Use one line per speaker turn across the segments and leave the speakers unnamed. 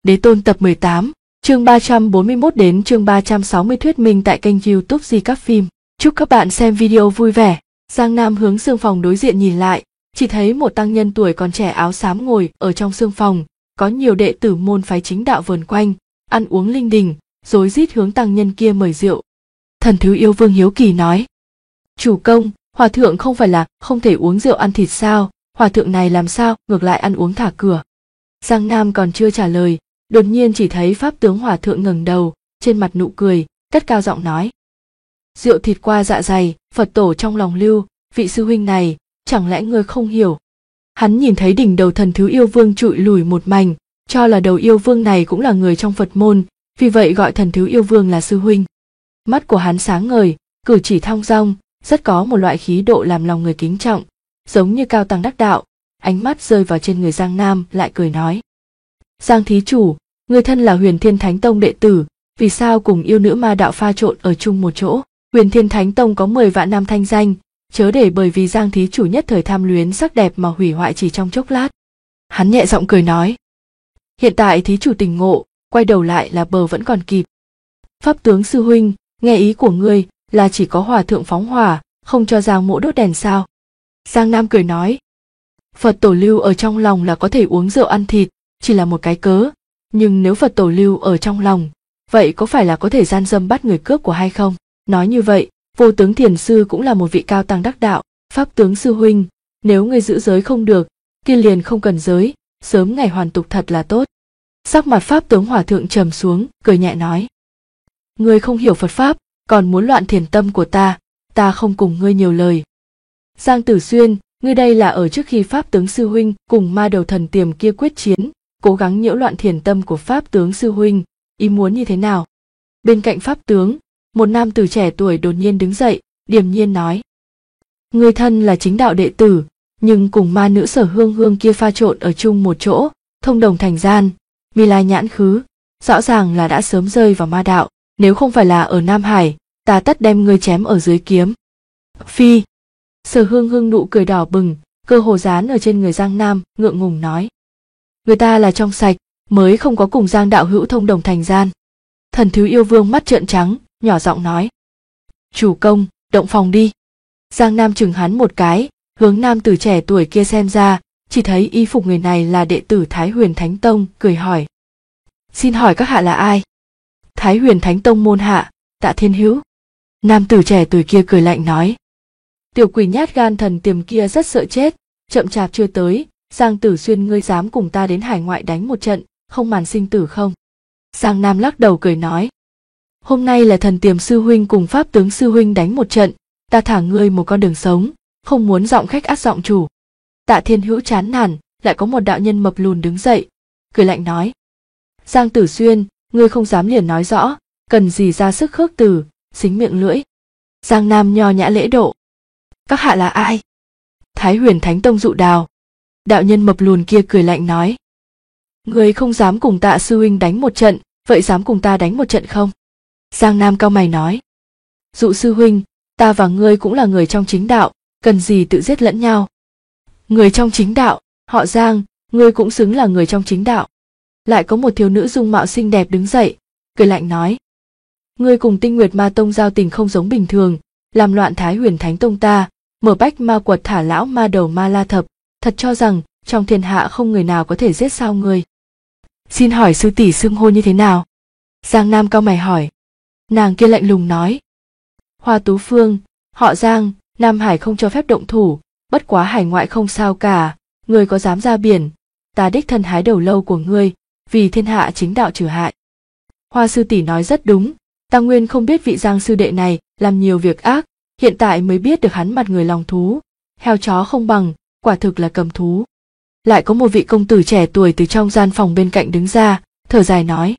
Đế Tôn tập 18, chương 341 đến chương 360 thuyết minh tại kênh YouTube Di Các Phim. Chúc các bạn xem video vui vẻ. Giang Nam hướng xương phòng đối diện nhìn lại, chỉ thấy một tăng nhân tuổi còn trẻ áo xám ngồi ở trong xương phòng, có nhiều đệ tử môn phái chính đạo vờn quanh, ăn uống linh đình, rối rít hướng tăng nhân kia mời rượu. Thần Thứ Yêu Vương hiếu kỳ nói: "Chủ công, hòa thượng không phải là không thể uống rượu ăn thịt sao? Hòa thượng này làm sao ngược lại ăn uống thả cửa?" Giang Nam còn chưa trả lời, đột nhiên chỉ thấy pháp tướng hòa thượng ngẩng đầu, trên mặt nụ cười, cất cao giọng nói: "Rượu thịt qua dạ dày, Phật tổ trong lòng lưu, vị sư huynh này, chẳng lẽ ngươi không hiểu?" Hắn nhìn thấy đỉnh đầu Thần Thứ Yêu Vương trụi lùi một mảnh, cho là đầu yêu vương này cũng là người trong Phật môn, vì vậy gọi Thần Thứ Yêu Vương là sư huynh. Mắt của hắn sáng ngời, cử chỉ thong dong, rất có một loại khí độ làm lòng người kính trọng, giống như cao tăng đắc đạo. Ánh mắt rơi vào trên người Giang Nam, lại cười nói: "Giang thí chủ, người thân là Huyền Thiên Thánh Tông đệ tử, vì sao cùng yêu nữ ma đạo pha trộn ở chung một chỗ? Huyền Thiên Thánh Tông có 10 vạn năm thanh danh, chớ để bởi vì Giang thí chủ nhất thời tham luyến sắc đẹp mà hủy hoại chỉ trong chốc lát." Hắn nhẹ giọng cười nói: "Hiện tại thí chủ tỉnh ngộ, quay đầu lại là bờ vẫn còn kịp." "Pháp tướng sư huynh, nghe ý của ngươi là chỉ có hòa thượng phóng hỏa, không cho Giang mỗ đốt đèn sao?" Giang Nam cười nói: "Phật tổ lưu ở trong lòng là có thể uống rượu ăn thịt, chỉ là một cái cớ, nhưng nếu Phật tổ lưu ở trong lòng, vậy có phải là có thể gian dâm bắt người cướp của hay không? Nói như vậy, Vô Tướng Thiền sư cũng là một vị cao tăng đắc đạo. Pháp tướng sư huynh, nếu ngươi giữ giới không được, kia liền không cần giới, sớm ngày hoàn tục thật là tốt." Sắc mặt pháp tướng hòa thượng trầm xuống, cười nhẹ nói: "Ngươi không hiểu Phật pháp, còn muốn loạn thiền tâm của ta không cùng ngươi nhiều lời." "Giang Tử Xuyên, ngươi đây là ở trước khi pháp tướng sư huynh cùng ma đầu thần tiềm kia quyết chiến, cố gắng nhiễu loạn thiền tâm của pháp tướng sư huynh, ý muốn như thế nào?" Bên cạnh pháp tướng, một nam tử trẻ tuổi đột nhiên đứng dậy, điềm nhiên nói: "Ngươi thân là chính đạo đệ tử, nhưng cùng ma nữ Sở Hương Hương kia pha trộn ở chung một chỗ, thông đồng thành gian, mi lai nhãn khứ, rõ ràng là đã sớm rơi vào ma đạo, nếu không phải là ở Nam Hải, ta tất đem ngươi chém ở dưới kiếm." "Phi!" Sở Hương Hương nụ cười đỏ bừng, cơ hồ dán ở trên người Giang Nam, ngượng ngùng nói: "Người ta là trong sạch, mới không có cùng Giang đạo hữu thông đồng thành gian." Thần Thứ Yêu Vương mắt trợn trắng, nhỏ giọng nói: "Chủ công, động phòng đi." Giang Nam chừng hắn một cái, hướng nam tử trẻ tuổi kia xem ra, chỉ thấy y phục người này là đệ tử Thái Huyền Thánh Tông, cười hỏi: "Xin hỏi các hạ là ai?" "Thái Huyền Thánh Tông môn hạ, Tạ Thiên Hữu." Nam tử trẻ tuổi kia cười lạnh nói: "Tiểu quỷ nhát gan thần tiềm kia rất sợ chết, chậm chạp chưa tới, Giang Tử Xuyên ngươi dám cùng ta đến hải ngoại đánh một trận, không màn sinh tử không?" Giang Nam lắc đầu cười nói: "Hôm nay là thần tiềm sư huynh cùng pháp tướng sư huynh đánh một trận, ta thả ngươi một con đường sống, không muốn giọng khách át giọng chủ." Tạ Thiên Hữu chán nản, lại có một đạo nhân mập lùn đứng dậy, cười lạnh nói: "Giang Tử Xuyên, ngươi không dám liền nói rõ, cần gì ra sức khước từ, xính miệng lưỡi." Giang Nam nho nhã lễ độ: "Các hạ là ai?" "Thái Huyền Thánh Tông Dụ Đào." Đạo nhân mập lùn kia cười lạnh nói: "Ngươi không dám cùng Tạ sư huynh đánh một trận, vậy dám cùng ta đánh một trận không?" Giang Nam cau mày nói: "Dụ sư huynh, ta và ngươi cũng là người trong chính đạo, cần gì tự giết lẫn nhau?" "Người trong chính đạo, họ Giang, ngươi cũng xứng là người trong chính đạo." Lại có một thiếu nữ dung mạo xinh đẹp đứng dậy, cười lạnh nói: "Ngươi cùng Tinh Nguyệt Ma Tông giao tình không giống bình thường, làm loạn Thái Huyền Thánh Tông ta, mở bách ma quật thả lão ma đầu Ma La Thập, thật cho rằng trong thiên hạ không người nào có thể giết sao ngươi?" "Xin hỏi sư tỷ xưng hô như thế nào?" Giang Nam cau mày hỏi. Nàng kia lạnh lùng nói: "Hoa Tú Phương, họ Giang, Nam Hải không cho phép động thủ, bất quá hải ngoại không sao cả, ngươi có dám ra biển, ta đích thân hái đầu lâu của ngươi, vì thiên hạ chính đạo trừ hại." Hoa sư tỷ nói rất đúng, ta nguyên không biết vị Giang sư đệ này làm nhiều việc ác, hiện tại mới biết được hắn mặt người lòng thú, heo chó không bằng, quả thực là cầm thú. Lại có một vị công tử trẻ tuổi từ trong gian phòng bên cạnh đứng ra, thở dài nói: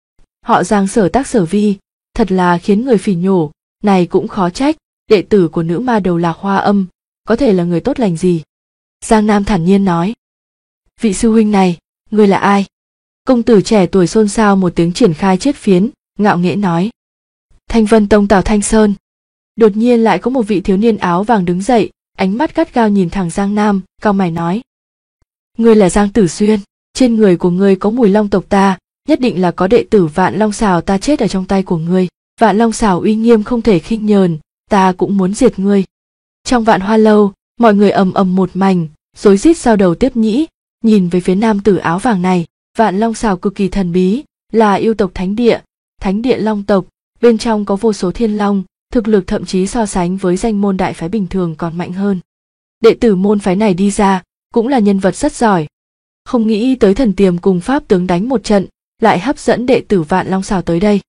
"Họ Giang sở tác sở vi, thật là khiến người phỉ nhổ, này cũng khó trách, đệ tử của nữ ma đầu Lạc Hoa Âm, có thể là người tốt lành gì?" Giang Nam thản nhiên nói: "Vị sư huynh này, ngươi là ai?" Công tử trẻ tuổi xôn xao một tiếng triển khai chiết phiến, ngạo nghễ nói: "Thanh Vân Tông Tào Thanh Sơn." Đột nhiên lại có một vị thiếu niên áo vàng đứng dậy, ánh mắt gắt gao nhìn thẳng Giang Nam, cau mày nói: "Ngươi là Giang Tử Xuyên, trên người của ngươi có mùi long tộc ta, nhất định là có đệ tử Vạn Long Xào ta chết ở trong tay của ngươi. Vạn Long Xào uy nghiêm không thể khinh nhờn, ta cũng muốn diệt ngươi. Trong Vạn Hoa lâu, mọi người ầm ầm một mảnh, rối rít giao đầu tiếp nhĩ, nhìn về phía nam tử áo vàng này. Vạn Long Xào cực kỳ thần bí, là yêu tộc thánh địa Long tộc, bên trong có vô số thiên long, thực lực thậm chí so sánh với danh môn đại phái bình thường còn mạnh hơn. Đệ tử môn phái này đi ra, cũng là nhân vật rất giỏi. Không nghĩ tới Thần Tiềm cùng pháp tướng đánh một trận, lại hấp dẫn đệ tử Vạn Long Xào tới đây.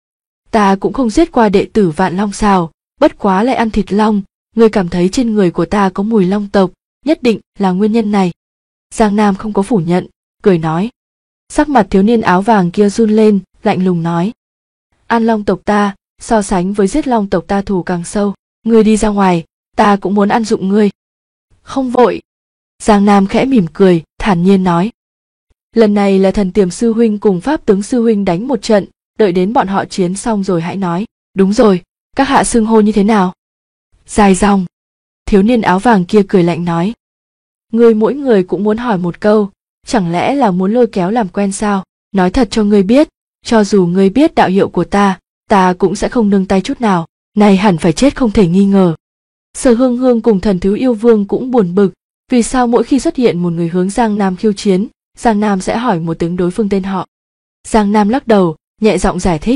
Ta cũng không giết qua đệ tử Vạn Long Xào, bất quá lại ăn thịt long, ngươi cảm thấy trên người của ta có mùi long tộc, nhất định là nguyên nhân này. Giang Nam không có phủ nhận, cười nói. Sắc mặt thiếu niên áo vàng kia run lên, lạnh lùng nói. Ăn long tộc ta, so sánh với giết long tộc ta thù càng sâu, ngươi đi ra ngoài, ta cũng muốn ăn dụng ngươi. Không vội. Giang Nam khẽ mỉm cười, thản nhiên nói. Lần này là Thần Tiềm sư huynh cùng pháp tướng sư huynh đánh một trận, đợi đến bọn họ chiến xong rồi hãy nói. Đúng rồi, các hạ xưng hô như thế nào? Dài dòng. Thiếu niên áo vàng kia cười lạnh nói. Ngươi mỗi người cũng muốn hỏi một câu, chẳng lẽ là muốn lôi kéo làm quen sao? Nói thật cho ngươi biết, cho dù ngươi biết đạo hiệu của ta cũng sẽ không nương tay chút nào, này hẳn phải chết không thể nghi ngờ. Sở Hương Hương cùng Thần Thứ Yêu Vương cũng buồn bực, vì sao mỗi khi xuất hiện một người hướng Giang Nam khiêu chiến, Giang Nam sẽ hỏi một tiếng đối phương tên họ. Giang Nam lắc đầu, nhẹ giọng giải thích.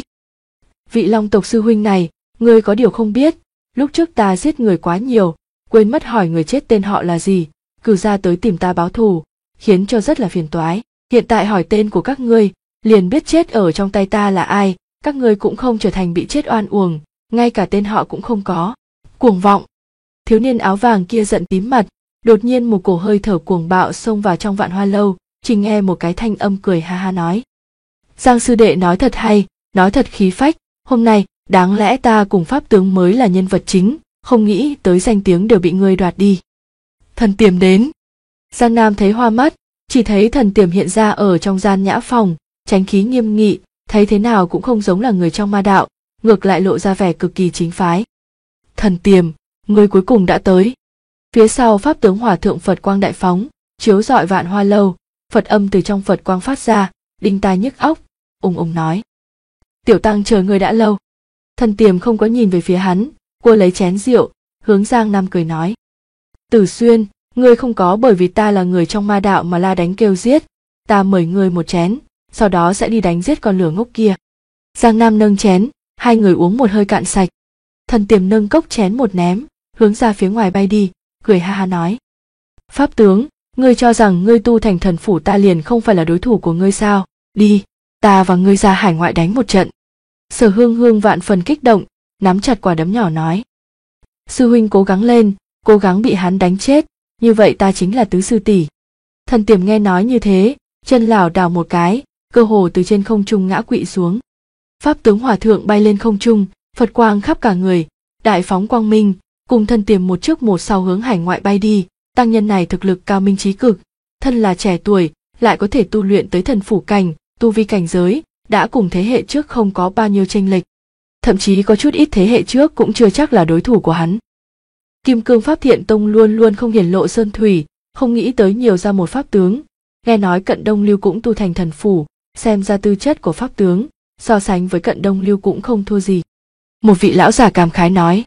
Vị Long tộc sư huynh này, ngươi có điều không biết, lúc trước ta giết người quá nhiều, quên mất hỏi người chết tên họ là gì, cử ra tới tìm ta báo thù, khiến cho rất là phiền toái. Hiện tại hỏi tên của các ngươi, liền biết chết ở trong tay ta là ai, các ngươi cũng không trở thành bị chết oan uổng, ngay cả tên họ cũng không có. Cuồng vọng. Thiếu niên áo vàng kia giận tím mặt, đột nhiên một cổ hơi thở cuồng bạo xông vào trong Vạn Hoa lâu, chỉ nghe một cái thanh âm cười ha ha nói. Giang sư đệ nói thật hay, nói thật khí phách, hôm nay đáng lẽ ta cùng pháp tướng mới là nhân vật chính, không nghĩ tới danh tiếng đều bị ngươi đoạt đi. Thần Tiềm đến. Giang Nam thấy hoa mắt, chỉ thấy Thần Tiềm hiện ra ở trong gian nhã phòng, chánh khí nghiêm nghị, thấy thế nào cũng không giống là người trong ma đạo, ngược lại lộ ra vẻ cực kỳ chính phái. Thần Tiềm, ngươi cuối cùng đã tới. Phía sau pháp tướng Hòa thượng Phật quang đại phóng, chiếu rọi Vạn Hoa lâu, Phật âm từ trong Phật quang phát ra, đinh tai nhức óc, ùng nói. Tiểu tăng chờ ngươi đã lâu. Thần Tiềm không có nhìn về phía hắn, cô lấy chén rượu, hướng Giang Nam cười nói. Tử Xuyên, ngươi không có bởi vì ta là người trong ma đạo mà la đánh kêu giết, ta mời ngươi một chén, sau đó sẽ đi đánh giết con lửa ngốc kia. Giang Nam nâng chén, hai người uống một hơi cạn sạch. Thần Tiềm nâng cốc chén một ném, hướng ra phía ngoài bay đi, cười ha ha nói. Pháp tướng, ngươi cho rằng ngươi tu thành thần phủ ta liền không phải là đối thủ của ngươi sao? Đi, ta và ngươi ra hải ngoại đánh một trận. Sở Hương Hương vạn phần kích động, nắm chặt quả đấm nhỏ nói. Sư huynh cố gắng lên, cố gắng bị hắn đánh chết, như vậy ta chính là tứ sư tỷ. Thần Tiềm nghe nói như thế, chân lảo đảo một cái, cơ hồ từ trên không trung ngã quỵ xuống. Pháp tướng Hòa thượng bay lên không trung, Phật quang khắp cả người, đại phóng quang minh, cùng Thần Tiềm một trước một sau hướng hải ngoại bay đi. Tăng nhân này thực lực cao minh trí cực, thân là trẻ tuổi, lại có thể tu luyện tới thần phủ cảnh, tu vi cảnh giới, đã cùng thế hệ trước không có bao nhiêu chênh lệch. Thậm chí có chút ít thế hệ trước cũng chưa chắc là đối thủ của hắn. Kim Cương Pháp Thiện Tông luôn luôn không hiển lộ sơn thủy, không nghĩ tới nhiều ra một pháp tướng. Nghe nói Cận Đông Lưu cũng tu thành thần phủ, xem ra tư chất của pháp tướng, so sánh với Cận Đông Lưu cũng không thua gì. Một vị lão giả cảm khái nói.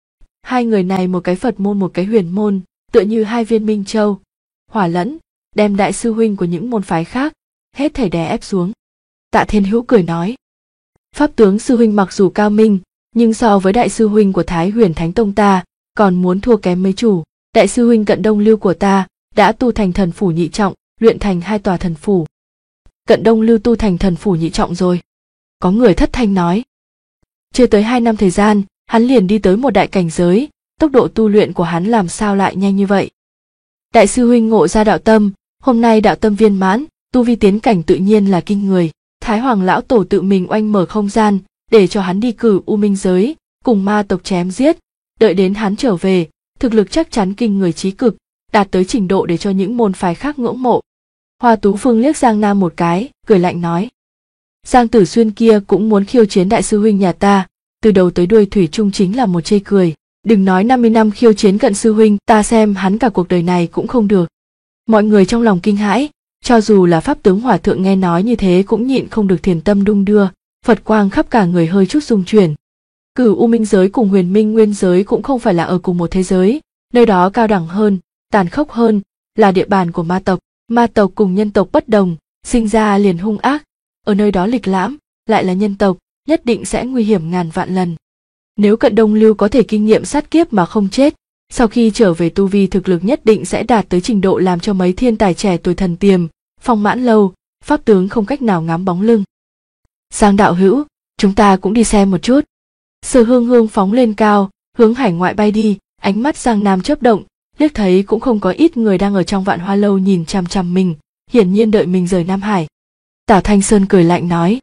Hai người này một cái Phật môn một cái huyền môn, tựa như hai viên minh châu, hỏa lẫn, đem đại sư huynh của những môn phái khác, hết thảy đè ép xuống. Tạ Thiên Hữu cười nói. Pháp tướng sư huynh mặc dù cao minh, nhưng so với đại sư huynh của Thái Huyền Thánh Tông ta, còn muốn thua kém mấy chủ. Đại sư huynh Cận Đông Lưu của ta, đã tu thành thần phủ nhị trọng, luyện thành 2 tòa thần phủ. Cận Đông Lưu tu thành thần phủ nhị trọng rồi. Có người thất thanh nói. Chưa tới 2 năm thời gian, hắn liền đi tới một đại cảnh giới, tốc độ tu luyện của hắn làm sao lại nhanh như vậy. Đại sư huynh ngộ ra đạo tâm, hôm nay đạo tâm viên mãn, tu vi tiến cảnh tự nhiên là kinh người. Thái Hoàng lão tổ tự mình oanh mở không gian, để cho hắn đi cử U Minh giới, cùng ma tộc chém giết, đợi đến hắn trở về, thực lực chắc chắn kinh người trí cực, đạt tới trình độ để cho những môn phái khác ngưỡng mộ. Hoa Tú Phương liếc Giang Nam một cái, cười lạnh nói. Giang Tử Xuyên kia cũng muốn khiêu chiến đại sư huynh nhà ta, từ đầu tới đuôi thủy chung chính là một chê cười. Đừng nói 50 năm khiêu chiến Cận sư huynh, ta xem hắn cả cuộc đời này cũng không được. Mọi người trong lòng kinh hãi, Cho dù là pháp tướng hòa thượng nghe nói như thế cũng nhịn không được thiền tâm đung đưa, Phật quang khắp cả người hơi chút rung chuyển. Cửu U Minh giới cùng Huyền Minh Nguyên giới cũng không phải là ở cùng một thế giới, nơi đó cao đẳng hơn, tàn khốc hơn, là địa bàn của ma tộc. Ma tộc cùng nhân tộc bất đồng, sinh ra liền hung ác, ở nơi đó lịch lãm, lại là nhân tộc, nhất định sẽ nguy hiểm ngàn vạn lần. Nếu Cận Đông Lưu có thể kinh nghiệm sát kiếp mà không chết, sau khi trở về tu vi thực lực nhất định sẽ đạt tới trình độ làm cho mấy thiên tài trẻ tuổi thần tiềm, phong mãn lâu, pháp tướng không cách nào ngắm bóng lưng. Giang đạo hữu, chúng ta cũng đi xem một chút. Sở Hương Hương phóng lên cao, hướng hải ngoại bay đi, ánh mắt Giang Nam chớp động, liếc thấy cũng không có ít người đang ở trong Vạn Hoa lâu nhìn chằm chằm mình, hiển nhiên đợi mình rời Nam Hải. Tào Thanh Sơn cười lạnh nói: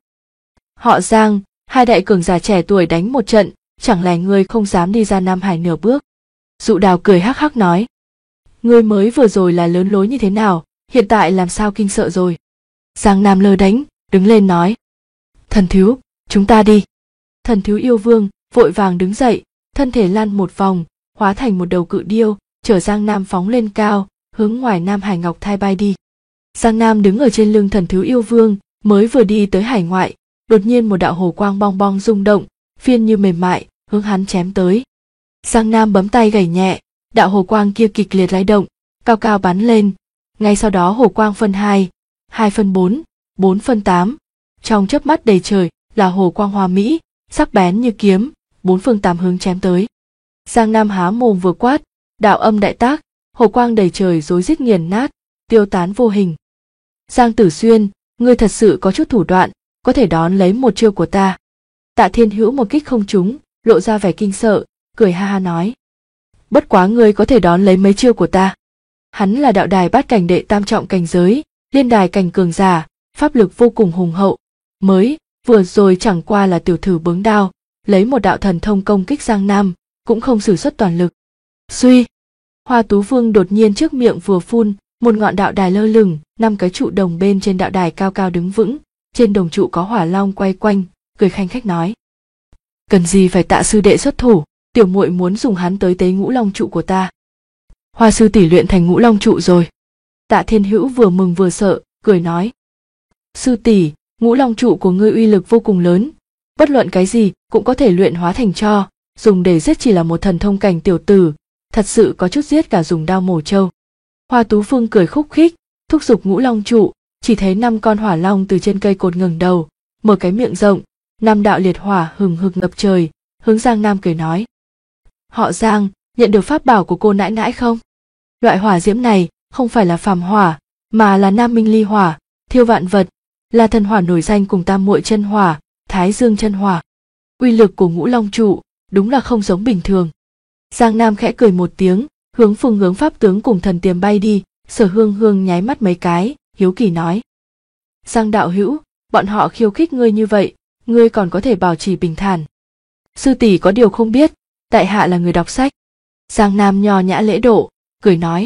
Họ Giang, hai đại cường giả trẻ tuổi đánh một trận, chẳng lẽ ngươi không dám đi ra Nam Hải nửa bước? Dụ Đào cười hắc hắc nói: Ngươi mới vừa rồi là lớn lối như thế nào, hiện tại làm sao kinh sợ rồi? Giang Nam lơ đánh, đứng lên nói: Thần thiếu, chúng ta đi. Thần thiếu yêu vương vội vàng đứng dậy, thân thể lăn một vòng, hóa thành một đầu cự điêu, chở Giang Nam phóng lên cao, hướng ngoài Nam Hải Ngọc Thai bay đi. Giang Nam đứng ở trên lưng thần thiếu yêu vương, mới vừa đi tới hải ngoại, đột nhiên một đạo hồ quang bong bong rung động, phiên như mềm mại, hướng hắn chém tới. Giang Nam bấm tay gảy nhẹ, đạo hồ quang kia kịch liệt lay động, cao cao bắn lên, ngay sau đó hồ quang phân 2, 2 phân 4, 4 phân 8, trong chớp mắt đầy trời là hồ quang hoa mỹ, sắc bén như kiếm, 4 phương 8 hướng chém tới. Giang Nam há mồm vừa quát, đạo âm đại tác, hồ quang đầy trời rối rít nghiền nát, tiêu tán vô hình. Giang Tử Xuyên, ngươi thật sự có chút thủ đoạn, có thể đón lấy một chiêu của ta. Tạ Thiên Hữu một kích không trúng, lộ ra vẻ kinh sợ, cười ha ha nói: Bất quá ngươi có thể đón lấy mấy chiêu của ta. Hắn là đạo đài bát cảnh đệ tam trọng cảnh giới, liên đài cảnh cường giả, pháp lực vô cùng hùng hậu. Vừa rồi chẳng qua là tiểu thử bướng đao, lấy một đạo thần thông công kích Giang Nam, cũng không sử xuất toàn lực. Suy, Hoa Tú Vương đột nhiên trước miệng vừa phun, một ngọn đạo đài lơ lửng, 5 cái trụ đồng bên trên đạo đài cao cao đứng vững, trên đồng trụ có hỏa long quay quanh, cười khanh khách nói: Cần gì phải tạ sư đệ xuất thủ, tiểu muội muốn dùng hắn tới tế ngũ long trụ của ta. Hoa sư tỷ luyện thành ngũ long trụ rồi. Tạ Thiên Hữu vừa mừng vừa sợ, cười nói: Sư tỷ, ngũ long trụ của ngươi uy lực vô cùng lớn, bất luận cái gì cũng có thể luyện hóa thành tro, dùng để giết chỉ là một thần thông cảnh tiểu tử, thật sự có chút giết cả dùng đao mổ trâu. Hoa Tú Phương cười khúc khích, thúc giục ngũ long trụ, chỉ thấy 5 con hỏa long từ trên cây cột ngẩng đầu, mở cái miệng rộng, 5 đạo liệt hỏa hừng hực ngập trời, hướng Giang Nam cười nói: Họ Giang, nhận được pháp bảo của cô nãi nãi không? Loại hỏa diễm này không phải là phàm hỏa, mà là Nam Minh Ly hỏa, thiêu vạn vật, là thần hỏa nổi danh cùng Tam Muội chân hỏa, Thái Dương chân hỏa. Uy lực của ngũ long trụ đúng là không giống bình thường. Giang Nam khẽ cười một tiếng, hướng phương hướng pháp tướng cùng thần tiềm bay đi. Sở Hương Hương nháy mắt mấy cái, hiếu kỳ nói: Giang đạo hữu, bọn họ khiêu khích ngươi như vậy, ngươi còn có thể bảo trì bình thản. Sư tỷ có điều không biết, tại hạ là người đọc sách. Giang Nam nho nhã lễ độ, cười nói: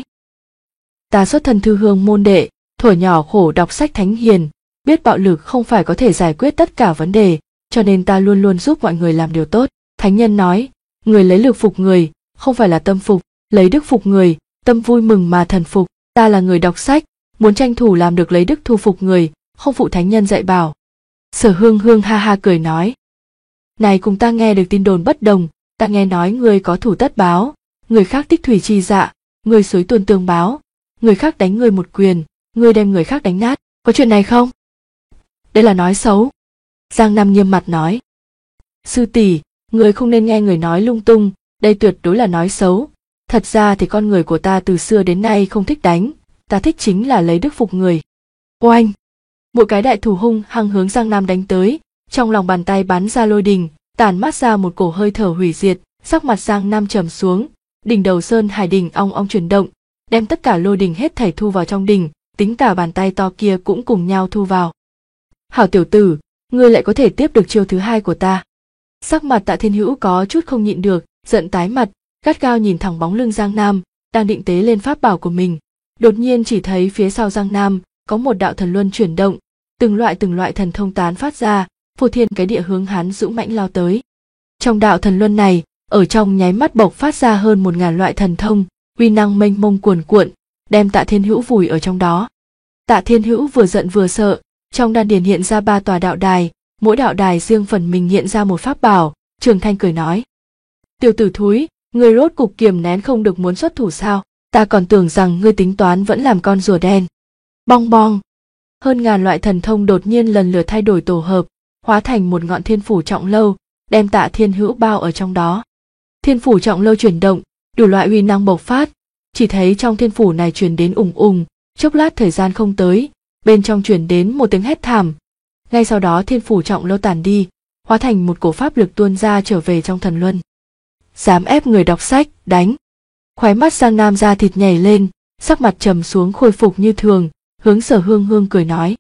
Ta xuất thân thư hương môn đệ, thuở nhỏ khổ đọc sách thánh hiền, biết bạo lực không phải có thể giải quyết tất cả vấn đề, cho nên ta luôn luôn giúp mọi người làm điều tốt. Thánh nhân nói, người lấy lực phục người, không phải là tâm phục, lấy đức phục người, tâm vui mừng mà thần phục. Ta là người đọc sách, muốn tranh thủ làm được lấy đức thu phục người, không phụ thánh nhân dạy bảo. Sở Hương Hương ha ha cười nói: Này cùng ta nghe được tin đồn bất đồng, ta nghe nói ngươi có thủ tất báo, người khác tích thủy chi dạ, ngươi xối tuôn tương báo, người khác đánh ngươi một quyền, ngươi đem người khác đánh nát, có chuyện này không? Đây là nói xấu. Giang Nam nghiêm mặt nói: Sư tỷ, ngươi không nên nghe người nói lung tung, đây tuyệt đối là nói xấu. Thật ra thì con người của ta từ xưa đến nay không thích đánh, ta thích chính là lấy đức phục người. Oanh! Một cái đại thủ hung hăng hướng Giang Nam đánh tới, trong lòng bàn tay bắn ra lôi đình, tản mát ra một cổ hơi thở hủy diệt, sắc mặt Giang Nam trầm xuống, đỉnh đầu Sơn Hải đỉnh ong ong chuyển động, đem tất cả lôi đình hết thảy thu vào trong đỉnh, tính cả bàn tay to kia cũng cùng nhau thu vào. Hảo tiểu tử, ngươi lại có thể tiếp được chiêu thứ hai của ta. Sắc mặt Tạ Thiên Hữu có chút không nhịn được, giận tái mặt, gắt gao nhìn thẳng bóng lưng Giang Nam, đang định tế lên pháp bảo của mình. Đột nhiên chỉ thấy phía sau Giang Nam có một đạo thần luân chuyển động, từng loại thần thông tán phát ra, phô thiên cái địa hướng hắn dũng mãnh lao tới. Trong đạo thần luân này, ở trong nháy mắt bộc phát ra hơn 1000 loại thần thông, uy năng mênh mông cuồn cuộn, đem Tạ Thiên Hữu vùi ở trong đó. Tạ Thiên Hữu vừa giận vừa sợ, trong đan điền hiện ra 3 tòa đạo đài, mỗi đạo đài riêng phần mình hiện ra một pháp bảo. Trường Thanh cười nói: tiểu tử thúi, ngươi rốt cục kiềm nén không được muốn xuất thủ sao? Ta còn tưởng rằng ngươi tính toán vẫn làm con rùa đen. Bong bong. Hơn ngàn loại thần thông đột nhiên lần lượt thay đổi tổ hợp, hóa thành một ngọn thiên phủ trọng lâu, đem Tạ Thiên Hữu bao ở trong đó. Thiên phủ trọng lâu chuyển động, đủ loại uy năng bộc phát, chỉ thấy trong thiên phủ này truyền đến ùng ùng, chốc lát thời gian không tới, bên trong truyền đến một tiếng hét thảm. Ngay sau đó thiên phủ trọng lâu tản đi, hóa thành một cổ pháp lực tuôn ra trở về trong thần luân. Dám ép người đọc sách, đánh. Khóe mắt Giang Nam da thịt nhảy lên, sắc mặt trầm xuống khôi phục như thường, hướng Sở Hương Hương cười nói: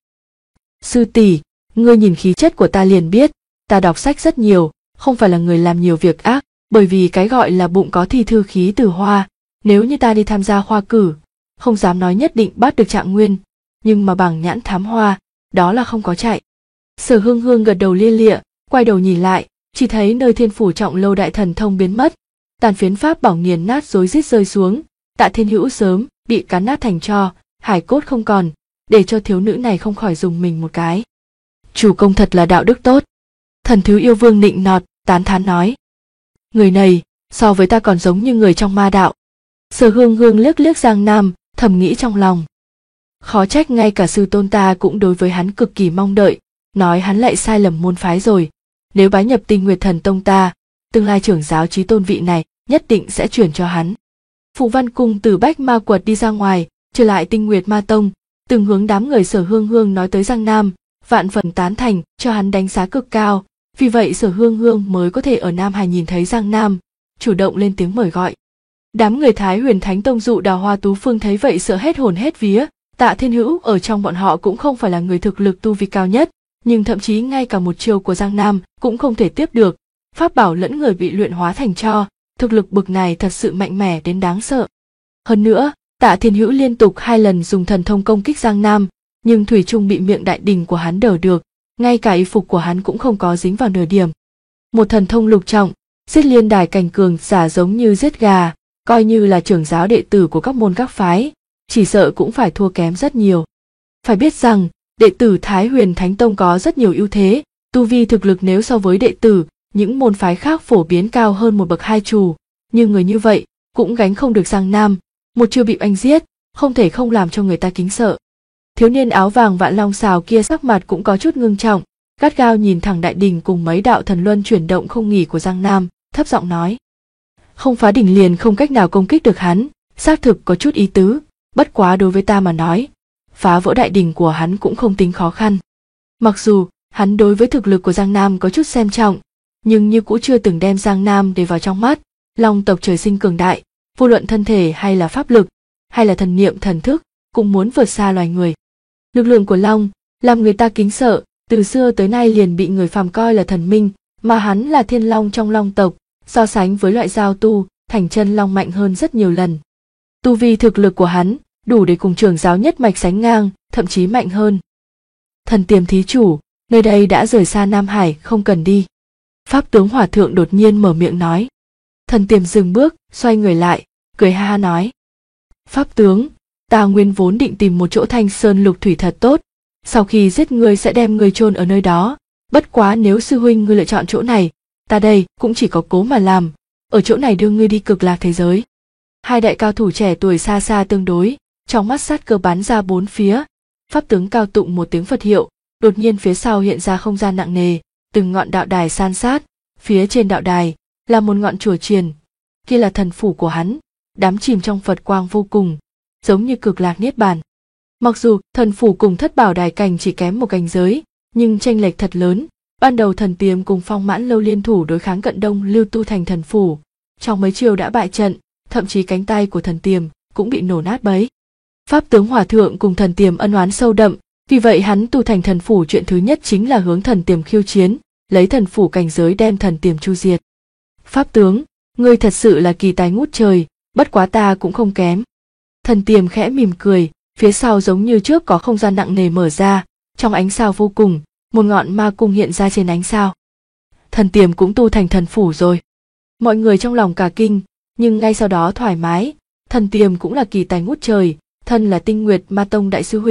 sư tỷ, ngươi nhìn khí chất của ta liền biết, ta đọc sách rất nhiều, không phải là người làm nhiều việc ác, bởi vì cái gọi là bụng có thi thư khí từ hoa, nếu như ta đi tham gia khoa cử, không dám nói nhất định bắt được trạng nguyên, nhưng mà bằng nhãn thám hoa, đó là không có chạy. Sở Hương Hương gật đầu lia lịa, quay đầu nhìn lại, chỉ thấy nơi thiên phủ trọng lâu đại thần thông biến mất, tàn phiến pháp bảo nghiền nát rối rít rơi xuống, Tạ Thiên Hữu sớm bị cắn nát thành tro, hải cốt không còn, để cho thiếu nữ này không khỏi dùng mình một cái. Chủ công thật là đạo đức tốt. Thần Thứ Yêu Vương nịnh nọt, tán thán nói: người này so với ta còn giống như người trong ma đạo. Sở Hương Hương liếc liếc Giang Nam, thầm nghĩ trong lòng: khó trách ngay cả sư tôn ta cũng đối với hắn cực kỳ mong đợi, nói hắn lại sai lầm môn phái rồi. Nếu bái nhập Tinh Nguyệt Thần Tông ta, tương lai trưởng giáo chí tôn vị này nhất định sẽ chuyển cho hắn. Phụ Văn cùng từ Bách Ma Quật đi ra ngoài, trở lại Tinh Nguyệt Ma Tông, từng hướng đám người Sở Hương Hương nói tới Giang Nam, vạn phần tán thành, cho hắn đánh giá cực cao. Vì vậy Sở Hương Hương mới có thể ở Nam Hải nhìn thấy Giang Nam, chủ động lên tiếng mời gọi. Đám người Thái Huyền Thánh Tông dụ Đào Hoa Tú Phương thấy vậy sợ hết hồn hết vía. Tạ Thiên Hữu ở trong bọn họ cũng không phải là người thực lực tu vi cao nhất, nhưng thậm chí ngay cả một chiêu của Giang Nam cũng không thể tiếp được. Pháp bảo lẫn người bị luyện hóa thành tro, thực lực bực này thật sự mạnh mẽ đến đáng sợ. Hơn nữa, Tạ Thiên Hữu liên tục 2 lần dùng thần thông công kích Giang Nam, nhưng thủy chung bị miệng đại đình của hắn đỡ được, ngay cả y phục của hắn cũng không có dính vào nửa điểm. Một thần thông lục trọng, giết liên đài cảnh cường giả giống như giết gà, coi như là trưởng giáo đệ tử của các môn các phái, chỉ sợ cũng phải thua kém rất nhiều. Phải biết rằng, đệ tử Thái Huyền Thánh Tông có rất nhiều ưu thế, tu vi thực lực nếu so với đệ tử những môn phái khác phổ biến cao hơn một bậc 2 trù, nhưng người như vậy cũng gánh không được Giang Nam, một chiêu bị anh giết, không thể không làm cho người ta kính sợ. Thiếu niên áo vàng Vạn Long Sào kia sắc mặt cũng có chút ngưng trọng, gắt gao nhìn thẳng đại đình cùng mấy đạo thần luân chuyển động không nghỉ của Giang Nam, thấp giọng nói: không phá đỉnh liền không cách nào công kích được hắn, xác thực có chút ý tứ, bất quá đối với ta mà nói, phá vỡ đại đỉnh của hắn cũng không tính khó khăn. Mặc dù hắn đối với thực lực của Giang Nam có chút xem trọng, nhưng như cũng chưa từng đem Giang Nam để vào trong mắt. Long tộc trời sinh cường đại, vô luận thân thể hay là pháp lực, hay là thần niệm thần thức, cũng muốn vượt xa loài người. Lực lượng của Long làm người ta kính sợ, từ xưa tới nay liền bị người phàm coi là thần minh, mà hắn là thiên long trong Long tộc, so sánh với loại giao tu, thành chân long mạnh hơn rất nhiều lần. Tu vi thực lực của hắn đủ để cùng trưởng giáo nhất mạch sánh ngang, thậm chí mạnh hơn. Thần Tiềm thí chủ, nơi đây đã rời xa Nam Hải, không cần đi. Pháp tướng Hòa Thượng đột nhiên mở miệng nói. Thần Tiềm dừng bước, xoay người lại, cười ha ha nói: Pháp tướng, ta nguyên vốn định tìm một chỗ thanh sơn lục thủy thật tốt, sau khi giết ngươi sẽ đem ngươi chôn ở nơi đó, bất quá nếu sư huynh ngươi lựa chọn chỗ này, ta đây cũng chỉ có cố mà làm, ở chỗ này đưa ngươi đi cực lạc thế giới. Hai đại cao thủ trẻ tuổi xa xa tương đối, trong mắt sát cơ bắn ra bốn phía. Pháp tướng cao tụng một tiếng Phật hiệu, đột nhiên phía sau hiện ra không gian nặng nề, từng ngọn đạo đài san sát, phía trên đạo đài là một ngọn chùa chiền, kia là thần phủ của hắn, đắm chìm trong Phật quang vô cùng, giống như cực lạc niết bàn. Mặc dù thần phủ cùng thất bảo đài cảnh chỉ kém một cảnh giới, nhưng chênh lệch thật lớn. Ban đầu Thần Tiềm cùng Phong Mãn Lâu liên thủ đối kháng Cận Đông Lưu tu thành thần phủ, trong mấy chiêu đã bại trận, thậm chí cánh tay của Thần Tiềm cũng bị nổ nát bấy. Pháp tướng Hòa Thượng cùng Thần Tiềm ân oán sâu đậm, vì vậy hắn tu thành thần phủ chuyện thứ nhất chính là hướng Thần Tiềm khiêu chiến, lấy thần phủ cảnh giới đem Thần Tiềm chu diệt. Pháp tướng, ngươi thật sự là kỳ tài ngút trời, bất quá ta cũng không kém. Thần Tiềm khẽ mỉm cười, phía sau giống như trước có không gian nặng nề mở ra, trong ánh sao vô cùng, một ngọn ma cung hiện ra trên ánh sao. Thần Tiềm cũng tu thành thần phủ rồi. Mọi người trong lòng cả kinh, nhưng ngay sau đó thoải mái. Thần Tiềm cũng là kỳ tài ngút trời, thân là Tinh Nguyệt Ma Tông đại sư huynh,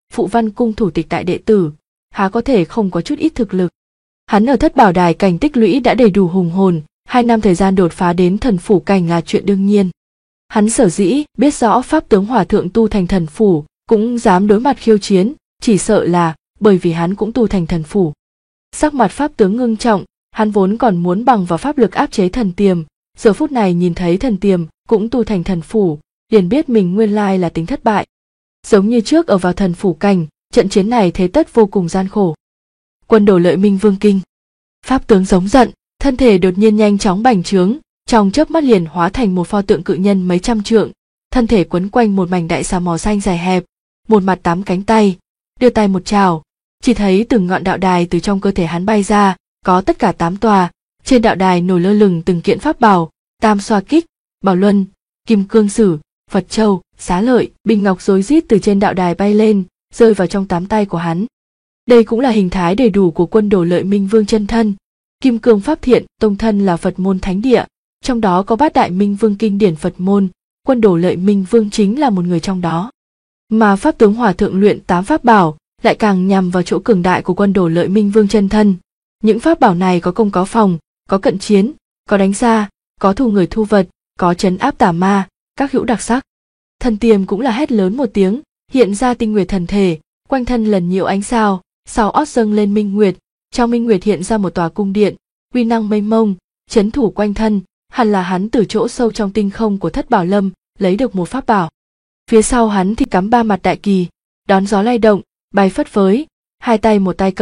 phụ văn cung thủ tịch đại đệ tử, há có thể không có chút ít thực lực. Hắn ở Thất Bảo Đài cảnh tích lũy đã đầy đủ hùng hồn, 2 năm thời gian đột phá đến thần phủ cảnh là chuyện đương nhiên. Hắn sở dĩ biết rõ pháp tướng hòa thượng tu thành thần phủ, cũng dám đối mặt khiêu chiến, chỉ sợ là bởi vì hắn cũng tu thành thần phủ. Sắc mặt pháp tướng ngưng trọng, hắn vốn còn muốn bằng vào pháp lực áp chế thần tiềm, giờ phút này nhìn thấy thần tiềm cũng tu thành thần phủ, liền biết mình nguyên lai là tính thất bại. Giống như trước ở vào thần phủ cảnh, trận chiến này thế tất vô cùng gian khổ. Quân Đồ Lợi Minh Vương kinh. Pháp tướng giống giận, thân thể đột nhiên nhanh chóng bành trướng, trong chớp mắt liền hóa thành một pho tượng cự nhân mấy trăm trượng, thân thể quấn quanh một mảnh đại xà màu xanh dài hẹp, một mặt 8 cánh tay, đưa tay một chảo, chỉ thấy từng ngọn đạo đài từ trong cơ thể hắn bay ra, có tất cả 8 tòa, trên đạo đài nổi lơ lửng từng kiện pháp bảo, Tam Xoa Kích, Bảo Luân, Kim Cương Sử, Phật Châu, Xá Lợi, bình ngọc rối rít từ trên đạo đài bay lên, rơi vào trong 8 tay của hắn. Đây cũng là hình thái đầy đủ của Quân Đồ Lợi Minh Vương chân thân. Kim Cương Pháp Thiện, tông thân là Phật môn thánh địa, trong đó có Bát Đại Minh Vương kinh điển Phật môn, Quân Đồ Lợi Minh Vương chính là một người trong đó. Mà pháp tướng hòa thượng luyện 8 pháp bảo lại càng nhằm vào chỗ cường đại của Quân Đồ Lợi Minh Vương chân thân. Những pháp bảo này có công có phòng, có cận chiến, có đánh xa, có thu người thu vật, có trấn áp tà ma, các hữu đặc sắc. Thần tiềm cũng là hét lớn một tiếng, hiện ra tinh nguyệt thần thể, quanh thân lần nhiều ánh sao, sau ót dâng lên minh nguyệt, trong minh nguyệt hiện ra một tòa cung điện, uy năng mênh mông, trấn thủ quanh thân, hẳn là hắn từ chỗ sâu trong tinh không của Thất Bảo Lâm lấy được một pháp bảo. Phía sau hắn thì cắm 3 mặt đại kỳ, đón gió lay động, bay phất phới, hai tay một tay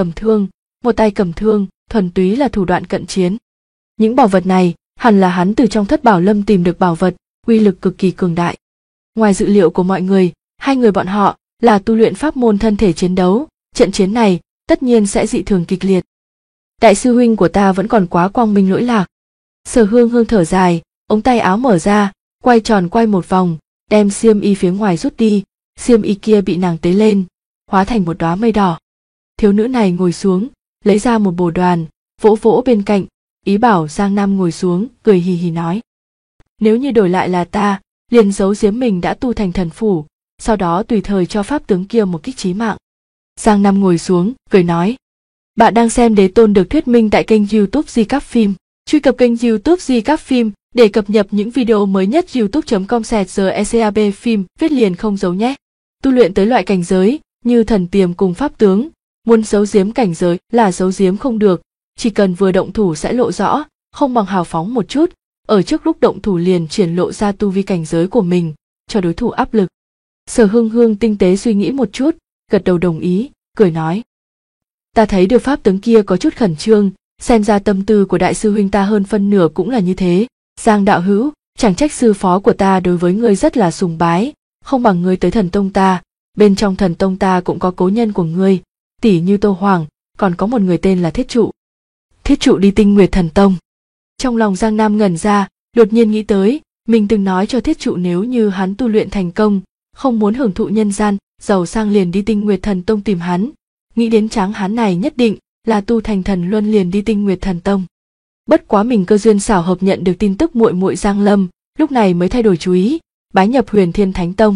cầm thương, thuần túy là thủ đoạn cận chiến. Những bảo vật này hẳn là hắn từ trong Thất Bảo Lâm tìm được bảo vật, uy lực cực kỳ cường đại. Ngoài dự liệu của mọi người, 2 người bọn họ là tu luyện pháp môn thân thể chiến đấu, trận chiến này tất nhiên sẽ dị thường kịch liệt. Đại sư huynh của ta vẫn còn quá quang minh lỗi lạc. Sở Hương Hương thở dài, ống tay áo mở ra, quay tròn quay một vòng, đem xiêm y phía ngoài rút đi, xiêm y kia bị nàng tế lên, hóa thành một đóa mây đỏ. Thiếu nữ này ngồi xuống, lấy ra một bồ đoàn, vỗ vỗ bên cạnh, ý bảo Giang Nam ngồi xuống, cười hì hì nói: nếu như đổi lại là ta, liền giấu giếm mình đã tu thành thần phủ, sau đó tùy thời cho pháp tướng kia một kích chí mạng. Giang Nam ngồi xuống, cười nói: bạn đang xem Đế Tôn được thuyết minh tại kênh YouTube Di Cáp Phim. Truy cập kênh YouTube Di Cáp Phim để cập nhật những video mới nhất. youtube.com/GECAB phim viết liền không giấu nhé. Tu luyện tới loại cảnh giới như thần tiềm cùng pháp tướng, muốn giấu giếm cảnh giới là giấu giếm không được, chỉ cần vừa động thủ sẽ lộ rõ, không bằng hào phóng một chút, ở trước lúc động thủ liền triển lộ ra tu vi cảnh giới của mình, cho đối thủ áp lực. Sở Hương Hương tinh tế suy nghĩ một chút, gật đầu đồng ý, cười nói: ta thấy được pháp tướng kia có chút khẩn trương, xem ra tâm tư của đại sư huynh ta hơn phân nửa cũng là như thế. Giang đạo hữu, chẳng trách sư phó của ta đối với ngươi rất là sùng bái, không bằng ngươi tới thần tông ta, bên trong thần tông ta cũng có cố nhân của ngươi, tỉ như Tô Hoàng, còn có một người tên là Thiết Trụ. Thiết Trụ đi Tinh Nguyệt Thần Tông. Trong lòng Giang Nam ngẩn ra, đột nhiên nghĩ tới, mình từng nói cho Thiết Trụ nếu như hắn tu luyện thành công, không muốn hưởng thụ nhân gian, giàu sang liền đi Tinh Nguyệt Thần Tông tìm hắn. Nghĩ đến tráng hán này nhất định là tu thành thần luân liền đi Tinh Nguyệt Thần Tông. Bất quá mình cơ duyên xảo hợp nhận được tin tức muội muội Giang Lâm, lúc này mới thay đổi chú ý, bái nhập Huyền Thiên Thánh Tông.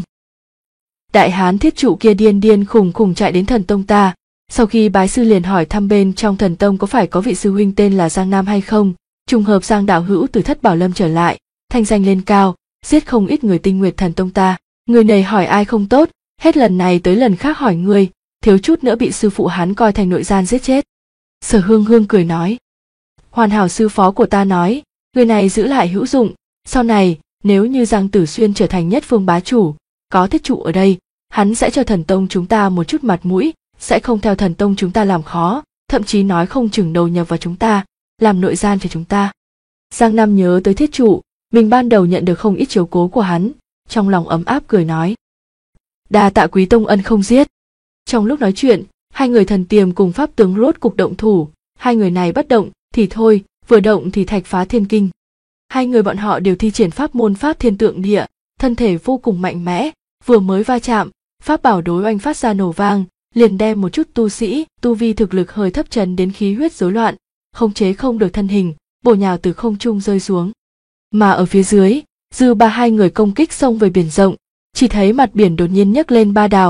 Đại hán Thiết Trụ kia điên điên khùng khùng chạy đến thần tông ta, sau khi bái sư liền hỏi thăm bên trong thần tông có phải có vị sư huynh tên là Giang Nam hay không, trùng hợp Giang đạo hữu từ Thất Bảo Lâm trở lại, thanh danh lên cao, giết không ít người Tinh Nguyệt Thần Tông ta. Người này hỏi ai không tốt, hết lần này tới lần khác hỏi ngươi, thiếu chút nữa bị sư phụ hắn coi thành nội gian giết chết. Sở Hương Hương cười nói: hoàn hảo, sư phó của ta nói, người này giữ lại hữu dụng, sau này nếu như Giang Tử Xuyên trở thành nhất phương bá chủ, có Thiết Trụ ở đây, hắn sẽ cho thần tông chúng ta một chút mặt mũi, sẽ không theo thần tông chúng ta làm khó, thậm chí nói không chừng đầu nhập vào chúng ta, làm nội gian cho chúng ta. Giang Nam nhớ tới Thiết Trụ, mình ban đầu nhận được không ít chiếu cố của hắn, trong lòng ấm áp cười nói: đa tạ quý tông ân không giết. Trong lúc nói chuyện, 2 người thần tiềm cùng pháp tướng rốt cục động thủ, 2 người này bất động thì thôi, vừa động thì thạch phá thiên kinh. 2 người bọn họ đều thi triển pháp môn Pháp Thiên Tượng Địa, thân thể vô cùng mạnh mẽ, vừa mới va chạm, pháp bảo đối oanh phát ra nổ vang, liền đem một chút tu sĩ, tu vi thực lực hơi thấp trần đến khí huyết rối loạn, khống chế không được thân hình, bổ nhào từ không trung rơi xuống. Mà ở phía dưới, dư ba 2 người công kích xông về biển rộng, chỉ thấy mặt biển đột nhiên nhấc lên 3 đảo,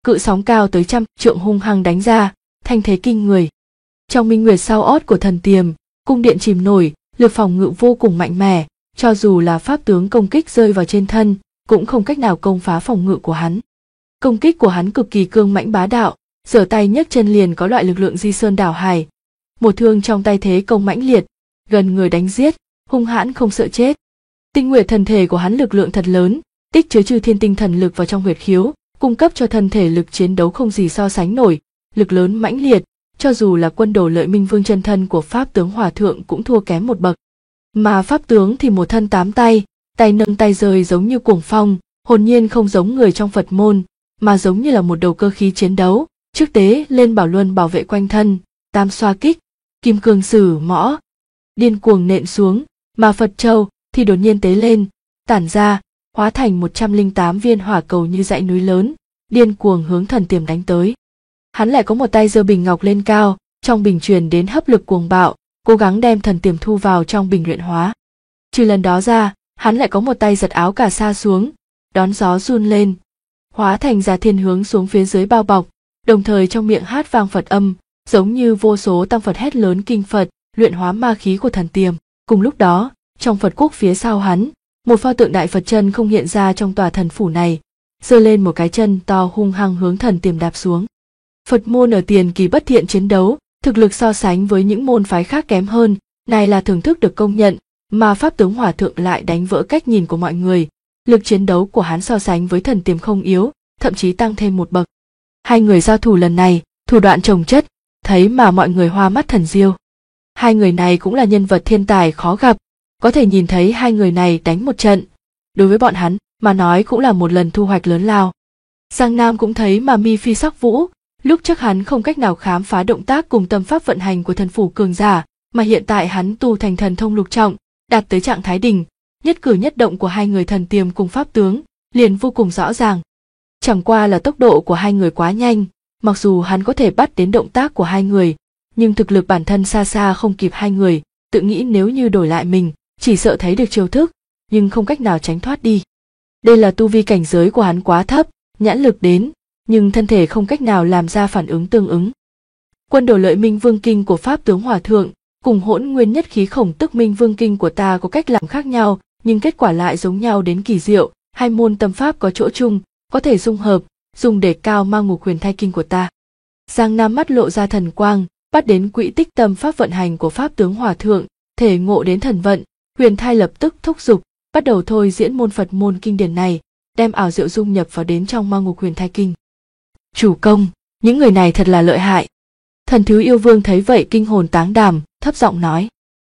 cự sóng cao tới 100 trượng hung hăng đánh ra, thanh thế kinh người. Trong minh nguyệt sao ót của thần tiềm, cung điện chìm nổi, lực phòng ngự vô cùng mạnh mẽ, cho dù là pháp tướng công kích rơi vào trên thân, cũng không cách nào công phá phòng ngự của hắn. Công kích của hắn cực kỳ cương mãnh bá đạo, giở tay nhấc chân liền có loại lực lượng di sơn đảo hải. Một thương trong tay thế công mãnh liệt, gần người đánh giết, hung hãn không sợ chết. Tinh nguyệt thần thể của hắn lực lượng thật lớn, tích chứa chư thiên tinh thần lực vào trong huyệt khiếu, cung cấp cho thân thể lực chiến đấu không gì so sánh nổi, lực lớn mãnh liệt, cho dù là quân đồ Lợi Minh Vương chân thân của pháp tướng Hòa Thượng cũng thua kém một bậc. Mà pháp tướng thì một thân 8 tay, tay nâng tay rơi giống như cuồng phong, hồn nhiên không giống người trong Phật môn, mà giống như là một đầu cơ khí chiến đấu, trước tế lên bảo luân bảo vệ quanh thân, tam xoa kích, kim cương sử mõ, điên cuồng nện xuống, mà Phật châu thì đột nhiên tế lên, tản ra, hóa thành 108 viên hỏa cầu như dãy núi lớn, điên cuồng hướng thần tiềm đánh tới. Hắn lại có một tay giơ bình ngọc lên cao, trong bình truyền đến hấp lực cuồng bạo, cố gắng đem thần tiềm thu vào trong bình luyện hóa. Trừ lần đó ra, hắn lại có một tay giật áo cà sa xuống, đón gió run lên, hóa thành giả thiên hướng xuống phía dưới bao bọc, đồng thời trong miệng hát vang Phật âm, giống như vô số tăng Phật hét lớn kinh Phật, luyện hóa ma khí của thần tiềm. Cùng lúc đó, trong Phật quốc phía sau hắn, một pho tượng đại Phật chân không hiện ra trong tòa thần phủ này, giơ lên một cái chân to hung hăng hướng thần tiềm đạp xuống. Phật môn ở tiền kỳ bất thiện chiến đấu, thực lực so sánh với những môn phái khác kém hơn, này là thưởng thức được công nhận, mà pháp tướng Hòa Thượng lại đánh vỡ cách nhìn của mọi người. Lực chiến đấu của hắn so sánh với thần tiềm không yếu, thậm chí tăng thêm một bậc. Hai người giao thủ lần này, thủ đoạn chồng chất, thấy mà mọi người hoa mắt thần diêu. Hai người này cũng là nhân vật thiên tài khó gặp, có thể nhìn thấy hai người này đánh một trận, đối với bọn hắn mà nói cũng là một lần thu hoạch lớn lao. Giang Nam cũng thấy mà mi phi sắc vũ, lúc trước hắn không cách nào khám phá động tác cùng tâm pháp vận hành của thần phủ cường giả, mà hiện tại hắn tu thành thần thông lục trọng, đạt tới trạng thái đỉnh, nhất cử nhất động của hai người thần tiềm cùng pháp tướng liền vô cùng rõ ràng. Chẳng qua là tốc độ của hai người quá nhanh, mặc dù hắn có thể bắt đến động tác của hai người, nhưng thực lực bản thân xa xa không kịp hai người, tự nghĩ nếu như đổi lại mình, chỉ sợ thấy được chiêu thức, nhưng không cách nào tránh thoát đi. Đây là tu vi cảnh giới của hắn quá thấp, nhãn lực đến, nhưng thân thể không cách nào làm ra phản ứng tương ứng. Quân đồ Lợi Minh Vương kinh của pháp tướng Hòa Thượng cùng hỗn nguyên nhất khí Khổng Tức Minh Vương kinh của ta có cách làm khác nhau, nhưng kết quả lại giống nhau đến kỳ diệu. Hai môn tâm pháp có chỗ chung, có thể dung hợp, dùng để cao mang ngục huyền thai kinh của ta. Giang Nam mắt lộ ra thần quang, bắt đến quỹ tích tâm pháp vận hành của pháp tướng Hòa Thượng, thể ngộ đến thần vận, huyền thai lập tức thúc giục, bắt đầu thôi diễn môn Phật môn kinh điển này, đem ảo diệu dung nhập vào đến trong mang ngục huyền thai kinh. Chủ công, những người này thật là lợi hại. Thần Thứ Yêu Vương thấy vậy kinh hồn táng đảm, thấp giọng nói: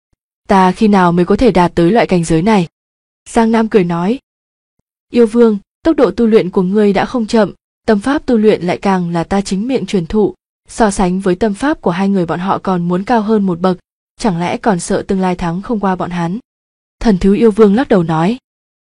Ta khi nào mới có thể đạt tới loại cảnh giới này? Giang Nam cười nói: Yêu Vương, tốc độ tu luyện của ngươi đã không chậm, tâm pháp tu luyện lại càng là ta chính miệng truyền thụ, so sánh với tâm pháp của hai người bọn họ còn muốn cao hơn một bậc, chẳng lẽ còn sợ tương lai thắng không qua bọn hắn? Thần Thứ Yêu Vương lắc đầu nói: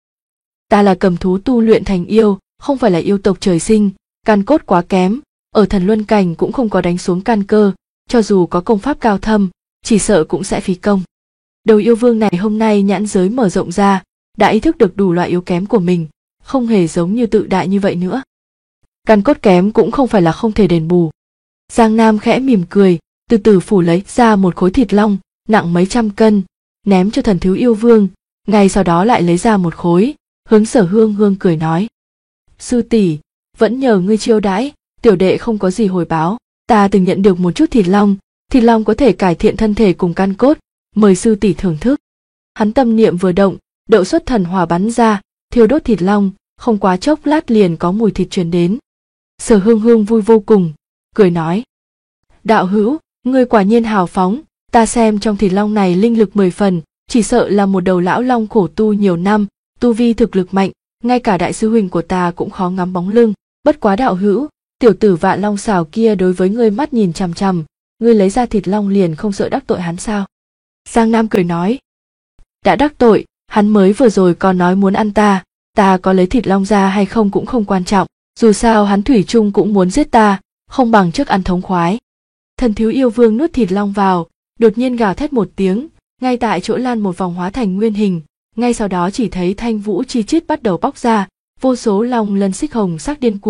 Ta là cầm thú tu luyện thành yêu, không phải là yêu tộc trời sinh, căn cốt quá kém, ở thần luân cảnh cũng không có đánh xuống căn cơ, cho dù có công pháp cao thâm, chỉ sợ cũng sẽ phí công. Đầu yêu vương này hôm nay nhãn giới mở rộng ra, đã ý thức được đủ loại yếu kém của mình, không hề giống như tự đại như vậy nữa. Căn cốt kém cũng không phải là không thể đền bù. Giang Nam khẽ mỉm cười, từ từ phủ lấy ra một khối thịt long, nặng mấy trăm cân, ném cho thần Thứ Yêu Vương, ngay sau đó lại lấy ra một khối, hướng Sở Hương Hương cười nói: Sư tỷ, vẫn nhờ ngươi chiêu đãi, tiểu đệ không có gì hồi báo, ta từng nhận được một chút thịt long có thể cải thiện thân thể cùng căn cốt, mời sư tỷ thưởng thức. Hắn tâm niệm vừa động, đậu xuất thần hỏa bắn ra, thiêu đốt thịt long, không quá chốc lát liền có mùi thịt truyền đến. Sở Hương Hương vui vô cùng, cười nói: Đạo hữu, ngươi quả nhiên hào phóng, ta xem trong thịt long này linh lực 10 phần, chỉ sợ là một đầu lão long khổ tu nhiều năm, tu vi thực lực mạnh, ngay cả đại sư huynh của ta cũng khó ngắm bóng lưng. Bất quá đạo hữu, tiểu tử Vạn Long xảo kia đối với ngươi mắt nhìn chằm chằm, ngươi lấy ra thịt long liền không sợ đắc tội hắn sao? Giang Nam cười nói: Đã đắc tội, hắn mới vừa rồi còn nói muốn ăn ta có lấy thịt long ra hay không cũng không quan trọng, dù sao hắn thủy chung cũng muốn giết ta, không bằng trước ăn thống khoái. Thần Thiếu Yêu Vương nuốt thịt long vào, đột nhiên gào thét một tiếng, ngay tại chỗ lan một vòng hóa thành nguyên hình, ngay sau đó chỉ thấy thanh vũ chi chít bắt đầu bóc ra, vô số long lân xích hồng sắc điên cuồng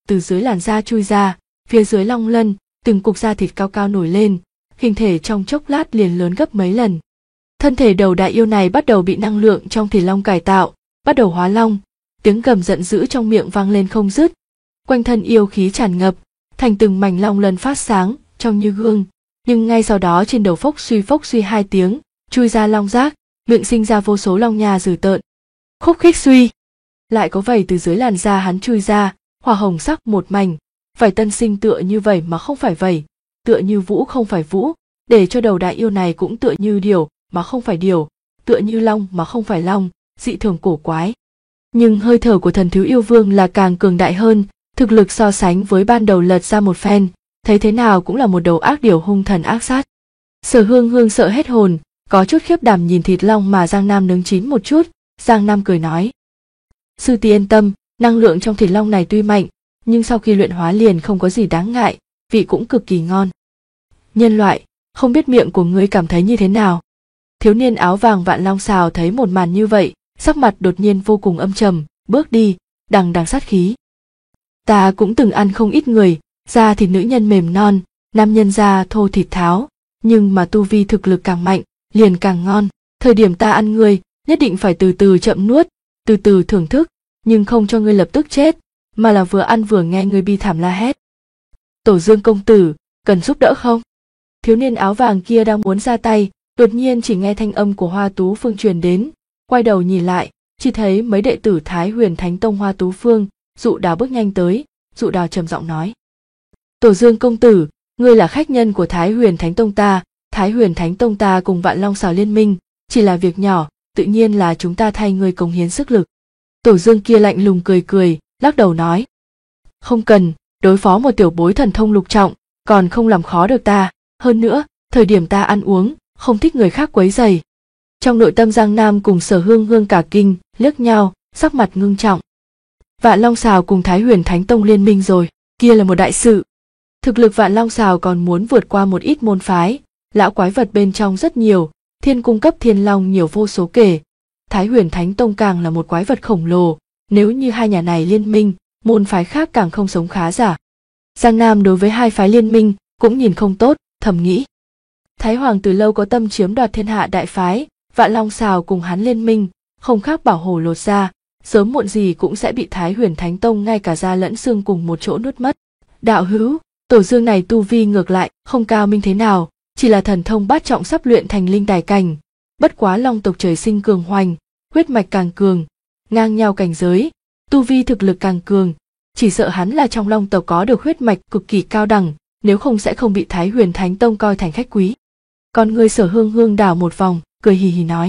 từ dưới làn da chui ra, phía dưới long lân, từng cục da thịt cao cao nổi lên, hình thể trong chốc lát liền lớn gấp mấy lần. Thân thể đầu đại yêu này bắt đầu bị năng lượng trong thịt long cải tạo, bắt đầu hóa long, tiếng gầm giận dữ trong miệng vang lên không dứt. Quanh thân yêu khí tràn ngập, thành từng mảnh long lân phát sáng, trông như gương, nhưng ngay sau đó trên đầu phốc suy 2 tiếng, chui ra long giác, miệng sinh ra vô số long nha dữ tợn. Khúc khích suy, lại có vảy từ dưới làn da hắn chui ra, hỏa hồng sắc một mảnh, vảy tân sinh tựa như vảy mà không phải vảy, tựa như vũ không phải vũ, để cho đầu đại yêu này cũng tựa như điểu mà không phải điểu, tựa như long mà không phải long, dị thường cổ quái. Nhưng hơi thở của thần thiếu yêu vương là càng cường đại hơn, thực lực so sánh với ban đầu lật ra một phen, thấy thế nào cũng là một đầu ác điểu hung thần ác sát. Sở Hương Hương sợ hết hồn, có chút khiếp đảm nhìn thịt long mà Giang Nam nướng chín một chút. Giang Nam cười nói: sư tỷ yên tâm, năng lượng trong thịt long này tuy mạnh, nhưng sau khi luyện hóa liền không có gì đáng ngại, vị cũng cực kỳ ngon. Nhân loại, không biết miệng của ngươi cảm thấy như thế nào? Thiếu niên áo vàng Vạn Long Sào thấy một màn như vậy, sắc mặt đột nhiên vô cùng âm trầm, bước đi, đằng đằng sát khí. Ta cũng từng ăn không ít người, da thịt nữ nhân mềm non, nam nhân da thô thịt tháo, nhưng mà tu vi thực lực càng mạnh, liền càng ngon. Thời điểm ta ăn ngươi, nhất định phải từ từ chậm nuốt, từ từ thưởng thức, nhưng không cho ngươi lập tức chết, mà là vừa ăn vừa nghe ngươi bi thảm la hét. Tổ Dương công tử, cần giúp đỡ không? Thiếu niên áo vàng kia đang muốn ra tay, đột nhiên chỉ nghe thanh âm của Hoa Tú Phương truyền đến, quay đầu nhìn lại, chỉ thấy mấy đệ tử Thái Huyền Thánh Tông Hoa Tú Phương, Dụ Đào bước nhanh tới, Dụ Đào trầm giọng nói: Tổ Dương công tử, ngươi là khách nhân của Thái Huyền Thánh Tông ta, Thái Huyền Thánh Tông ta cùng Vạn Long Sào liên minh, chỉ là việc nhỏ, tự nhiên là chúng ta thay ngươi cống hiến sức lực. Tổ Dương kia lạnh lùng cười, lắc đầu nói: không cần, đối phó một tiểu bối thần thông lục trọng, còn không làm khó được ta, hơn nữa, thời điểm ta ăn uống, không thích người khác quấy rầy. Trong nội tâm Giang Nam cùng Sở Hương Hương cả kinh, liếc nhau, sắc mặt ngưng trọng. Vạn Long Sào cùng Thái Huyền Thánh Tông liên minh rồi, kia là một đại sự. Thực lực Vạn Long Sào còn muốn vượt qua một ít môn phái, lão quái vật bên trong rất nhiều, thiên cung cấp thiên long nhiều vô số kể. Thái Huyền Thánh Tông càng là một quái vật khổng lồ, nếu như hai nhà này liên minh, môn phái khác càng không sống khá giả. Giang Nam đối với hai phái liên minh cũng nhìn không tốt, thầm nghĩ. Thái Hoàng từ lâu có tâm chiếm đoạt thiên hạ đại phái, Vạn Long Sào cùng hắn liên minh, không khác bảo hổ lột da, sớm muộn gì cũng sẽ bị Thái Huyền Thánh Tông ngay cả da lẫn xương cùng một chỗ nuốt mất. Đạo hữu, Tổ Dương này tu vi ngược lại không cao minh thế nào, chỉ là thần thông bát trọng sắp luyện thành linh đài cảnh, bất quá long tộc trời sinh cường hoành, huyết mạch càng cường, ngang nhau cảnh giới, tu vi thực lực càng cường, chỉ sợ hắn là trong long tộc có được huyết mạch cực kỳ cao đẳng, nếu không sẽ không bị Thái Huyền Thánh Tông coi thành khách quý. Còn ngươi Sở Hương Hương đảo một vòng, cười hì hì nói: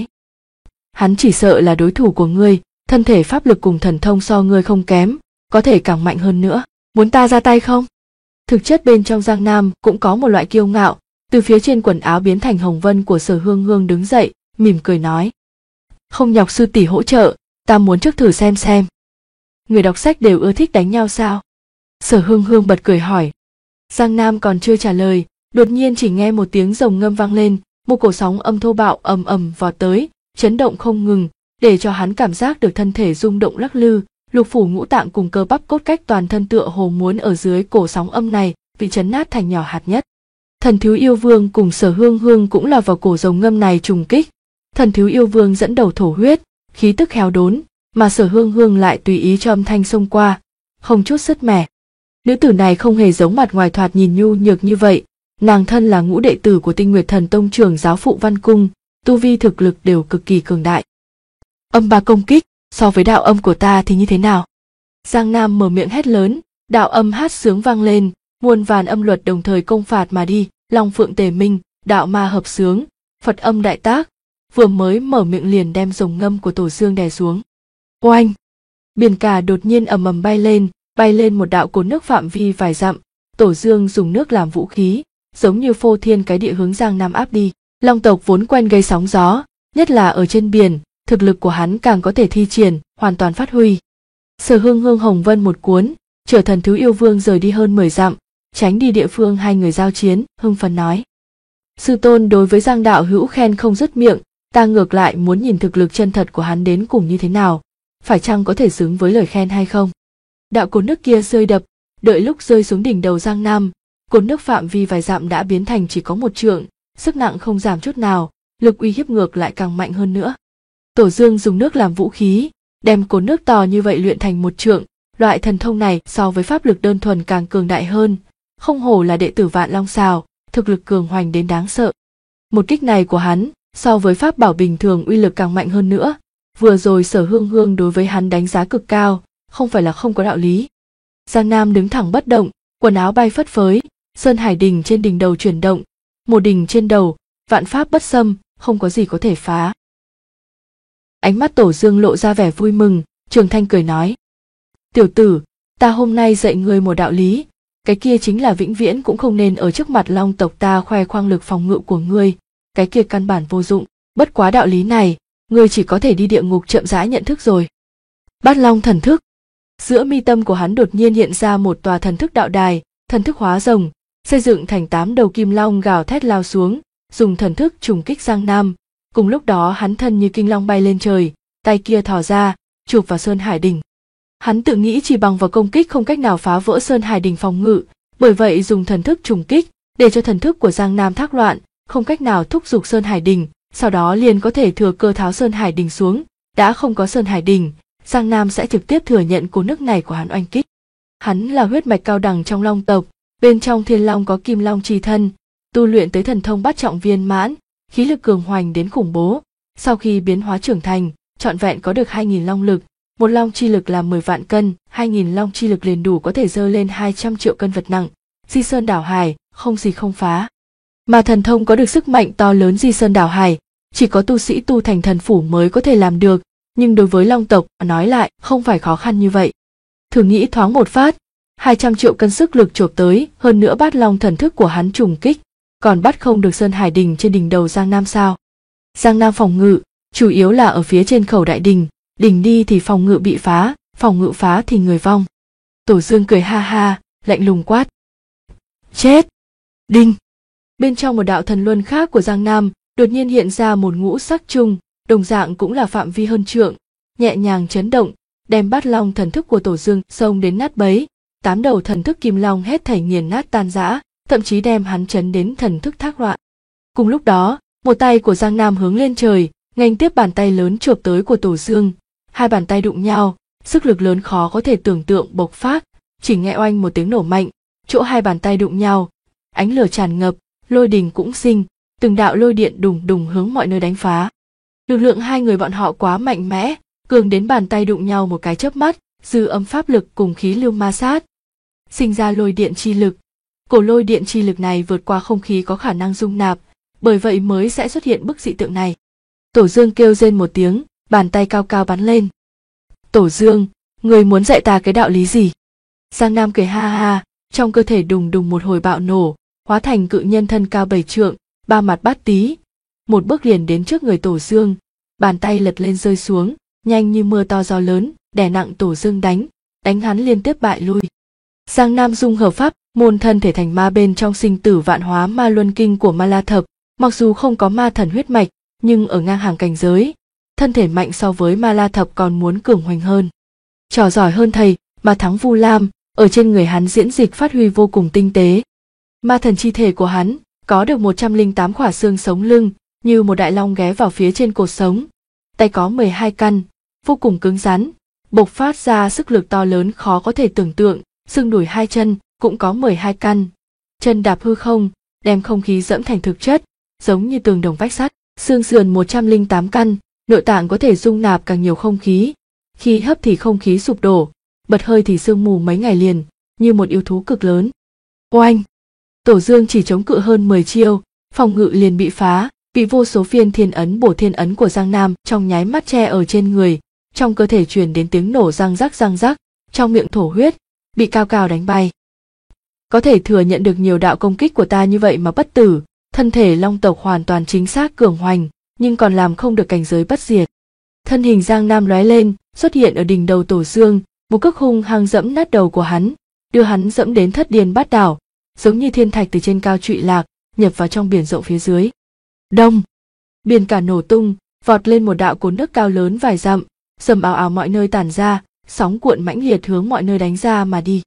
hắn chỉ sợ là đối thủ của ngươi, thân thể pháp lực cùng thần thông so ngươi không kém, có thể càng mạnh hơn nữa, muốn ta ra tay không? Thực chất bên trong Giang Nam cũng có một loại kiêu ngạo, từ phía trên quần áo biến thành hồng vân của Sở Hương Hương đứng dậy, mỉm cười nói: không nhọc sư tỷ hỗ trợ, ta muốn trước thử xem. Người đọc sách đều ưa thích đánh nhau sao? Sở Hương Hương bật cười hỏi. Giang Nam còn chưa trả lời, đột nhiên chỉ nghe một tiếng rồng ngâm vang lên, một cổ sóng âm thô bạo ầm ầm vọt tới, chấn động không ngừng, để cho hắn cảm giác được thân thể rung động lắc lư, lục phủ ngũ tạng cùng cơ bắp cốt cách toàn thân tựa hồ muốn ở dưới cổ sóng âm này bị chấn nát thành nhỏ hạt nhất. Thần thiếu yêu vương cùng Sở Hương Hương cũng là vào cổ rồng ngâm này trùng kích. Thần thiếu yêu vương dẫn đầu thổ huyết, khí tức héo đốn, mà Sở Hương Hương lại tùy ý cho âm thanh xông qua, không chút sứt mẻ. Nữ tử này không hề giống mặt ngoài thoạt nhìn nhu nhược như vậy, nàng thân là ngũ đệ tử của Tinh Nguyệt Thần Tông trưởng giáo phụ Văn Cung, tu vi thực lực đều cực kỳ cường đại. Âm ba công kích, so với đạo âm của ta thì như thế nào? Giang Nam mở miệng hét lớn, đạo âm hát sướng vang lên, muôn vàn âm luật đồng thời công phạt mà đi, long phượng tề minh, đạo ma hợp sướng, Phật âm đại tác, vừa mới mở miệng liền đem rồng ngâm của Tổ Dương đè xuống. Oanh! Biển cả đột nhiên ầm ầm bay lên một đạo cột nước phạm vi vài dặm, Tổ Dương dùng nước làm vũ khí, giống như phô thiên cái địa hướng Giang Nam áp đi. Long tộc vốn quen gây sóng gió, nhất là ở trên biển, thực lực của hắn càng có thể thi triển, hoàn toàn phát huy. Sở Hương Hương hồng vân một cuốn, chở thần thứ yêu vương rời đi hơn 10 dặm, tránh đi địa phương hai người giao chiến, hưng phấn nói: sư tôn đối với Giang đạo hữu khen không dứt miệng, ta ngược lại muốn nhìn thực lực chân thật của hắn đến cùng như thế nào, phải chăng có thể xứng với lời khen hay không. Đạo cột nước kia rơi đập, Đợi lúc rơi xuống đỉnh đầu Giang Nam, cột nước phạm vi vài dặm đã biến thành chỉ có 1 trượng, sức nặng không giảm chút nào, lực uy hiếp ngược lại càng mạnh hơn nữa. Tổ Dương dùng nước làm vũ khí, đem cột nước to như vậy luyện thành 1 trượng, loại thần thông này so với pháp lực đơn thuần càng cường đại hơn, không hổ là đệ tử Vạn Long Sào, thực lực cường hoành đến đáng sợ. Một kích này của hắn, so với pháp bảo bình thường uy lực càng mạnh hơn nữa, vừa rồi Sở Hương Hương đối với hắn đánh giá cực cao, không phải là không có đạo lý. Giang Nam đứng thẳng bất động, quần áo bay phất phới, Sơn Hải Đỉnh trên đỉnh đầu chuyển động, một đỉnh trên đầu, vạn pháp bất xâm, không có gì có thể phá. Ánh mắt Tổ Dương lộ ra vẻ vui mừng, Trường Thanh cười nói: "Tiểu tử, ta hôm nay dạy ngươi một đạo lý, cái kia chính là vĩnh viễn cũng không nên ở trước mặt Long tộc ta khoe khoang lực phòng ngự của ngươi, cái kia căn bản vô dụng, bất quá đạo lý này, ngươi chỉ có thể đi địa ngục chậm rãi nhận thức rồi." Bát Long thần thức. Giữa mi tâm của hắn đột nhiên hiện ra một tòa thần thức đạo đài, thần thức hóa rồng, xây dựng thành 8 đầu kim long gào thét lao xuống, dùng thần thức trùng kích Giang Nam. Cùng lúc đó hắn thân như kinh long bay lên trời, tay kia thò ra, chụp vào Sơn Hải Đỉnh. Hắn tự nghĩ chỉ bằng vào công kích không cách nào phá vỡ Sơn Hải Đỉnh phòng ngự, bởi vậy dùng thần thức trùng kích, để cho thần thức của Giang Nam thác loạn, không cách nào thúc giục Sơn Hải Đỉnh, sau đó liền có thể thừa cơ tháo Sơn Hải Đỉnh xuống. Đã không có Sơn Hải Đỉnh, Giang Nam sẽ trực tiếp thừa nhận cú nước này của hắn oanh kích. Hắn là huyết mạch cao đẳng trong Long tộc, bên trong Thiên Long có Kim Long chi thân, tu luyện tới thần thông bát trọng viên mãn, khí lực cường hoành đến khủng bố. Sau khi biến hóa trưởng thành, trọn vẹn có được 2.000 long lực, một long chi lực là 10 vạn cân, 2.000 long chi lực liền đủ có thể dơ lên 200 triệu cân vật nặng, di sơn đảo hải, không gì không phá. Mà thần thông có được sức mạnh to lớn di sơn đảo hải, chỉ có tu sĩ tu thành thần phủ mới có thể làm được, nhưng đối với Long tộc nói lại không phải khó khăn như vậy. Thử nghĩ thoáng một phát, 200 triệu cân sức lực chộp tới, hơn nữa Bát Long thần thức của hắn trùng kích, còn bắt không được Sơn Hải Đỉnh trên đỉnh đầu Giang Nam sao? Giang Nam phòng ngự, chủ yếu là ở phía trên khẩu đại đỉnh, đỉnh đi thì phòng ngự bị phá, phòng ngự phá thì người vong. Tổ Dương cười ha ha, lạnh lùng quát: "Chết!" Đinh. Bên trong một đạo thần luân khác của Giang Nam, đột nhiên hiện ra một ngũ sắc chung, đồng dạng cũng là phạm vi hơn trượng, nhẹ nhàng chấn động, đem Bát Long thần thức của Tổ Dương xông đến nát bấy, 8 đầu thần thức kim long hết thảy nghiền nát tan rã, thậm chí đem hắn chấn đến thần thức thác loạn. Cùng lúc đó, một tay của Giang Nam hướng lên trời, nghênh tiếp bàn tay lớn chộp tới của Tổ Dương, hai bàn tay đụng nhau, sức lực lớn khó có thể tưởng tượng bộc phát, chỉ nghe oanh một tiếng nổ mạnh, chỗ hai bàn tay đụng nhau, ánh lửa tràn ngập, lôi đình cũng sinh, từng đạo lôi điện đùng đùng hướng mọi nơi đánh phá. Lực lượng hai người bọn họ quá mạnh mẽ, cường đến bàn tay đụng nhau một cái chớp mắt, dư âm pháp lực cùng khí lưu ma sát, sinh ra lôi điện chi lực. Cổ lôi điện chi lực này vượt qua không khí có khả năng dung nạp, bởi vậy mới sẽ xuất hiện bức dị tượng này. Tổ Dương kêu rên một tiếng, bàn tay cao cao bắn lên. "Tổ Dương, người muốn dạy ta cái đạo lý gì?" Giang Nam cười ha ha, trong cơ thể đùng đùng một hồi bạo nổ, hóa thành cự nhân thân cao 7 trượng, 3 mặt bát tí, một bước liền đến trước người Tổ Dương, bàn tay lật lên rơi xuống, nhanh như mưa to gió lớn, đè nặng Tổ Dương đánh hắn liên tiếp bại lui. Giang Nam dung hợp pháp môn thân thể thành ma bên trong sinh tử vạn hóa ma luân kinh của Ma La Thập, mặc dù không có ma thần huyết mạch, nhưng ở ngang hàng cảnh giới, thân thể mạnh so với Ma La Thập còn muốn cường hoành hơn. Trò giỏi hơn thầy, mà thắng Vu Lam, ở trên người hắn diễn dịch phát huy vô cùng tinh tế. Ma thần chi thể của hắn có được 108 khỏa xương sống lưng, như một đại long ghé vào phía trên cột sống. Tay có 12 căn, vô cùng cứng rắn, bộc phát ra sức lực to lớn khó có thể tưởng tượng. Xương đùi hai chân cũng có 12 căn, chân đạp hư không, đem không khí dẫm thành thực chất, giống như tường đồng vách sắt. Xương sườn 108 căn, nội tạng có thể dung nạp càng nhiều không khí, khi hấp thì không khí sụp đổ, bật hơi thì sương mù mấy ngày liền, như một yêu thú cực lớn. Oanh! Tổ Dương chỉ chống cự hơn 10 chiêu, phòng ngự liền bị phá, bị vô số phiên thiên ấn bổ thiên ấn của Giang Nam trong nháy mắt che ở trên người, trong cơ thể truyền đến tiếng nổ răng rắc, trong miệng thổ huyết, bị cao cao đánh bay. Có thể thừa nhận được nhiều đạo công kích của ta như vậy mà bất tử, thân thể Long tộc hoàn toàn chính xác cường hoành, nhưng còn làm không được cảnh giới bất diệt. Thân hình Giang Nam lóe lên, xuất hiện ở đỉnh đầu Tổ Dương, một cước hung hăng dẫm nát đầu của hắn, đưa hắn dẫm đến thất điên bát đảo, giống như thiên thạch từ trên cao trụy lạc, nhập vào trong biển rộng phía dưới. Đông! Biển cả nổ tung, vọt lên một đạo cột nước cao lớn vài dặm, sầm ào ào mọi nơi tản ra, sóng cuộn mãnh liệt hướng mọi nơi đánh ra mà đi.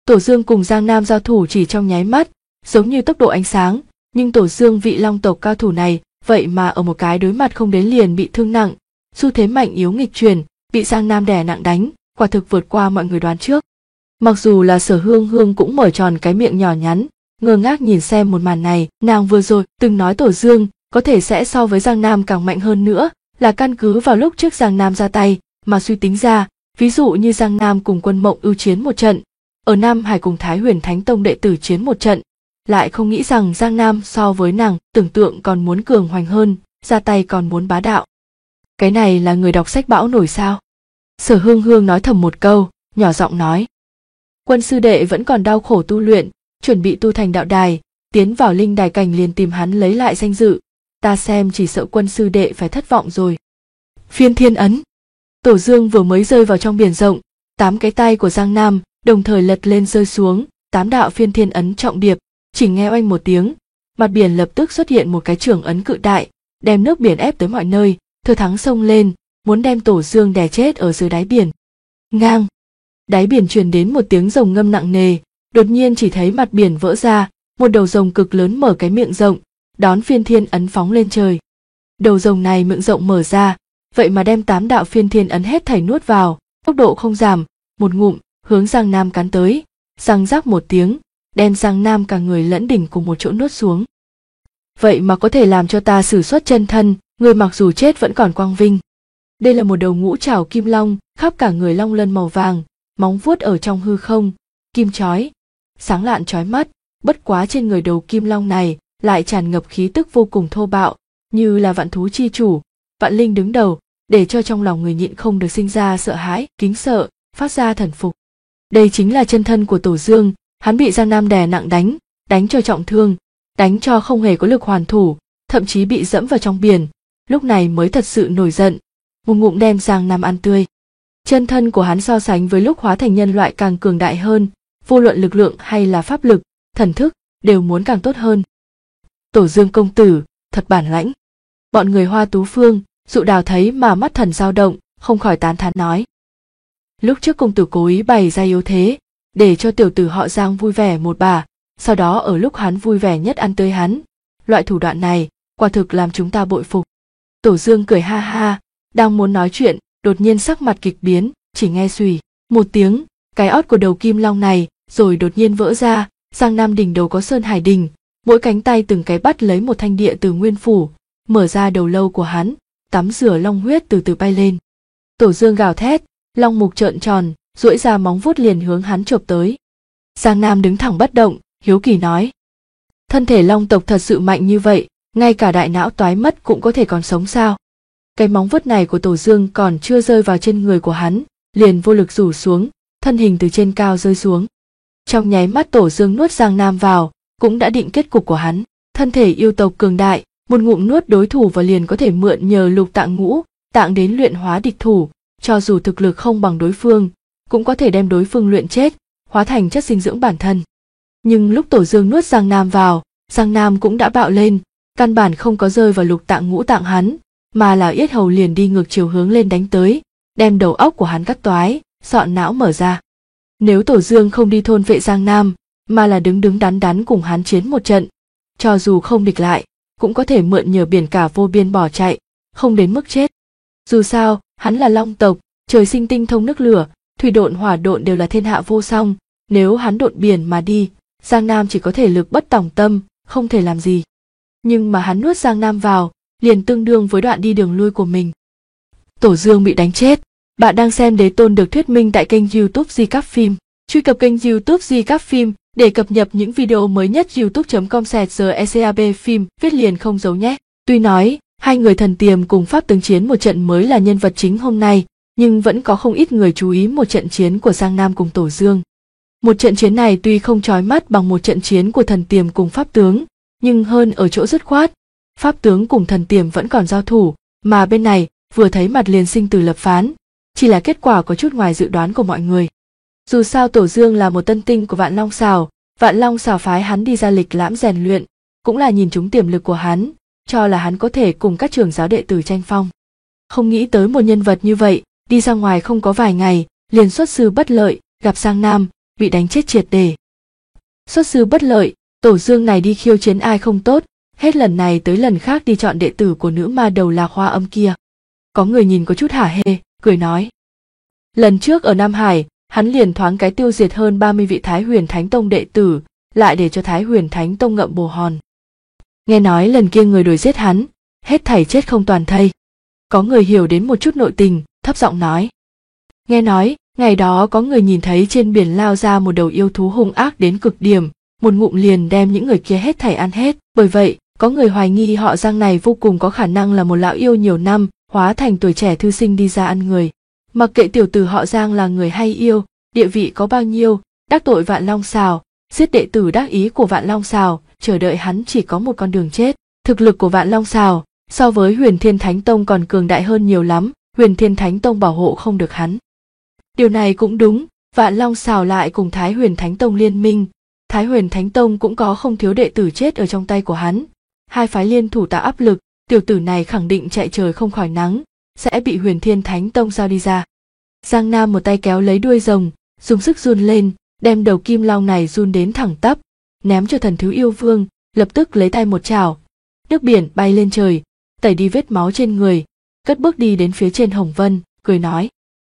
Tổ Dương cùng Giang Nam giao thủ chỉ trong nháy mắt, giống như tốc độ ánh sáng, nhưng Tổ Dương vị Long tộc cao thủ này vậy mà ở một cái đối mặt không đến liền bị thương nặng, xu thế mạnh yếu nghịch chuyển, bị Giang Nam đè nặng đánh, quả thực vượt qua mọi người đoán trước. Mặc dù là Sở Hương Hương cũng mở tròn cái miệng nhỏ nhắn, ngơ ngác nhìn xem một màn này. Nàng vừa rồi từng nói Tổ Dương có thể sẽ so với Giang Nam càng mạnh hơn nữa, là căn cứ vào lúc trước Giang Nam ra tay mà suy tính ra. Ví dụ như Giang Nam cùng Quân Mộng Ưu chiến một trận, ở Nam Hải cùng Thái Huyền Thánh Tông đệ tử chiến một trận, lại không nghĩ rằng Giang Nam so với nàng tưởng tượng còn muốn cường hoành hơn, ra tay còn muốn bá đạo. Cái này là người đọc sách bão nổi sao? Sở Hương Hương nói thầm một câu, nhỏ giọng nói. Quân sư đệ vẫn còn đau khổ tu luyện, chuẩn bị tu thành đạo đài, tiến vào linh đài cảnh liền tìm hắn lấy lại danh dự. Ta xem chỉ sợ quân sư đệ phải thất vọng rồi. Phiên thiên ấn. Tổ Dương vừa mới rơi vào trong biển rộng, 8 cái tay của Giang Nam đồng thời lật lên rơi xuống, 8 đạo phiên thiên ấn trọng điệp, chỉ nghe oanh một tiếng, mặt biển lập tức xuất hiện một cái trường ấn cự đại, đem nước biển ép tới mọi nơi, thừa thắng xông lên, muốn đem Tổ Dương đè chết ở dưới đáy biển. Ngang, đáy biển truyền đến một tiếng rồng ngâm nặng nề, đột nhiên chỉ thấy mặt biển vỡ ra, một đầu rồng cực lớn mở cái miệng rộng, đón phiên thiên ấn phóng lên trời. Đầu rồng này miệng rộng mở ra, vậy mà đem 8 đạo phiên thiên ấn hết thảy nuốt vào, tốc độ không giảm, một ngụm hướng Giang Nam cắn tới, răng rắc một tiếng, đem Giang Nam cả người lẫn đỉnh cùng một chỗ nuốt xuống. Vậy mà có thể làm cho ta sử xuất chân thân, người mặc dù chết vẫn còn quang vinh. Đây là một đầu ngũ trảo kim long, khắp cả người long lân màu vàng, móng vuốt ở trong hư không, kim chói, sáng lạn chói mắt, bất quá trên người đầu kim long này lại tràn ngập khí tức vô cùng thô bạo, như là vạn thú chi chủ, vạn linh đứng đầu, để cho trong lòng người nhịn không được sinh ra sợ hãi, kính sợ, phát ra thần phục. Đây chính là chân thân của Tổ Dương, hắn bị Giang Nam đè nặng đánh cho trọng thương, đánh cho không hề có lực hoàn thủ, thậm chí bị dẫm vào trong biển, lúc này mới thật sự nổi giận, một ngụm đem Giang Nam ăn tươi. Chân thân của hắn so sánh với lúc hóa thành nhân loại càng cường đại hơn, vô luận lực lượng hay là pháp lực, thần thức đều muốn càng tốt hơn. Tổ Dương công tử, thật bản lãnh. Bọn người Hoa Tú Phương, Dụ Đào thấy mà mắt thần dao động, không khỏi tán thán nói. Lúc trước công tử cố ý bày ra yếu thế, để cho tiểu tử họ Giang vui vẻ một bà, sau đó ở lúc hắn vui vẻ nhất ăn tươi hắn. Loại thủ đoạn này, quả thực làm chúng ta bội phục. Tổ Dương cười ha ha, đang muốn nói chuyện, đột nhiên sắc mặt kịch biến, chỉ nghe xùy một tiếng, cái ót của đầu kim long này rồi đột nhiên vỡ ra. Giang Nam đỉnh đầu có Sơn Hải Đình, mỗi cánh tay từng cái bắt lấy một thanh địa từ nguyên phủ, mở ra đầu lâu của hắn, tắm rửa long huyết từ từ bay lên. Tổ Dương gào thét, long mục trợn tròn, duỗi ra móng vuốt liền hướng hắn chộp tới. Giang Nam đứng thẳng bất động, hiếu kỳ nói: thân thể long tộc thật sự mạnh như vậy, ngay cả đại não toái mất cũng có thể còn sống sao? Cái móng vuốt này của Tổ Dương còn chưa rơi vào trên người của hắn, liền vô lực rủ xuống, thân hình từ trên cao rơi xuống. Trong nháy mắt Tổ Dương nuốt Giang Nam vào, cũng đã định kết cục của hắn. Thân thể yêu tộc cường đại, một ngụm nuốt đối thủ và liền có thể mượn nhờ lục tạng ngũ tạng đến luyện hóa địch thủ, cho dù thực lực không bằng đối phương, cũng có thể đem đối phương luyện chết, hóa thành chất dinh dưỡng bản thân. Nhưng lúc Tổ Dương nuốt Giang Nam vào, Giang Nam cũng đã bạo lên, căn bản không có rơi vào lục tạng ngũ tạng hắn, mà là yết hầu liền đi ngược chiều hướng lên đánh tới, đem đầu óc của hắn cắt toái, sọ não mở ra. Nếu Tổ Dương không đi thôn vệ Giang Nam, mà là đứng đứng đắn đắn cùng hắn chiến một trận, cho dù không địch lại, cũng có thể mượn nhờ biển cả vô biên bỏ chạy, không đến mức chết. Dù sao, hắn là long tộc, trời sinh tinh thông nước lửa, thủy độn hỏa độn đều là thiên hạ vô song, nếu hắn độn biển mà đi, Giang Nam chỉ có thể lực bất tòng tâm, không thể làm gì. Nhưng mà hắn nuốt Giang Nam vào, liền tương đương với đoạn đi đường lui của mình. Tổ Dương bị đánh chết. Bạn đang xem Đế Tôn được thuyết minh tại kênh YouTube Di Cáp Phim. Truy cập kênh YouTube Di Cáp Phim để cập nhật những video mới nhất. youtube.com/secab phim viết liền không giấu nhé. Tuy nói, hai người thần tiềm cùng Pháp tướng chiến một trận mới là nhân vật chính hôm nay, nhưng vẫn có không ít người chú ý một trận chiến của Giang Nam cùng Tổ Dương. Một trận chiến này tuy không chói mắt bằng một trận chiến của thần tiềm cùng Pháp tướng, nhưng hơn ở chỗ dứt khoát. Pháp tướng cùng thần tiềm vẫn còn giao thủ, mà bên này vừa thấy mặt liền sinh tử lập phán. Chỉ là kết quả có chút ngoài dự đoán của mọi người. Dù sao Tổ Dương là một tân tinh của Vạn Long Xào phái hắn đi ra lịch lãm rèn luyện, cũng là nhìn trúng tiềm lực của hắn, cho là hắn có thể cùng các trưởng giáo đệ tử tranh phong. Không nghĩ tới một nhân vật như vậy, đi ra ngoài không có vài ngày, liền xuất sư bất lợi, gặp Giang Nam, bị đánh chết triệt để. Xuất sư bất lợi, Tổ Dương này đi khiêu chiến ai không tốt, hết lần này tới lần khác đi chọn đệ tử của nữ ma đầu Lạc Hoa Âm kia. Có người nhìn có chút hả hê, cười nói. Lần trước ở Nam Hải, hắn liền thoáng cái tiêu diệt hơn 30 vị Thái Huyền Thánh Tông đệ tử, lại để cho Thái Huyền Thánh Tông ngậm bồ hòn. Nghe nói lần kia người đuổi giết hắn, hết thảy chết không toàn thây. Có người hiểu đến một chút nội tình, thấp giọng nói. Nghe nói, ngày đó có người nhìn thấy trên biển lao ra một đầu yêu thú hung ác đến cực điểm, một ngụm liền đem những người kia hết thảy ăn hết. Bởi vậy, có người hoài nghi họ Giang này vô cùng có khả năng là một lão yêu nhiều năm, hóa thành tuổi trẻ thư sinh đi ra ăn người. Mặc kệ tiểu tử họ Giang là người hay yêu, địa vị có bao nhiêu, đắc tội Vạn Long Sào, giết đệ tử đắc ý của Vạn Long Sào, chờ đợi hắn chỉ có một con đường chết. Thực lực của Vạn Long Sào so với Huyền Thiên Thánh Tông còn cường đại hơn nhiều lắm, Huyền Thiên Thánh Tông bảo hộ không được hắn. Điều này cũng đúng, Vạn Long Sào lại cùng Thái Huyền Thánh Tông liên minh, Thái Huyền Thánh Tông cũng có không thiếu đệ tử chết ở trong tay của hắn. Hai phái liên thủ tạo áp lực, tiểu tử này khẳng định chạy trời không khỏi nắng, sẽ bị Huyền Thiên Thánh Tông giao đi ra. Giang Nam một tay kéo lấy đuôi rồng, dùng sức run lên, đem đầu kim long này run đến thẳng tắp, ném cho Thần Thứ Yêu Vương, lập tức lấy tay một chảo, nước biển bay lên trời, tẩy đi vết máu trên người, cất bước đi đến phía trên Hồng Vân, cười nói.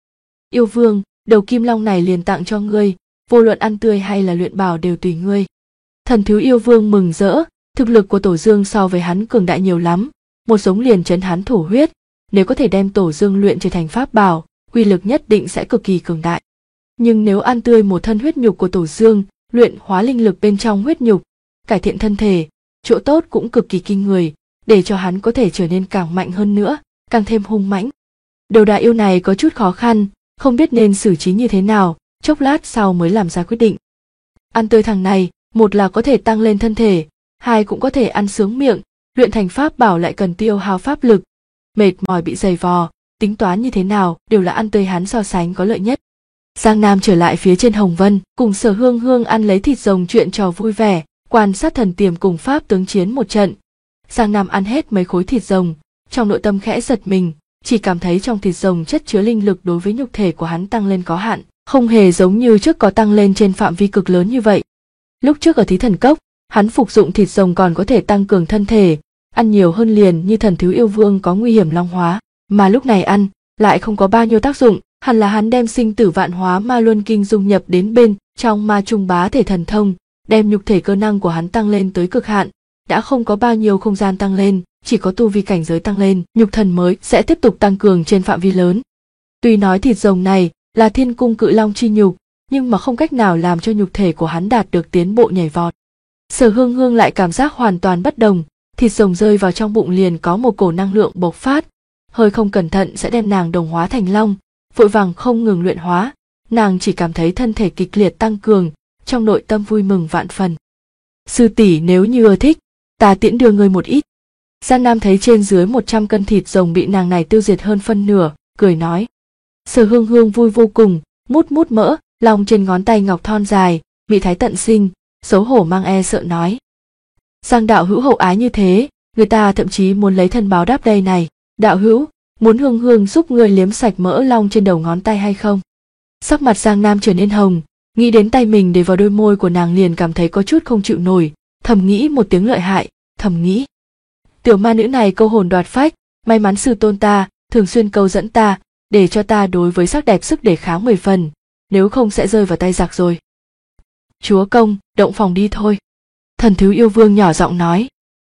Yêu Vương, đầu kim long này liền tặng cho ngươi, vô luận ăn tươi hay là luyện bảo đều tùy ngươi. Thần Thứ Yêu Vương mừng rỡ, thực lực của Tổ Dương so với hắn cường đại nhiều lắm, một giống liền chấn hắn thổ huyết, nếu có thể đem Tổ Dương luyện trở thành pháp bảo, uy lực nhất định sẽ cực kỳ cường đại. Nhưng nếu ăn tươi một thân huyết nhục của Tổ Dương, luyện hóa linh lực bên trong huyết nhục, cải thiện thân thể, chỗ tốt cũng cực kỳ kinh người, để cho hắn có thể trở nên càng mạnh hơn nữa, càng thêm hung mãnh. Đầu đại yêu này có chút khó khăn, không biết nên xử trí như thế nào, chốc lát sau mới làm ra quyết định. Ăn tươi thằng này, một là có thể tăng lên thân thể, hai cũng có thể ăn sướng miệng, luyện thành pháp bảo lại cần tiêu hao pháp lực, mệt mỏi bị dày vò, tính toán như thế nào đều là ăn tươi hắn so sánh có lợi nhất. Giang Nam trở lại phía trên Hồng Vân, cùng Sở Hương Hương ăn lấy thịt rồng chuyện trò vui vẻ, quan sát thần tiềm cùng pháp tướng chiến một trận. Giang Nam ăn hết mấy khối thịt rồng, trong nội tâm khẽ giật mình, chỉ cảm thấy trong thịt rồng chất chứa linh lực đối với nhục thể của hắn tăng lên có hạn, không hề giống như trước có tăng lên trên phạm vi cực lớn như vậy. Lúc trước ở Thí Thần Cốc, hắn phục dụng thịt rồng còn có thể tăng cường thân thể, ăn nhiều hơn liền như Thần Thứ Yêu Vương có nguy hiểm long hóa, mà lúc này ăn lại không có bao nhiêu tác dụng, hẳn là hắn đem sinh tử vạn hóa ma luân kinh dung nhập đến bên trong ma trung bá thể thần thông, đem nhục thể cơ năng của hắn tăng lên tới cực hạn, đã không có bao nhiêu không gian tăng lên, chỉ có tu vi cảnh giới tăng lên, nhục thần mới sẽ tiếp tục tăng cường trên phạm vi lớn. Tuy nói thịt rồng này là Thiên Cung Cự Long chi nhục, nhưng mà không cách nào làm cho nhục thể của hắn đạt được tiến bộ nhảy vọt. Sở Hương Hương lại cảm giác hoàn toàn bất đồng, thịt rồng rơi vào trong bụng liền có một cổ năng lượng bộc phát, hơi không cẩn thận sẽ đem nàng đồng hóa thành long, vội vàng không ngừng luyện hóa, nàng chỉ cảm thấy thân thể kịch liệt tăng cường, trong nội tâm vui mừng vạn phần. Sư tỷ nếu như ưa thích, ta tiễn đưa ngươi một ít. Giang Nam thấy trên dưới 100 cân thịt rồng bị nàng này tiêu diệt hơn phân nửa, cười nói. Sở Hương Hương vui vô cùng, mút mút mỡ, lòng trên ngón tay ngọc thon dài, mị thái tận sinh, xấu hổ mang e sợ nói. Giang đạo hữu hậu ái như thế, người ta thậm chí muốn lấy thân báo đáp đây này. Đạo hữu, muốn Hương Hương giúp người liếm sạch mỡ long trên đầu ngón tay hay không? Sắc mặt Giang Nam trở nên hồng, nghĩ đến tay mình để vào đôi môi của nàng liền cảm thấy có chút không chịu nổi, thầm nghĩ một tiếng lợi hại, thầm nghĩ. Tiểu ma nữ này câu hồn đoạt phách, may mắn sư tôn ta, thường xuyên câu dẫn ta, để cho ta đối với sắc đẹp sức đề kháng 10 phần, nếu không sẽ rơi vào tay giặc rồi. Chúa công, động phòng đi thôi. Thần Thứ Yêu Vương nhỏ giọng nói.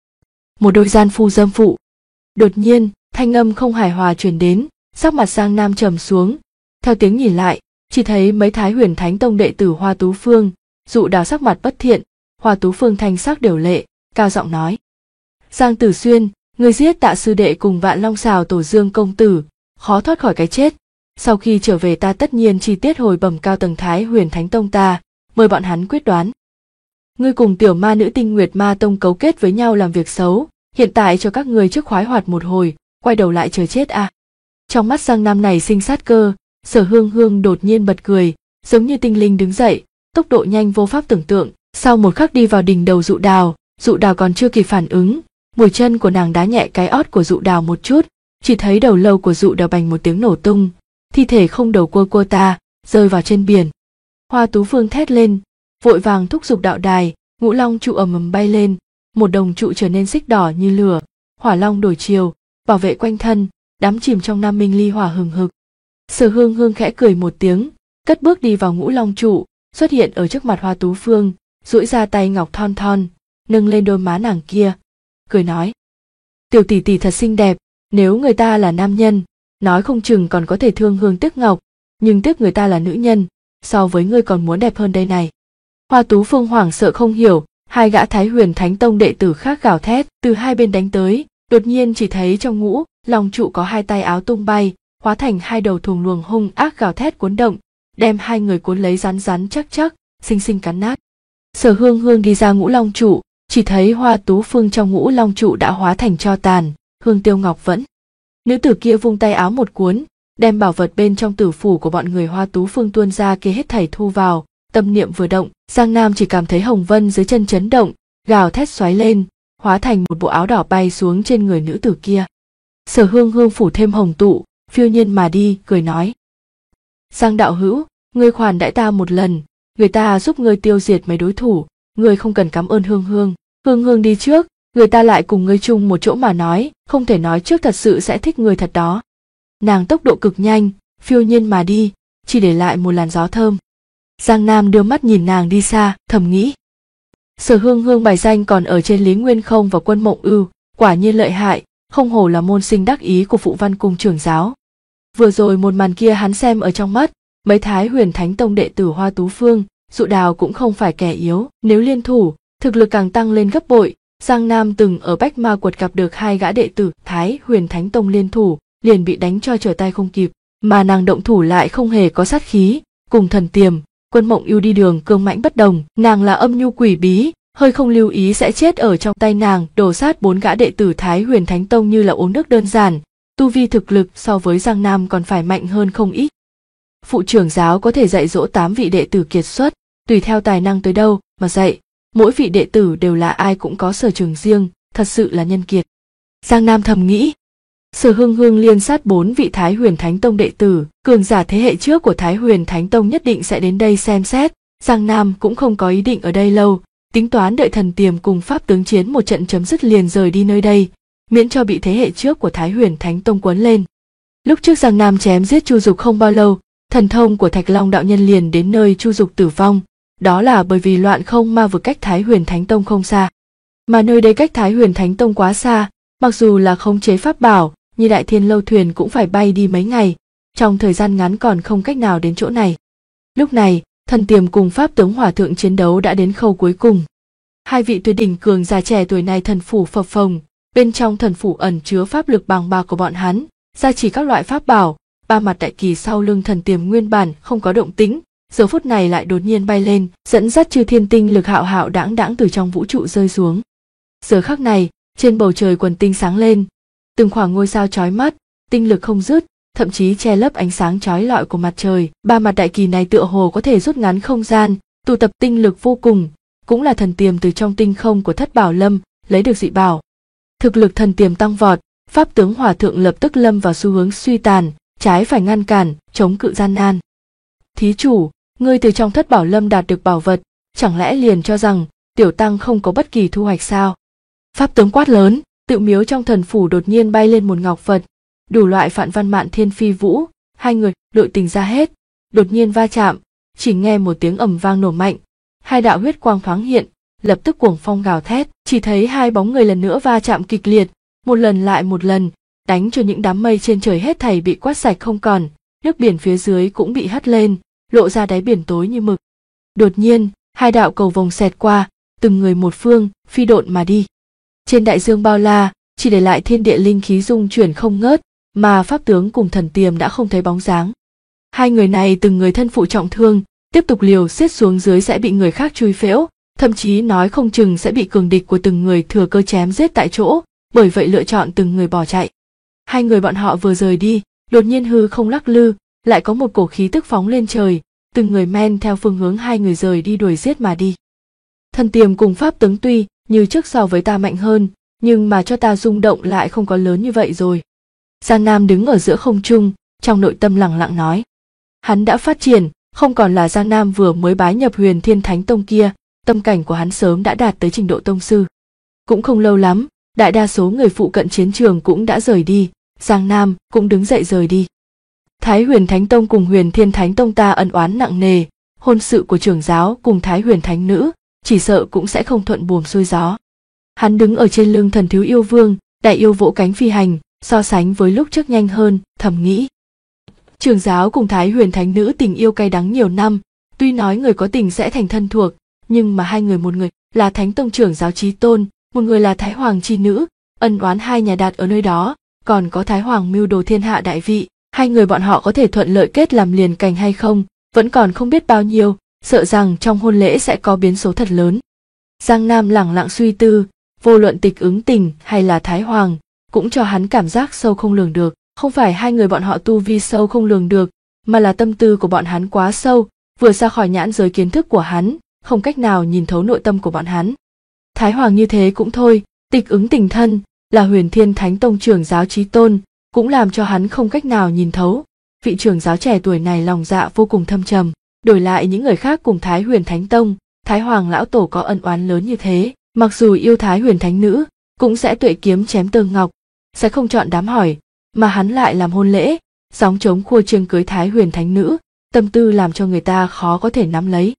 Một đôi gian phu dâm phụ. Đột nhiên, thanh âm không hài hòa truyền đến, sắc mặt Giang Nam trầm xuống, theo tiếng nhìn lại, chỉ thấy mấy Thái Huyền Thánh Tông đệ tử Hoa Tú Phương, Dụ Đào sắc mặt bất thiện, Hoa Tú Phương thanh sắc đều lệ, cao giọng nói. Giang Tử Xuyên, người giết Tạ sư đệ cùng Vạn Long Sào Tổ Dương công tử, khó thoát khỏi cái chết. Sau khi trở về ta tất nhiên chi tiết hồi bẩm cao tầng Thái Huyền Thánh Tông ta, mời bọn hắn quyết đoán. Ngươi cùng tiểu ma nữ Tinh Nguyệt Ma Tông cấu kết với nhau làm việc xấu, hiện tại cho các ngươi trước khoái hoạt một hồi, quay đầu lại chờ chết à. Trong mắt Giang Nam này sinh sát cơ, Sở Hương Hương đột nhiên bật cười, giống như tinh linh đứng dậy, tốc độ nhanh vô pháp tưởng tượng, sau một khắc đi vào đỉnh đầu Dụ Đào còn chưa kịp phản ứng, mũi chân của nàng đá nhẹ cái ót của Dụ Đào một chút, chỉ thấy đầu lâu của Dụ Đào bành một tiếng nổ tung, thi thể không đầu cua ta, rơi vào trên biển. Hoa Tú Phương thét lên, vội vàng thúc giục đạo đài, ngũ long trụ ầm ầm bay lên, một đồng trụ trở nên xích đỏ như lửa, hỏa long đổi chiều, bảo vệ quanh thân, đắm chìm trong nam minh ly hỏa hừng hực. Sở Hương Hương khẽ cười một tiếng, cất bước đi vào ngũ long trụ, xuất hiện ở trước mặt Hoa Tú Phương, duỗi ra tay ngọc thon thon, nâng lên đôi má nàng kia, cười nói: "Tiểu tỷ tỷ thật xinh đẹp, nếu người ta là nam nhân, nói không chừng còn có thể thương hương tiếc ngọc, nhưng tiếc người ta là nữ nhân, so với ngươi còn muốn đẹp hơn đây này." Hoa Tú Phương hoảng sợ không hiểu, hai gã Thái Huyền Thánh Tông đệ tử khác gào thét, từ hai bên đánh tới, đột nhiên chỉ thấy trong ngũ long trụ có hai tay áo tung bay, hóa thành hai đầu thuồng luồng hung ác gào thét cuốn động, đem hai người cuốn lấy rắn rắn chắc chắc, xinh xinh cắn nát. Sở Hương Hương đi ra ngũ long trụ, chỉ thấy Hoa Tú Phương trong ngũ long trụ đã hóa thành tro tàn, hương tiêu ngọc vẫn. Nữ tử kia vung tay áo một cuốn, đem bảo vật bên trong tử phủ của bọn người Hoa Tú Phương tuôn ra kia hết thảy thu vào, tâm niệm vừa động, Giang Nam chỉ cảm thấy hồng vân dưới chân chấn động, gào thét xoáy lên, hóa thành một bộ áo đỏ bay xuống trên người nữ tử kia. Sở Hương Hương phủ thêm hồng tụ, phiêu nhiên mà đi, cười nói: "Giang đạo hữu, ngươi khoản đãi ta một lần, người ta giúp ngươi tiêu diệt mấy đối thủ, ngươi không cần cảm ơn Hương Hương. Hương Hương đi trước, người ta lại cùng ngươi chung một chỗ mà nói, không thể nói trước thật sự sẽ thích ngươi thật đó." Nàng tốc độ cực nhanh, phiêu nhiên mà đi, chỉ để lại một làn gió thơm. Giang Nam đưa mắt nhìn nàng đi xa, thầm nghĩ: Sở Hương Hương bài danh còn ở trên Lý Nguyên Không và Quân Mộng Ưu, quả nhiên lợi hại, không hổ là môn sinh đắc ý của Phụ Văn Cung trưởng giáo. Vừa rồi một màn kia hắn xem ở trong mắt, mấy Thái Huyền Thánh Tông đệ tử Hoa Tú Phương, Dụ Đào cũng không phải kẻ yếu, nếu liên thủ, thực lực càng tăng lên gấp bội. Giang Nam từng ở Bách Ma Quật gặp được hai gã đệ tử Thái Huyền Thánh Tông liên thủ, liền bị đánh cho trở tay không kịp, mà nàng động thủ lại không hề có sát khí, cùng Thần Tiềm, Quân Mộng Ưu đi đường cương mãnh bất đồng, nàng là âm nhu quỷ bí, hơi không lưu ý sẽ chết ở trong tay nàng. Đổ sát bốn gã đệ tử Thái Huyền Thánh Tông như là uống nước đơn giản, tu vi thực lực so với Giang Nam còn phải mạnh hơn không ít. Phụ trưởng giáo có thể dạy dỗ 8 vị đệ tử kiệt xuất, tùy theo tài năng tới đâu mà dạy, mỗi vị đệ tử đều là ai cũng có sở trường riêng, thật sự là nhân kiệt. Giang Nam thầm nghĩ. Sở Hương Hương liên sát 4 vị Thái Huyền Thánh Tông đệ tử, cường giả thế hệ trước của Thái Huyền Thánh Tông nhất định sẽ đến đây xem xét. Giang Nam cũng không có ý định ở đây lâu, tính toán đợi Thần Tiềm cùng Pháp tướng chiến một trận chấm dứt liền rời đi nơi đây, miễn cho bị thế hệ trước của Thái Huyền Thánh Tông quấn lên. Lúc trước Giang Nam chém giết Chu Dục không bao lâu, thần thông của Thạch Long đạo nhân liền đến nơi Chu Dục tử vong, đó là bởi vì Loạn Không Ma vực cách Thái Huyền Thánh Tông không xa. Mà nơi đây cách Thái Huyền Thánh Tông quá xa, mặc dù là khống chế pháp bảo, như Đại Thiên Lâu thuyền cũng phải bay đi mấy ngày, trong thời gian ngắn còn không cách nào đến chỗ này. Lúc này, Thần Tiềm cùng Pháp tướng Hòa thượng chiến đấu đã đến khâu cuối cùng. Hai vị tuyệt đỉnh cường giả trẻ tuổi này thần phủ phập phồng, bên trong thần phủ ẩn chứa pháp lực bằng bạc của bọn hắn, gia trì các loại pháp bảo. Ba mặt đại kỳ sau lưng Thần Tiềm nguyên bản không có động tĩnh, giờ phút này lại đột nhiên bay lên, dẫn dắt chư thiên tinh lực hạo hạo đãng đãng từ trong vũ trụ rơi xuống. Giờ khắc này, trên bầu trời quần tinh sáng lên, từng khoảng ngôi sao chói mắt, tinh lực không dứt, thậm chí che lấp ánh sáng chói lọi của mặt trời. Ba mặt đại kỳ này tựa hồ có thể rút ngắn không gian, tụ tập tinh lực vô cùng, cũng là Thần Tiềm từ trong tinh không của Thất Bảo Lâm lấy được dị bảo. Thực lực Thần Tiềm tăng vọt, Pháp tướng Hòa thượng lập tức lâm vào xu hướng suy tàn, trái phải ngăn cản, chống cự gian nan. Thí chủ, ngươi từ trong Thất Bảo Lâm đạt được bảo vật, chẳng lẽ liền cho rằng tiểu tăng không có bất kỳ thu hoạch sao? Pháp tướng quát lớn. Tự miếu trong thần phủ đột nhiên bay lên một ngọc Phật, đủ loại phạn văn mạn thiên phi vũ, hai người đội tình ra hết, đột nhiên va chạm, chỉ nghe một tiếng ầm vang nổ mạnh, hai đạo huyết quang thoáng hiện, lập tức cuồng phong gào thét, chỉ thấy hai bóng người lần nữa va chạm kịch liệt, một lần lại một lần, đánh cho những đám mây trên trời hết thảy bị quát sạch không còn, nước biển phía dưới cũng bị hất lên, lộ ra đáy biển tối như mực. Đột nhiên, hai đạo cầu vồng xẹt qua, từng người một phương, phi độn mà đi. Trên đại dương bao la, chỉ để lại thiên địa linh khí dung chuyển không ngớt, mà Pháp tướng cùng Thần Tiềm đã không thấy bóng dáng. Hai người này từng người thân phụ trọng thương, tiếp tục liều xiết xuống dưới sẽ bị người khác chui phễu, thậm chí nói không chừng sẽ bị cường địch của từng người thừa cơ chém giết tại chỗ, bởi vậy lựa chọn từng người bỏ chạy. Hai người bọn họ vừa rời đi, đột nhiên hư không lắc lư, lại có một cổ khí tức phóng lên trời, từng người men theo phương hướng hai người rời đi đuổi giết mà đi. Thần Tiềm cùng Pháp tướng tuy như trước so với ta mạnh hơn, nhưng mà cho ta rung động lại không có lớn như vậy rồi. Giang Nam đứng ở giữa không trung, trong nội tâm lẳng lặng nói. Hắn đã phát triển, không còn là Giang Nam vừa mới bái nhập Huyền Thiên Thánh Tông kia, tâm cảnh của hắn sớm đã đạt tới trình độ tông sư. Cũng không lâu lắm, đại đa số người phụ cận chiến trường cũng đã rời đi, Giang Nam cũng đứng dậy rời đi. Thái Huyền Thánh Tông cùng Huyền Thiên Thánh Tông ta ân oán nặng nề, hôn sự của trưởng giáo cùng Thái Huyền Thánh Nữ, chỉ sợ cũng sẽ không thuận buồm xuôi gió. Hắn đứng ở trên lưng Thần Thiếu Yêu Vương, đại yêu vỗ cánh phi hành, so sánh với lúc trước nhanh hơn, thầm nghĩ. Trưởng giáo cùng Thái Huyền Thánh Nữ tình yêu cay đắng nhiều năm, tuy nói người có tình sẽ thành thân thuộc, nhưng mà hai người, một người là Thánh Tông trưởng giáo chí tôn, một người là Thái Hoàng chi nữ, ân oán hai nhà đặt ở nơi đó, còn có Thái Hoàng mưu đồ thiên hạ đại vị, hai người bọn họ có thể thuận lợi kết làm liền cành hay không, vẫn còn không biết bao nhiêu, sợ rằng trong hôn lễ sẽ có biến số thật lớn. Giang Nam lẳng lặng suy tư, vô luận Tịch Ứng Tình hay là Thái Hoàng, cũng cho hắn cảm giác sâu không lường được, không phải hai người bọn họ tu vi sâu không lường được, mà là tâm tư của bọn hắn quá sâu, vừa ra khỏi nhãn giới kiến thức của hắn, không cách nào nhìn thấu nội tâm của bọn hắn. Thái Hoàng như thế cũng thôi, Tịch Ứng Tình thân là Huyền Thiên Thánh Tông trưởng giáo chí tôn, cũng làm cho hắn không cách nào nhìn thấu. Vị trưởng giáo trẻ tuổi này lòng dạ vô cùng thâm trầm, đổi lại những người khác cùng Thái Huyền Thánh Tông, Thái Hoàng lão tổ có ân oán lớn như thế, mặc dù yêu Thái Huyền Thánh Nữ, cũng sẽ tuệ kiếm chém tơ ngọc, sẽ không chọn đám hỏi, mà hắn lại làm hôn lễ, gióng trống khua chiêng cưới Thái Huyền Thánh Nữ, tâm tư làm cho người ta khó có thể nắm lấy.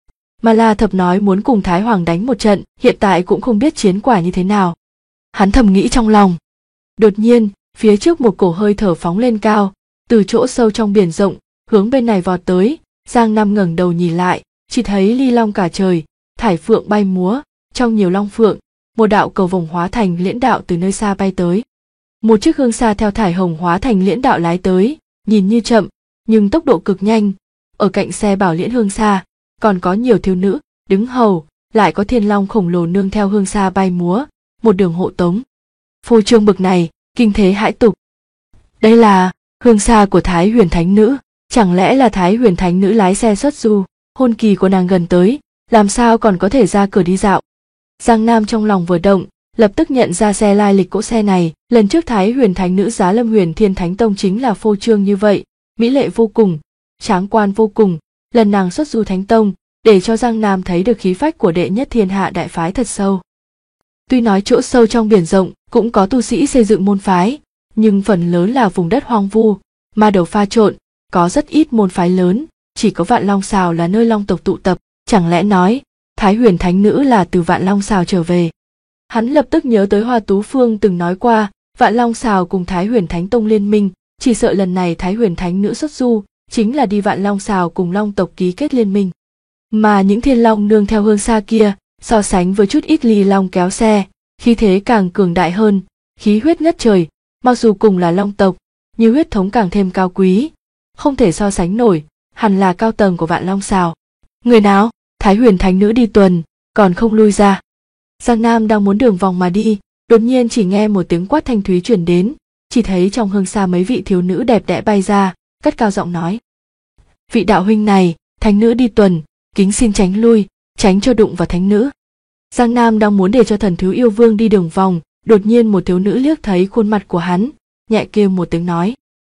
Mà La Thập nói muốn cùng Thái Hoàng đánh một trận, hiện tại cũng không biết chiến quả như thế nào. Hắn thầm nghĩ trong lòng. Đột nhiên, phía trước một cổ hơi thở phóng lên cao, từ chỗ sâu trong biển rộng, hướng bên này vọt tới. Giang Nam ngẩng đầu nhìn lại, chỉ thấy ly long cả trời, thải phượng bay múa, trong nhiều long phượng, một đạo cầu vồng hóa thành liễn đạo từ nơi xa bay tới. Một chiếc hương xa theo thải hồng hóa thành liễn đạo lái tới, nhìn như chậm, nhưng tốc độ cực nhanh. Ở cạnh xe bảo liễn hương xa, còn có nhiều thiếu nữ đứng hầu, lại có thiên long khổng lồ nương theo hương xa bay múa, một đường hộ tống. Phô trương bực này, kinh thế hãi tục. Đây là hương xa của Thái Huyền Thánh Nữ, chẳng lẽ là Thái Huyền Thánh Nữ lái xe xuất du, hôn kỳ của nàng gần tới, làm sao còn có thể ra cửa đi dạo. Giang Nam trong lòng vừa động, lập tức nhận ra xe lai lịch cỗ xe này, lần trước Thái Huyền Thánh Nữ giá lâm Huyền Thiên Thánh Tông chính là phô trương như vậy, mỹ lệ vô cùng, tráng quan vô cùng, lần nàng xuất du Thánh Tông, để cho Giang Nam thấy được khí phách của đệ nhất thiên hạ đại phái thật sâu. Tuy nói chỗ sâu trong biển rộng cũng có tu sĩ xây dựng môn phái, nhưng phần lớn là vùng đất hoang vu, ma đầu pha trộn, có rất ít môn phái lớn, chỉ có Vạn Long Sào là nơi long tộc tụ tập, chẳng lẽ nói Thái Huyền Thánh Nữ là từ Vạn Long Sào trở về. Hắn lập tức nhớ tới Hoa Tú Phương từng nói qua, Vạn Long Sào cùng Thái Huyền Thánh Tông liên minh, chỉ sợ lần này Thái Huyền Thánh Nữ xuất du, chính là đi Vạn Long Sào cùng long tộc ký kết liên minh. Mà những thiên long nương theo hương xa kia, so sánh với chút ít ly long kéo xe, khí thế càng cường đại hơn, khí huyết ngất trời, mặc dù cùng là long tộc, nhưng huyết thống càng thêm cao quý, không thể so sánh nổi, hẳn là cao tầng của Vạn Long Sào. Người nào? Thái Huyền Thánh Nữ đi tuần, còn không lui ra. Giang Nam đang muốn đường vòng mà đi, đột nhiên chỉ nghe một tiếng quát thanh thúy truyền đến, chỉ thấy trong hương xa mấy vị thiếu nữ đẹp đẽ bay ra, cất cao giọng nói: vị đạo huynh này, Thánh Nữ đi tuần, kính xin tránh lui, tránh cho đụng vào Thánh Nữ. Giang Nam đang muốn để cho Thần Thiếu Yêu Vương đi đường vòng, đột nhiên một thiếu nữ liếc thấy khuôn mặt của hắn, nhẹ kêu một tiếng nói: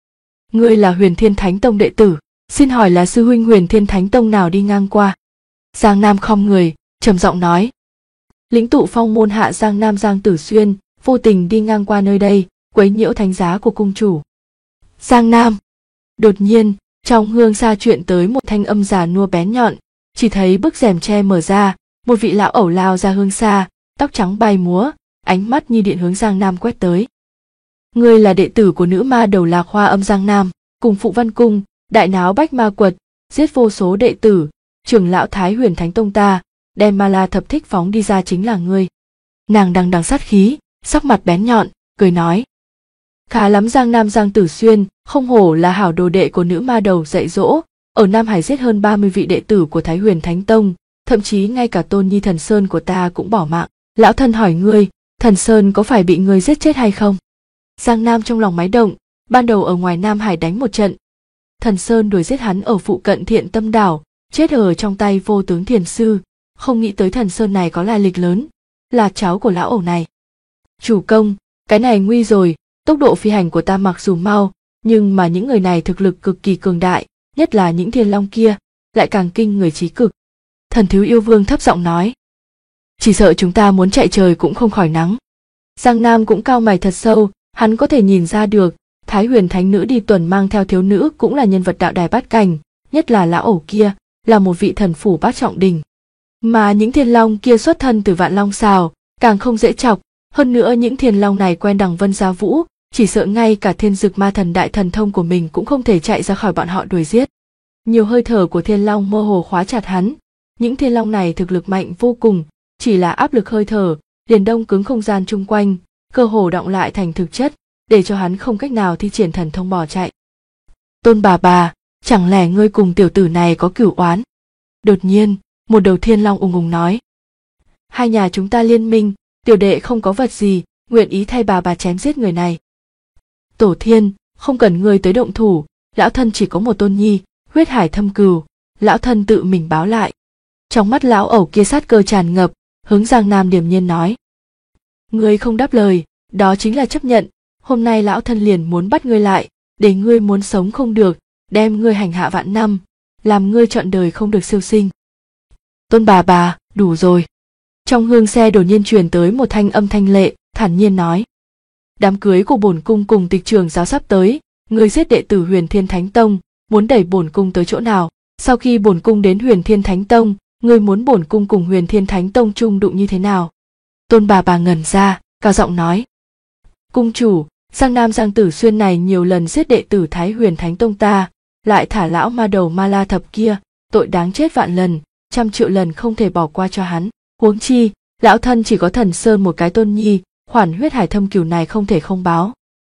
ngươi là Huyền Thiên Thánh Tông đệ tử, xin hỏi là sư huynh Huyền Thiên Thánh Tông nào đi ngang qua? Giang Nam khom người, trầm giọng nói: lĩnh tụ phong môn hạ Giang Nam Giang Tử Xuyên, vô tình đi ngang qua nơi đây, quấy nhiễu thánh giá của cung chủ. Giang Nam. Đột nhiên, trong hương xa chuyện tới một thanh âm già nua bén nhọn, chỉ thấy bức rèm tre mở ra, một vị lão ẩu lao ra hương xa, tóc trắng bay múa, ánh mắt như điện hướng Giang Nam quét tới. Ngươi là đệ tử của nữ ma đầu Lạc Hoa Âm Giang Nam, cùng Phụ Văn Cung, đại náo Bách Ma Quật, giết vô số đệ tử, trưởng lão Thái Huyền Thánh Tông ta, đem Ma La Thập Thích phóng đi ra chính là ngươi. Nàng đằng đằng sát khí, sắc mặt bén nhọn, cười nói: khá lắm Giang Nam Giang Tử Xuyên, không hổ là hảo đồ đệ của nữ ma đầu dạy dỗ, ở Nam Hải giết hơn 30 vị đệ tử của Thái Huyền Thánh Tông, thậm chí ngay cả Tôn Nhi Thần Sơn của ta cũng bỏ mạng. Lão thân hỏi ngươi, Thần Sơn có phải bị ngươi giết chết hay không? Giang Nam trong lòng máy động, ban đầu ở ngoài Nam Hải đánh một trận, Thần Sơn đuổi giết hắn ở phụ cận Thiện Tâm Đảo, chết ở trong tay Vô Tướng Thiền Sư, không nghĩ tới Thần Sơn này có lai lịch lớn, là cháu của lão ẩu này. Chủ công, cái này nguy rồi, tốc độ phi hành của ta mặc dù mau, nhưng mà những người này thực lực cực kỳ cường đại, nhất là những thiên long kia, lại càng kinh người trí cực. Thần Thiếu Yêu Vương thấp giọng nói, chỉ sợ chúng ta muốn chạy trời cũng không khỏi nắng. Giang Nam cũng cau mày thật sâu, hắn có thể nhìn ra được Thái Huyền Thánh Nữ đi tuần mang theo thiếu nữ cũng là nhân vật đạo đài bát cảnh, nhất là lão ẩu kia là một vị thần phủ bát trọng đỉnh. Mà những thiên long kia xuất thân từ Vạn Long Sào, càng không dễ chọc, hơn nữa những thiên long này quen đằng vân giá vũ, chỉ sợ ngay cả thiên dực ma thần đại thần thông của mình cũng không thể chạy ra khỏi bọn họ đuổi giết. Nhiều hơi thở của thiên long mơ hồ khóa chặt hắn, những thiên long này thực lực mạnh vô cùng, chỉ là áp lực hơi thở liền đông cứng không gian chung quanh, cơ hồ đọng lại thành thực chất, để cho hắn không cách nào thi triển thần thông bỏ chạy. Tôn bà, chẳng lẽ ngươi cùng tiểu tử này có cửu oán? Đột nhiên, một đầu thiên long ùng ùng nói. Hai nhà chúng ta liên minh, tiểu đệ không có vật gì, nguyện ý thay bà chém giết người này. Tổ thiên, không cần ngươi tới động thủ, lão thân chỉ có một tôn nhi, huyết hải thâm cừu, lão thân tự mình báo lại. Trong mắt lão ẩu kia sát cơ tràn ngập, hướng Giang Nam điềm nhiên nói. Ngươi không đáp lời, đó chính là chấp nhận, hôm nay lão thân liền muốn bắt ngươi lại, để ngươi muốn sống không được, đem ngươi hành hạ vạn năm, làm ngươi trọn đời không được siêu sinh. Tôn bà, đủ rồi. Trong hương xe đột nhiên truyền tới một thanh âm thanh lệ, thản nhiên nói. Đám cưới của bổn cung cùng tịch trưởng giáo sắp tới, ngươi giết đệ tử Huyền Thiên Thánh Tông, muốn đẩy bổn cung tới chỗ nào? Sau khi bổn cung đến Huyền Thiên Thánh Tông, ngươi muốn bổn cung cùng Huyền Thiên Thánh Tông chung đụng như thế nào? Tôn bà ngẩn ra, cao giọng nói. Cung chủ, Giang Nam Giang Tử Xuyên này nhiều lần giết đệ tử Thái Huyền Thánh Tông ta, lại thả lão ma đầu Ma La Thập kia, tội đáng chết vạn lần, 100 triệu lần không thể bỏ qua cho hắn. Huống chi, lão thân chỉ có Thần Sơn một cái tôn nhi, khoản huyết hải thâm cửu này không thể không báo.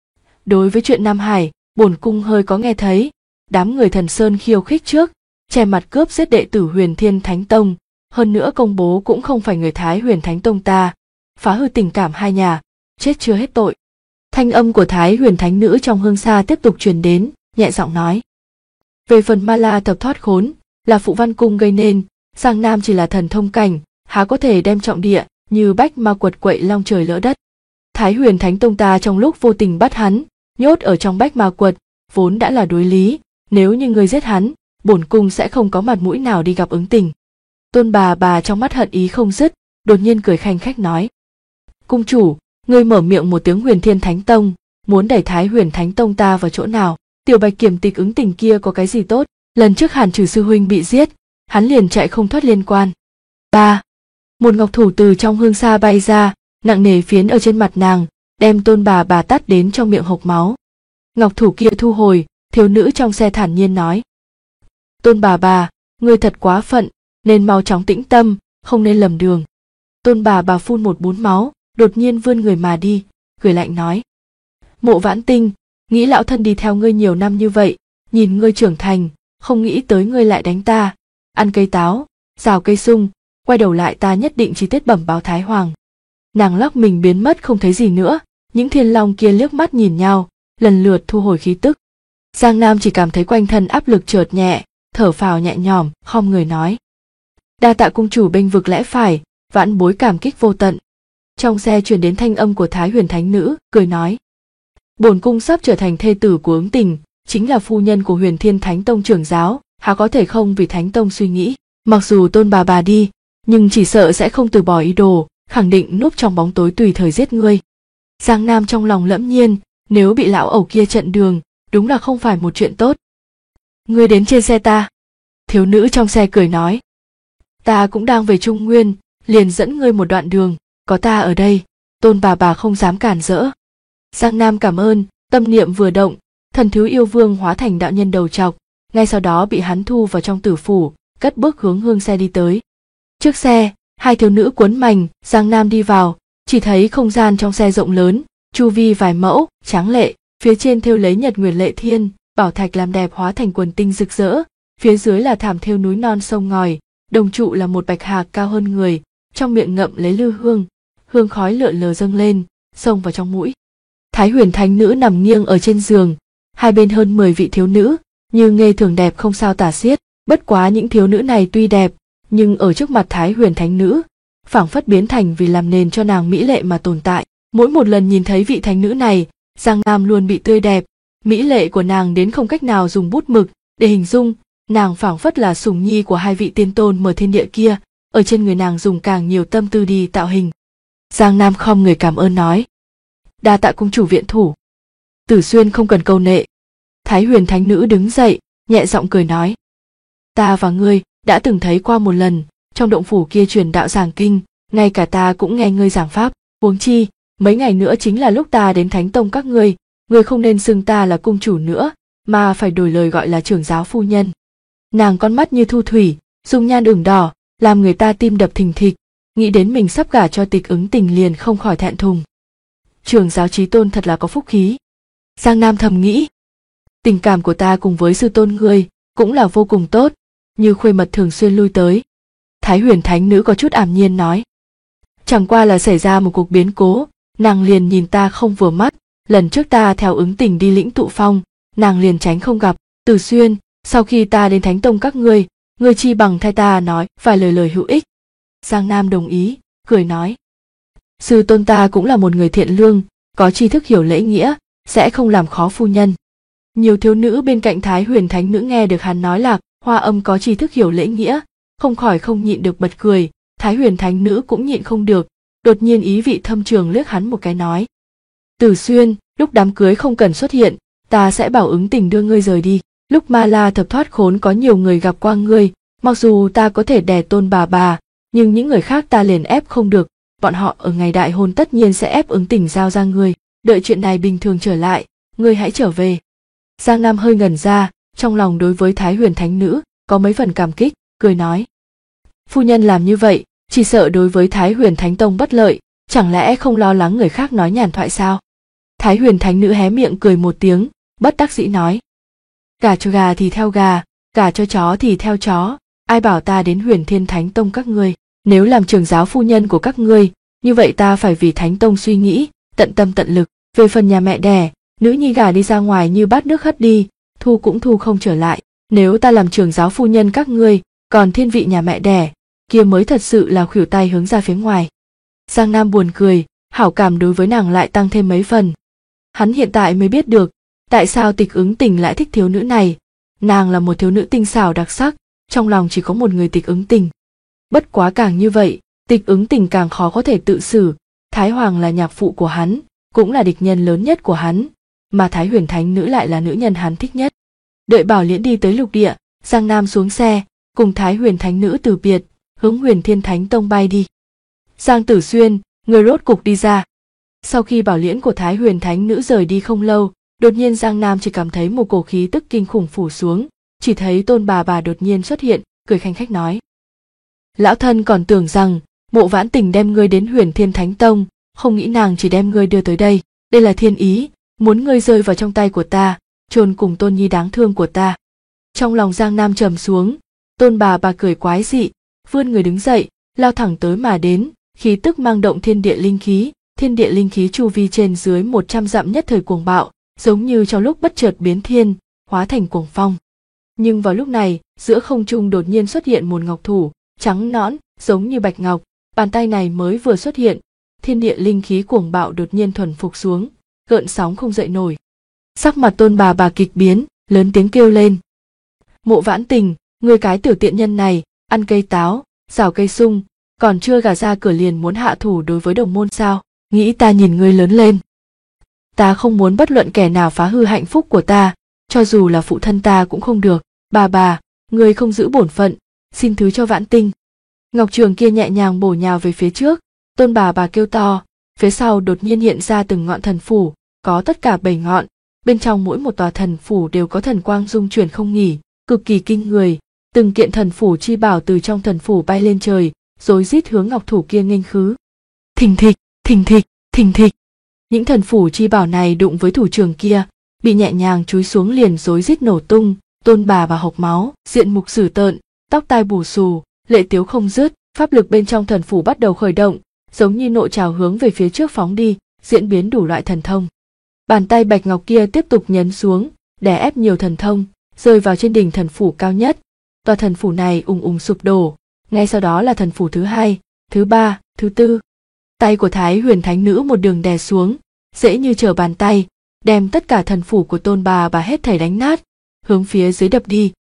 Đối với chuyện Nam Hải, bổn cung hơi có nghe thấy, đám người Thần Sơn khiêu khích trước, che mặt cướp giết đệ tử Huyền Thiên Thánh Tông, hơn nữa công bố cũng không phải người Thái Huyền Thánh Tông ta, phá hư tình cảm hai nhà, chết chưa hết tội. Thanh âm của Thái Huyền Thánh Nữ trong hương xa tiếp tục truyền đến, nhẹ giọng nói. Về phần Ma La Thập thoát khốn, là Phụ Văn Cung gây nên, Giang Nam chỉ là thần thông cảnh, há có thể đem trọng địa như bách ma quật quậy long trời lỡ đất. Thái Huyền Thánh Tông ta trong lúc vô tình bắt hắn, nhốt ở trong bách ma quật, vốn đã là đối lý, nếu như ngươi giết hắn, bổn cung sẽ không có mặt mũi nào đi gặp ứng tình. Tôn bà trong mắt hận ý không dứt, đột nhiên cười khanh khách nói. Cung chủ, ngươi mở miệng một tiếng Huyền Thiên Thánh Tông, muốn đẩy Thái Huyền Thánh Tông ta vào chỗ nào? Tiểu Bạch Kiểm Tịch ứng tình kia có cái gì tốt? Lần trước Hàn Trừ sư huynh bị giết, hắn liền chạy không thoát liên quan. Một ngọc thủ từ trong hương xa bay ra, nặng nề phiến ở trên mặt nàng, đem Tôn bà tát đến trong miệng hộc máu. Ngọc thủ kia thu hồi, thiếu nữ trong xe thản nhiên nói. Tôn bà, ngươi thật quá phận, nên mau chóng tĩnh tâm, không nên lầm đường. Tôn bà phun một bún máu, đột nhiên vươn người mà đi, cười lạnh nói. Mộ Vãn Tinh, nghĩ lão thân đi theo ngươi nhiều năm như vậy, nhìn ngươi trưởng thành, không nghĩ tới ngươi lại đánh ta, ăn cây táo, rào cây sung, quay đầu lại ta nhất định chi tiết bẩm báo Thái Hoàng. Nàng lắc mình biến mất không thấy gì nữa, những thiên long kia liếc mắt nhìn nhau, lần lượt thu hồi khí tức. Giang Nam chỉ cảm thấy quanh thân áp lực chợt nhẹ, thở phào nhẹ nhõm, khom người nói. Đa tạ cung chủ bênh vực lẽ phải, vãn bối cảm kích vô tận. Trong xe truyền đến thanh âm của Thái Huyền Thánh Nữ, cười nói. Bổn cung sắp trở thành thê tử của ứng tình, chính là phu nhân của Huyền Thiên Thánh Tông trưởng giáo, há có thể không vì Thánh Tông suy nghĩ. Mặc dù Tôn bà đi, nhưng chỉ sợ sẽ không từ bỏ ý đồ, khẳng định núp trong bóng tối tùy thời giết ngươi. Giang Nam trong lòng lẫm nhiên, nếu bị lão ẩu kia chặn đường, đúng là không phải một chuyện tốt. Ngươi đến trên xe ta. Thiếu nữ trong xe cười nói. Ta cũng đang về Trung Nguyên, liền dẫn ngươi một đoạn đường, có ta ở đây, Tôn bà không dám cản rỡ. Giang Nam cảm ơn, tâm niệm vừa động, Thần Thiếu Yêu Vương hóa thành đạo nhân đầu trọc, ngay sau đó bị hắn thu vào trong tử phủ, cất bước hướng hương xe đi tới. Trước xe, hai thiếu nữ cuốn mành, Giang Nam đi vào, chỉ thấy không gian trong xe rộng lớn, chu vi vài mẫu, tráng lệ, phía trên thêu lấy nhật nguyệt lệ thiên, bảo thạch làm đẹp hóa thành quần tinh rực rỡ, phía dưới là thảm thêu núi non sông ngòi, đồng trụ là một bạch hạc cao hơn người, trong miệng ngậm lấy lư hương, hương khói lượn lờ dâng lên, xông vào trong mũi. Thái Huyền Thánh Nữ nằm nghiêng ở trên giường, hai bên hơn 10 vị thiếu nữ, như nghê thường đẹp không sao tả xiết, bất quá những thiếu nữ này tuy đẹp, nhưng ở trước mặt Thái Huyền Thánh Nữ, phảng phất biến thành vì làm nền cho nàng mỹ lệ mà tồn tại. Mỗi một lần nhìn thấy vị thánh nữ này, Giang Nam luôn bị tươi đẹp, mỹ lệ của nàng đến không cách nào dùng bút mực để hình dung, Nàng phảng phất là sủng nhi của hai vị tiên tôn mở thiên địa kia, ở trên người nàng dùng càng nhiều tâm tư đi tạo hình. Giang Nam khom người cảm ơn nói. Đa tạ cung chủ viện thủ. Tử Xuyên không cần câu nệ. Thái Huyền Thánh Nữ đứng dậy, nhẹ giọng cười nói. Ta và ngươi đã từng thấy qua một lần, trong động phủ kia truyền đạo giảng kinh, ngay cả ta cũng nghe ngươi giảng pháp, huống chi, mấy ngày nữa chính là lúc ta đến Thánh Tông các ngươi không nên xưng ta là cung chủ nữa, mà phải đổi lời gọi là trưởng giáo phu nhân. Nàng con mắt như thu thủy, dung nhan ửng đỏ, làm người ta tim đập thình thịch, nghĩ đến mình sắp gả cho Tịch Ứng Tình liền không khỏi thẹn thùng. Trưởng giáo chí tôn thật là có phúc khí. Giang Nam thầm nghĩ. Tình cảm của ta cùng với sư tôn ngươi cũng là vô cùng tốt, như khuê mật thường xuyên lui tới. Thái Huyền Thánh Nữ có chút ảm nhiên nói. Chẳng qua là xảy ra một cuộc biến cố, nàng liền nhìn ta không vừa mắt, lần trước ta theo Ứng Tình đi lĩnh tụ phong, nàng liền tránh không gặp. Tử Xuyên, sau khi ta đến Thánh Tông các ngươi chi bằng thay ta nói vài lời hữu ích. Giang Nam đồng ý, cười nói. Sư tôn ta cũng là một người thiện lương, có tri thức hiểu lễ nghĩa, sẽ không làm khó phu nhân. Nhiều thiếu nữ bên cạnh Thái Huyền Thánh Nữ nghe được hắn nói là Hoa Âm có tri thức hiểu lễ nghĩa, không khỏi không nhịn được bật cười. Thái Huyền Thánh Nữ cũng nhịn không được, đột nhiên ý vị thâm trường liếc hắn một cái nói. Tử Xuyên, lúc đám cưới không cần xuất hiện, ta sẽ bảo Ứng Tình đưa ngươi rời đi. Lúc Ma La thập thoát khốn có nhiều người gặp qua ngươi, mặc dù ta có thể đè tôn bà, nhưng những người khác ta liền ép không được, bọn họ ở ngày đại hôn tất nhiên sẽ ép Ứng Tình giao ra ngươi, đợi chuyện này bình thường trở lại, ngươi hãy trở về. Giang Nam hơi ngẩn ra, trong lòng đối với Thái Huyền Thánh Nữ có mấy phần cảm kích, cười nói. Phu nhân làm như vậy, chỉ sợ đối với Thái Huyền Thánh Tông bất lợi, chẳng lẽ không lo lắng người khác nói nhàn thoại sao? Thái Huyền Thánh Nữ hé miệng cười một tiếng, bất đắc dĩ nói. Gả cho gà thì theo gà, gả cho chó thì theo chó, ai bảo ta đến Huyền Thiên Thánh Tông các ngươi, nếu làm trưởng giáo phu nhân của các ngươi, như vậy ta phải vì Thánh Tông suy nghĩ, tận tâm tận lực, về phần nhà mẹ đẻ, nữ nhi gả đi ra ngoài như bát nước hất đi, thu cũng thu không trở lại, nếu ta làm trưởng giáo phu nhân các ngươi, còn thiên vị nhà mẹ đẻ, kia mới thật sự là khuỷu tay hướng ra phía ngoài. Giang Nam buồn cười, hảo cảm đối với nàng lại tăng thêm mấy phần. Hắn hiện tại mới biết được, tại sao Tịch Ứng Tình lại thích thiếu nữ này, nàng là một thiếu nữ tinh xảo đặc sắc, trong lòng chỉ có một người Tịch Ứng Tình. Bất quá càng như vậy, Tịch Ứng Tình càng khó có thể tự xử, Thái Hoàng là nhạc phụ của hắn, cũng là địch nhân lớn nhất của hắn, mà Thái Huyền Thánh Nữ lại là nữ nhân hắn thích nhất. Đợi Bảo Liễn đi tới lục địa, Giang Nam xuống xe, cùng Thái Huyền Thánh Nữ từ biệt, hướng Huyền Thiên Thánh Tông bay đi. Giang Tử Xuyên, người rốt cục đi ra. Sau khi Bảo Liễn của Thái Huyền Thánh Nữ rời đi không lâu, đột nhiên Giang Nam chỉ cảm thấy một cổ khí tức kinh khủng phủ xuống, chỉ thấy Tôn bà đột nhiên xuất hiện, cười khanh khách nói. Lão thân còn tưởng rằng Mộ Vãn Tình đem ngươi đến Huyền Thiên Thánh Tông, không nghĩ nàng chỉ đem ngươi đưa tới đây, đây là thiên ý, muốn ngươi rơi vào trong tay của ta, chôn cùng Tôn nhi đáng thương của ta. Trong lòng Giang Nam trầm xuống, Tôn bà cười quái dị, vươn người đứng dậy, lao thẳng tới mà đến, khí tức mang động thiên địa linh khí chu vi trên dưới 100 dặm nhất thời cuồng bạo, giống như trong lúc bất chợt biến thiên, hóa thành cuồng phong. Nhưng vào lúc này, giữa không trung đột nhiên xuất hiện một ngọc thủ, trắng nõn, giống như bạch ngọc, bàn tay này mới vừa xuất hiện, thiên địa linh khí cuồng bạo đột nhiên thuần phục xuống, gợn sóng không dậy nổi. Sắc mặt Tôn bà kịch biến, lớn tiếng kêu lên. Mộ Vãn Tình, ngươi cái tiểu tiện nhân này, ăn cây táo, rào cây sung, còn chưa gả ra cửa liền muốn hạ thủ đối với đồng môn sao, nghĩ ta nhìn ngươi lớn lên. Ta không muốn bất luận kẻ nào phá hư hạnh phúc của ta, cho dù là phụ thân ta cũng không được. Bà, ngươi không giữ bổn phận, xin thứ cho Vãn Tình. Ngọc trường kia nhẹ nhàng bổ nhào về phía trước, Tôn bà kêu to, phía sau đột nhiên hiện ra từng ngọn thần phủ, có tất cả 7 ngọn, bên trong mỗi một tòa thần phủ đều có thần quang dung chuyển không nghỉ, cực kỳ kinh người, từng kiện thần phủ chi bảo từ trong thần phủ bay lên trời, rối rít hướng ngọc thủ kia nghênh khứ. Thình thịch, thình thịch, thình thịch. Những thần phủ chi bảo này đụng với thủ trưởng kia, bị nhẹ nhàng chúi xuống liền rối rít nổ tung, Tôn bà hộc máu, diện mục dữ tợn, tóc tai bù xù, lệ tiếu không dứt, pháp lực bên trong thần phủ bắt đầu khởi động, giống như nộ trào hướng về phía trước phóng đi, diễn biến đủ loại thần thông. Bàn tay bạch ngọc kia tiếp tục nhấn xuống, đè ép nhiều thần thông, rơi vào trên đỉnh thần phủ cao nhất. Tòa thần phủ này ùng sụp đổ, ngay sau đó là thần phủ thứ 2, thứ 3, thứ 4. Tay của Thái Huyền Thánh Nữ một đường đè xuống, dễ như trở bàn tay, đem tất cả thần phủ của Tôn bà hết thảy đánh nát, hướng phía dưới đập đi,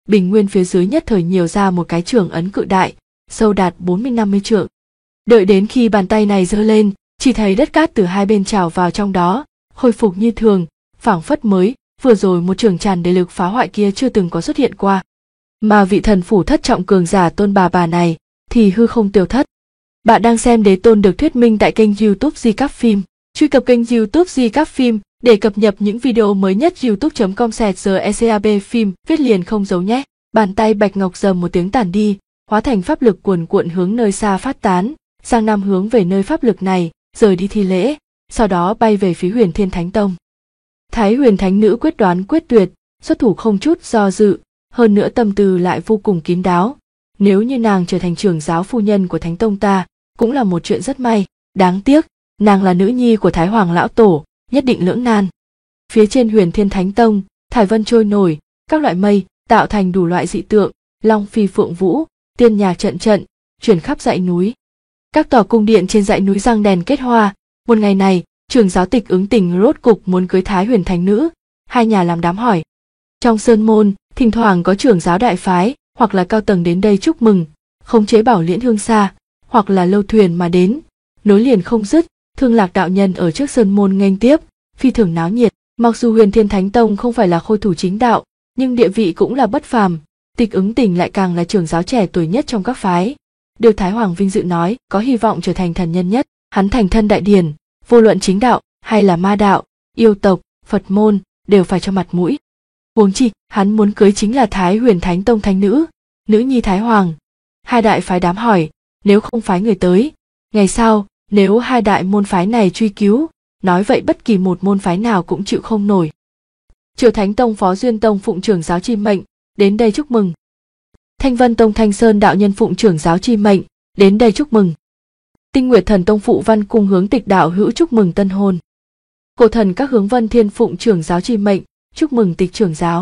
bình nguyên phía dưới nhất thời nhiều ra một cái trường ấn cự đại, sâu đạt 40-50 trượng. Đợi đến khi bàn tay này giơ lên, chỉ thấy đất cát từ hai bên trào vào trong đó, hồi phục như thường, phảng phất mới vừa rồi một trường tràn đầy lực phá hoại kia chưa từng có xuất hiện qua. Mà vị thần phủ thất trọng cường giả Tôn bà này thì hư không tiêu thất. Bạn đang xem Đế Tôn được thuyết minh tại kênh YouTube Di Các Phim. Truy cập kênh YouTube Di Các Phim để cập nhật những video mới nhất. youtube.com/secab phim viết liền không giấu nhé. Bàn tay bạch ngọc rầm một tiếng tản đi, hóa thành pháp lực cuồn cuộn hướng nơi xa phát tán. Giang Nam hướng về nơi pháp lực này, rời đi thi lễ, sau đó bay về phía Huyền Thiên Thánh Tông. Thái Huyền Thánh Nữ quyết đoán quyết tuyệt, xuất thủ không chút do dự, hơn nữa tâm tư lại vô cùng kín đáo. Nếu như nàng trở thành trưởng giáo phu nhân của Thánh Tông ta, cũng là một chuyện rất may. Đáng tiếc, nàng là nữ nhi của Thái Hoàng Lão Tổ, nhất định lưỡng nan. Phía trên Huyền Thiên Thánh Tông, thải vân trôi nổi, các loại mây tạo thành đủ loại dị tượng, long phi phượng vũ, tiên nhạc trận trận, chuyển khắp dãy núi. Các tòa cung điện trên dãy núi răng đèn kết hoa. Một ngày này, trưởng giáo Tịch Ứng Tình rốt cục muốn cưới Thái Huyền Thánh Nữ, hai nhà làm đám hỏi. Trong sơn môn, thỉnh thoảng có trưởng giáo đại phái hoặc là cao tầng đến đây chúc mừng, khống chế Bảo Liễn Hương xa, hoặc là lâu thuyền mà đến, nối liền không dứt. Thương Lạc đạo nhân ở trước sơn môn nghênh tiếp, phi thường náo nhiệt. Mặc dù Huyền Thiên Thánh Tông không phải là khôi thủ chính đạo, nhưng địa vị cũng là bất phàm. Tịch Ứng Tình lại càng là trưởng giáo trẻ tuổi nhất trong các phái. Điều Thái Hoàng vinh dự nói, có hy vọng trở thành thần nhân nhất. Hắn thành thân đại điển, vô luận chính đạo hay là ma đạo, yêu tộc, Phật môn đều phải cho mặt mũi. Huống chi, hắn muốn cưới chính là Thái Huyền Thánh Tông thánh nữ, nữ nhi Thái Hoàng. Hai đại phái đám hỏi, nếu không phái người tới, ngày sau nếu hai đại môn phái này truy cứu, nói vậy bất kỳ một môn phái nào cũng chịu không nổi. Triệu Thánh Tông Phó Duyên Tông phụng trưởng giáo chi mệnh, đến đây chúc mừng. Thanh Vân Tông Thanh Sơn đạo nhân phụng trưởng giáo chi mệnh, đến đây chúc mừng. Tinh Nguyệt Thần Tông phụ Văn Cung hướng Tịch đạo hữu chúc mừng tân hôn. Cổ thần các hướng Vân Thiên phụng trưởng giáo chi mệnh, chúc mừng Tịch trưởng giáo.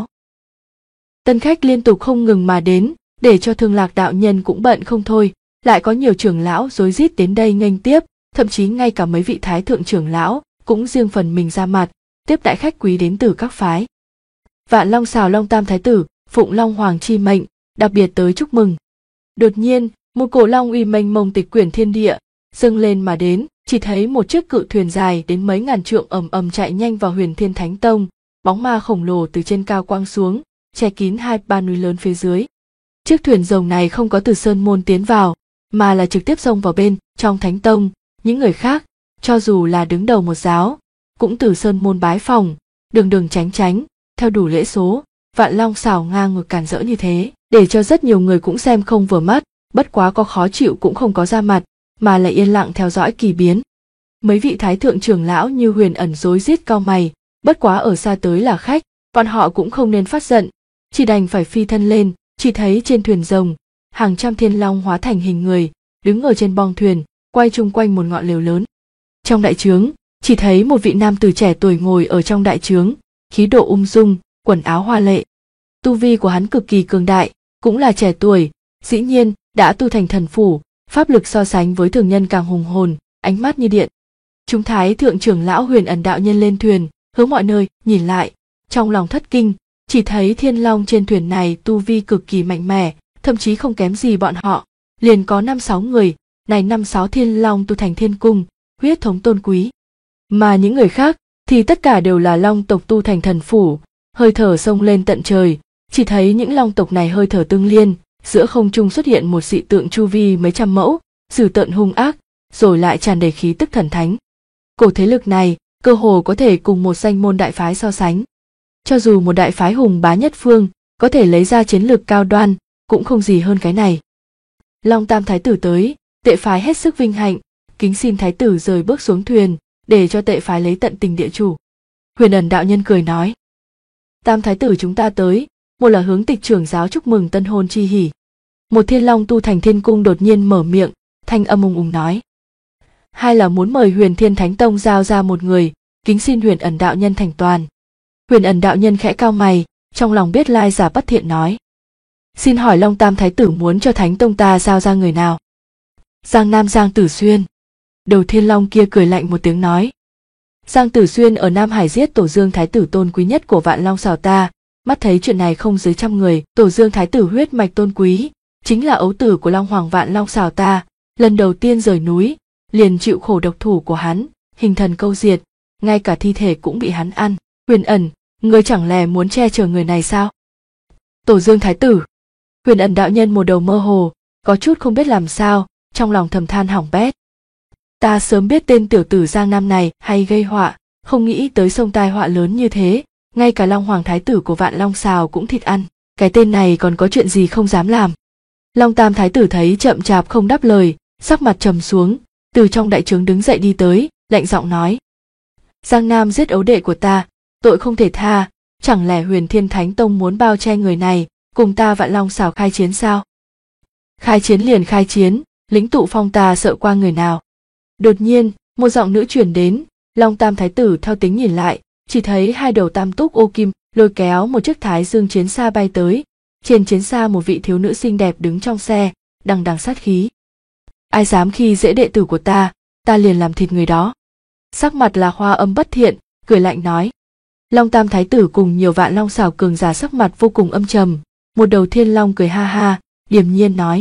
Tân khách liên tục không ngừng mà đến, để cho Thương Lạc đạo nhân cũng bận không thôi, lại có nhiều trưởng lão rối rít đến đây nghênh tiếp, thậm chí ngay cả mấy vị thái thượng trưởng lão cũng riêng phần mình ra mặt, tiếp đại khách quý đến từ các phái. Vạn Long Xào Long Tam thái tử phụng Long Hoàng chi mệnh, đặc biệt tới chúc mừng. Đột nhiên, một cổ long uy mênh mông tịch quyển thiên địa, dâng lên mà đến, chỉ thấy một chiếc cự thuyền dài đến mấy ngàn trượng ầm ầm chạy nhanh vào Huyền Thiên Thánh Tông, bóng ma khổng lồ từ trên cao quang xuống, che kín hai ba núi lớn phía dưới. Chiếc thuyền rồng này không có từ sơn môn tiến vào, mà là trực tiếp xông vào bên trong Thánh Tông. Những người khác, cho dù là đứng đầu một giáo, cũng từ sơn môn bái phòng, đường đường tránh tránh, theo đủ lễ số. Vạn Long xảo ngang ngược cản rỡ như thế, để cho rất nhiều người cũng xem không vừa mắt, bất quá có khó chịu cũng không có ra mặt, mà lại yên lặng theo dõi kỳ biến. Mấy vị thái thượng trưởng lão như Huyền Ẩn rối rít cau mày, bất quá ở xa tới là khách, bọn họ cũng không nên phát giận, chỉ đành phải phi thân lên. Chỉ thấy trên thuyền rồng, hàng trăm thiên long hóa thành hình người, đứng ở trên bong thuyền, quay chung quanh một ngọn lều lớn. Trong đại trướng, chỉ thấy một vị nam tử trẻ tuổi ngồi ở trong đại trướng, khí độ ung dung, quần áo hoa lệ. Tu vi của hắn cực kỳ cường đại, cũng là trẻ tuổi, dĩ nhiên đã tu thành thần phủ, pháp lực so sánh với thường nhân càng hùng hồn, ánh mắt như điện. Chúng thái thượng trưởng lão Huyền Ẩn đạo nhân lên thuyền, hướng mọi nơi nhìn lại, trong lòng thất kinh, chỉ thấy thiên long trên thuyền này tu vi cực kỳ mạnh mẽ, thậm chí không kém gì bọn họ, liền có 5-6 người, này 5-6 thiên long tu thành thiên cung, huyết thống tôn quý. Mà những người khác thì tất cả đều là long tộc tu thành thần phủ, hơi thở xông lên tận trời, chỉ thấy những long tộc này hơi thở tương liên, giữa không trung xuất hiện một dị tượng chu vi mấy trăm mẫu, dữ tợn hung ác, rồi lại tràn đầy khí tức thần thánh. Cổ thế lực này, cơ hồ có thể cùng một danh môn đại phái so sánh. Cho dù một đại phái hùng bá nhất phương, có thể lấy ra chiến lược cao đoan, cũng không gì hơn cái này. Long Tam thái tử tới, Tệ phái hết sức vinh hạnh, kính xin thái tử rời bước xuống thuyền, để cho Tệ phái lấy tận tình địa chủ. Huyền Ẩn đạo nhân cười nói, Tam thái tử chúng ta tới, một là hướng Tịch trưởng giáo chúc mừng tân hôn chi hỉ. Một thiên long tu thành thiên cung đột nhiên mở miệng, thanh âm ùng ùng nói, hai là muốn mời Huyền Thiên Thánh Tông giao ra một người, kính xin Huyền Ẩn đạo nhân thành toàn. Huyền Ẩn đạo nhân khẽ cau mày, trong lòng biết lai giả bất thiện nói, xin hỏi Long Tam thái tử muốn cho Thánh Tông ta giao ra người nào? Giang Nam Giang Tử Xuyên. Đầu thiên long kia cười lạnh một tiếng nói, Giang Tử Xuyên ở Nam Hải giết Tổ Dương thái tử tôn quý nhất của Vạn Long Xào ta, Mắt thấy chuyện này không dưới 100 người, Tổ Dương thái tử huyết mạch tôn quý, chính là ấu tử của Long Hoàng Vạn Long Xào ta, lần đầu tiên rời núi, liền chịu khổ độc thủ của hắn, hình thần câu diệt, ngay cả thi thể cũng bị hắn ăn. Huyền Ẩn, ngươi chẳng lẽ muốn che chở người này sao? Tổ Dương thái tử. Huyền Ẩn đạo nhân một đầu mơ hồ, có chút không biết làm sao, trong lòng thầm than hỏng bét. Ta sớm biết tên tiểu tử Giang Nam này hay gây họa, không nghĩ tới sông tai họa lớn như thế, ngay cả Long Hoàng thái tử của Vạn Long Xào cũng thịt ăn, cái tên này còn có chuyện gì không dám làm. Long Tam thái tử thấy chậm chạp không đáp lời, sắc mặt trầm xuống, từ trong đại trướng đứng dậy đi tới, lạnh giọng nói: Giang Nam giết ấu đệ của ta, tội không thể tha, chẳng lẽ Huyền Thiên Thánh Tông muốn bao che người này, cùng ta Vạn Long Xào khai chiến sao? Khai chiến liền khai chiến, lĩnh Tụ Phong ta sợ qua người nào. Đột nhiên, một giọng nữ truyền đến, Long Tam thái tử theo tính nhìn lại, chỉ thấy hai đầu tam túc ô kim lôi kéo một chiếc Thái Dương chiến xa bay tới, trên chiến xa một vị thiếu nữ xinh đẹp đứng trong xe, đằng đằng sát khí. Ai dám khi dễ đệ tử của ta liền làm thịt người đó. Sắc mặt là Hoa Âm bất thiện, cười lạnh nói. Long Tam thái tử cùng nhiều Vạn Long Xào cường giả sắc mặt vô cùng âm trầm, một đầu Thiên Long cười ha ha, điềm nhiên nói: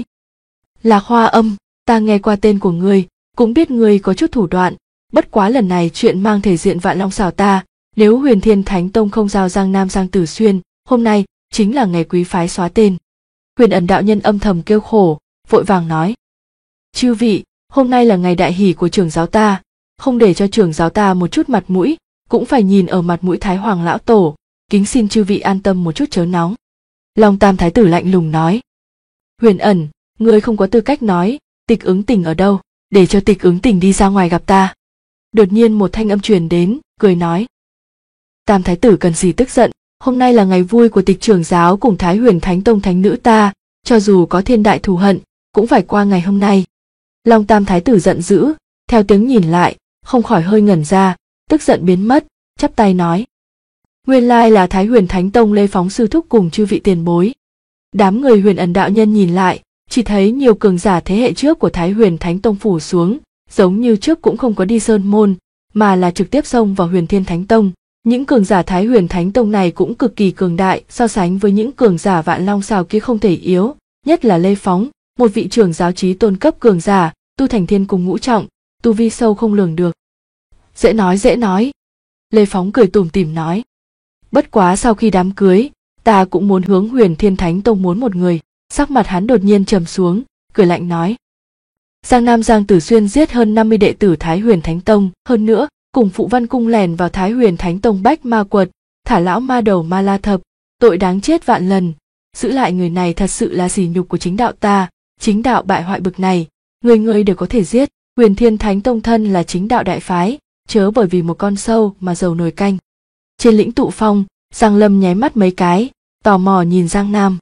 Là Hoa Âm, ta nghe qua tên của ngươi, cũng biết ngươi có chút thủ đoạn, bất quá lần này chuyện mang thể diện Vạn Long Xào ta, nếu Huyền Thiên Thánh Tông không giao Giang Nam Giang Tử Xuyên, hôm nay chính là ngày quý phái xóa tên. Huyền Ẩn đạo nhân âm thầm kêu khổ, vội vàng nói: Chư vị, hôm nay là ngày đại hỷ của trưởng giáo ta, không để cho trưởng giáo ta một chút mặt mũi, cũng phải nhìn ở mặt mũi Thái Hoàng lão tổ, kính xin chư vị an tâm một chút chớ nóng. Long Tam thái tử lạnh lùng nói: Huyền Ẩn, ngươi không có tư cách nói, Tịch Ứng Tình ở đâu, để cho Tịch Ứng Tình đi ra ngoài gặp ta. Đột nhiên một thanh âm truyền đến, cười nói: Tam thái tử cần gì tức giận, hôm nay là ngày vui của Tịch trưởng giáo cùng Thái Huyền Thánh Tông thánh nữ ta, cho dù có thiên đại thù hận, cũng phải qua ngày hôm nay. Long Tam thái tử giận dữ, theo tiếng nhìn lại, không khỏi hơi ngẩn ra, tức giận biến mất, chắp tay nói: Nguyên lai là Thái Huyền Thánh Tông Lê Phóng sư thúc cùng chư vị tiền bối. Đám người Huyền Ẩn đạo nhân nhìn lại, chỉ thấy nhiều cường giả thế hệ trước của Thái Huyền Thánh Tông phủ xuống, giống như trước cũng không có đi sơn môn, mà là trực tiếp xông vào Huyền Thiên Thánh Tông. Những cường giả Thái Huyền Thánh Tông này cũng cực kỳ cường đại, so sánh với những cường giả Vạn Long Xào kia không thể yếu, nhất là Lê Phóng, một vị trưởng giáo chí tôn cấp cường giả, tu thành thiên cùng ngũ trọng, tu vi sâu không lường được. Dễ nói. Lê Phóng cười tủm tỉm nói: Bất quá sau khi đám cưới, ta cũng muốn hướng Huyền Thiên Thánh Tông muốn một người. Sắc mặt hắn đột nhiên trầm xuống, cười lạnh nói: Giang Nam Giang Tử Xuyên giết hơn 50 đệ tử Thái Huyền Thánh Tông, hơn nữa cùng Phụ Văn Cung lèn vào Thái Huyền Thánh Tông bách ma quật, thả lão ma đầu Ma La Thập, tội đáng chết vạn lần. Giữ lại người này thật sự là sỉ nhục của chính đạo ta, chính đạo bại hoại bực này, người đều có thể giết. Huyền Thiên Thánh Tông thân là chính đạo đại phái, chớ bởi vì một con sâu mà dầu nồi canh. Trên lĩnh Tụ Phong, Giang Lâm nháy mắt mấy cái, tò mò nhìn Giang Nam.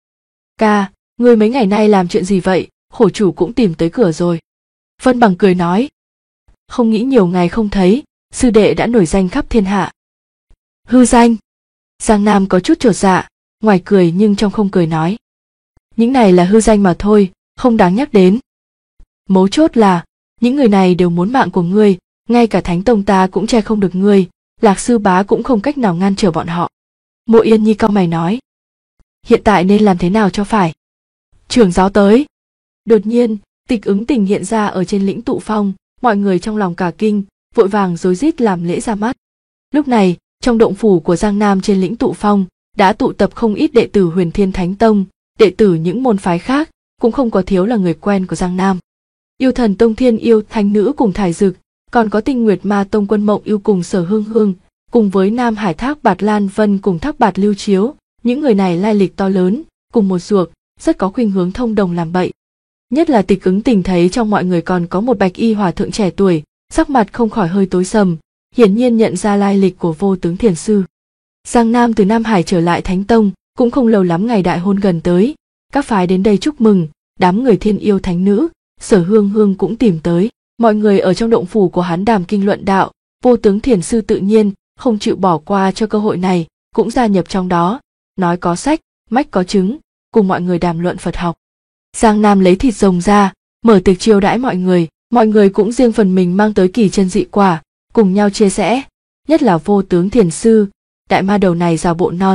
Ca, ngươi mấy ngày nay làm chuyện gì vậy, khổ chủ cũng tìm tới cửa rồi. Vân Bằng cười nói: Không nghĩ nhiều ngày không thấy, sư đệ đã nổi danh khắp thiên hạ. Hư danh. Giang Nam có chút chột dạ, ngoài cười nhưng trong không cười nói: Những này là hư danh mà thôi, không đáng nhắc đến. Mấu chốt là, những người này đều muốn mạng của ngươi, ngay cả Thánh Tông ta cũng che không được ngươi, Lạc sư bá cũng không cách nào ngăn trở bọn họ. Mộ Yên Nhi cau mày nói: Hiện tại nên làm thế nào cho phải? Trưởng giáo tới. Đột nhiên, Tịch Ứng Tình hiện ra ở trên lĩnh Tụ Phong, mọi người trong lòng cả kinh, vội vàng rối rít làm lễ ra mắt. Lúc này, trong động phủ của Giang Nam trên lĩnh Tụ Phong, đã tụ tập không ít đệ tử Huyền Thiên Thánh Tông, đệ tử những môn phái khác, cũng không có thiếu là người quen của Giang Nam. Yêu Thần Tông Thiên Yêu Thánh Nữ cùng Thải Dực, còn có Tinh Nguyệt Ma Tông Quân Mộng Yêu cùng Sở Hương Hương, cùng với Nam Hải Thác Bạt Lan Vân cùng Thác Bạt Lưu Chiếu, những người này lai lịch to lớn, cùng một ruột, rất có khuynh hướng thông đồng làm bậy. Nhất là Tịch Ứng Tình thấy trong mọi người còn có một bạch y hòa thượng trẻ tuổi, sắc mặt không khỏi hơi tối sầm, hiển nhiên nhận ra lai lịch của Vô Tướng Thiền Sư. Giang Nam từ Nam Hải trở lại Thánh Tông, cũng không lâu lắm ngày đại hôn gần tới, các phái đến đây chúc mừng, đám người Thiên Yêu Thánh Nữ, Sở Hương Hương cũng tìm tới, mọi người ở trong động phủ của hắn đàm kinh luận đạo, Vô Tướng Thiền Sư tự nhiên không chịu bỏ qua cho cơ hội này, cũng gia nhập trong đó, nói có sách, mách có chứng, cùng mọi người đàm luận Phật học. Giang Nam lấy thịt rồng ra, mở tiệc chiêu đãi mọi người cũng riêng phần mình mang tới kỳ chân dị quả, cùng nhau chia sẻ, nhất là Vô Tướng Thiền Sư, đại ma đầu này giàu bộ non,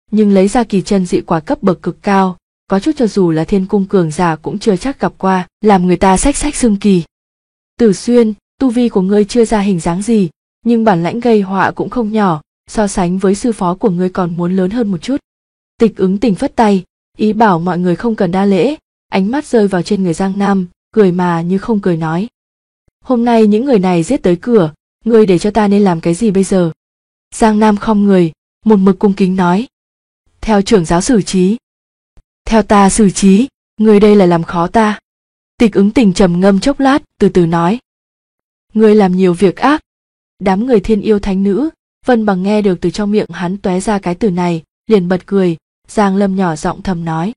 nhưng lấy ra kỳ chân dị quả cấp bậc cực cao, có chút cho dù là thiên cung cường giả cũng chưa chắc gặp qua, làm người ta xách xương kỳ. Tử Xuyên, tu vi của ngươi chưa ra hình dáng gì, nhưng bản lãnh gây họa cũng không nhỏ, so sánh với sư phó của ngươi còn muốn lớn hơn một chút. Tịch Ứng Tình phất tay, ý bảo mọi người không cần đa lễ, ánh mắt rơi vào trên người Giang Nam, cười mà như không cười nói. Hôm nay những người này giết tới cửa, ngươi để cho ta nên làm cái gì bây giờ? Giang Nam khom người, một mực cung kính nói. Theo trưởng giáo xử trí. Theo ta xử trí, ngươi đây là làm khó ta. Tịch Ứng Tình trầm ngâm chốc lát, từ từ nói. Ngươi làm nhiều việc ác. Đám người thiên yêu thánh nữ, Vân Bằng nghe được từ trong miệng hắn tóe ra cái từ này, liền bật cười. Giang Lâm nhỏ giọng thầm nói.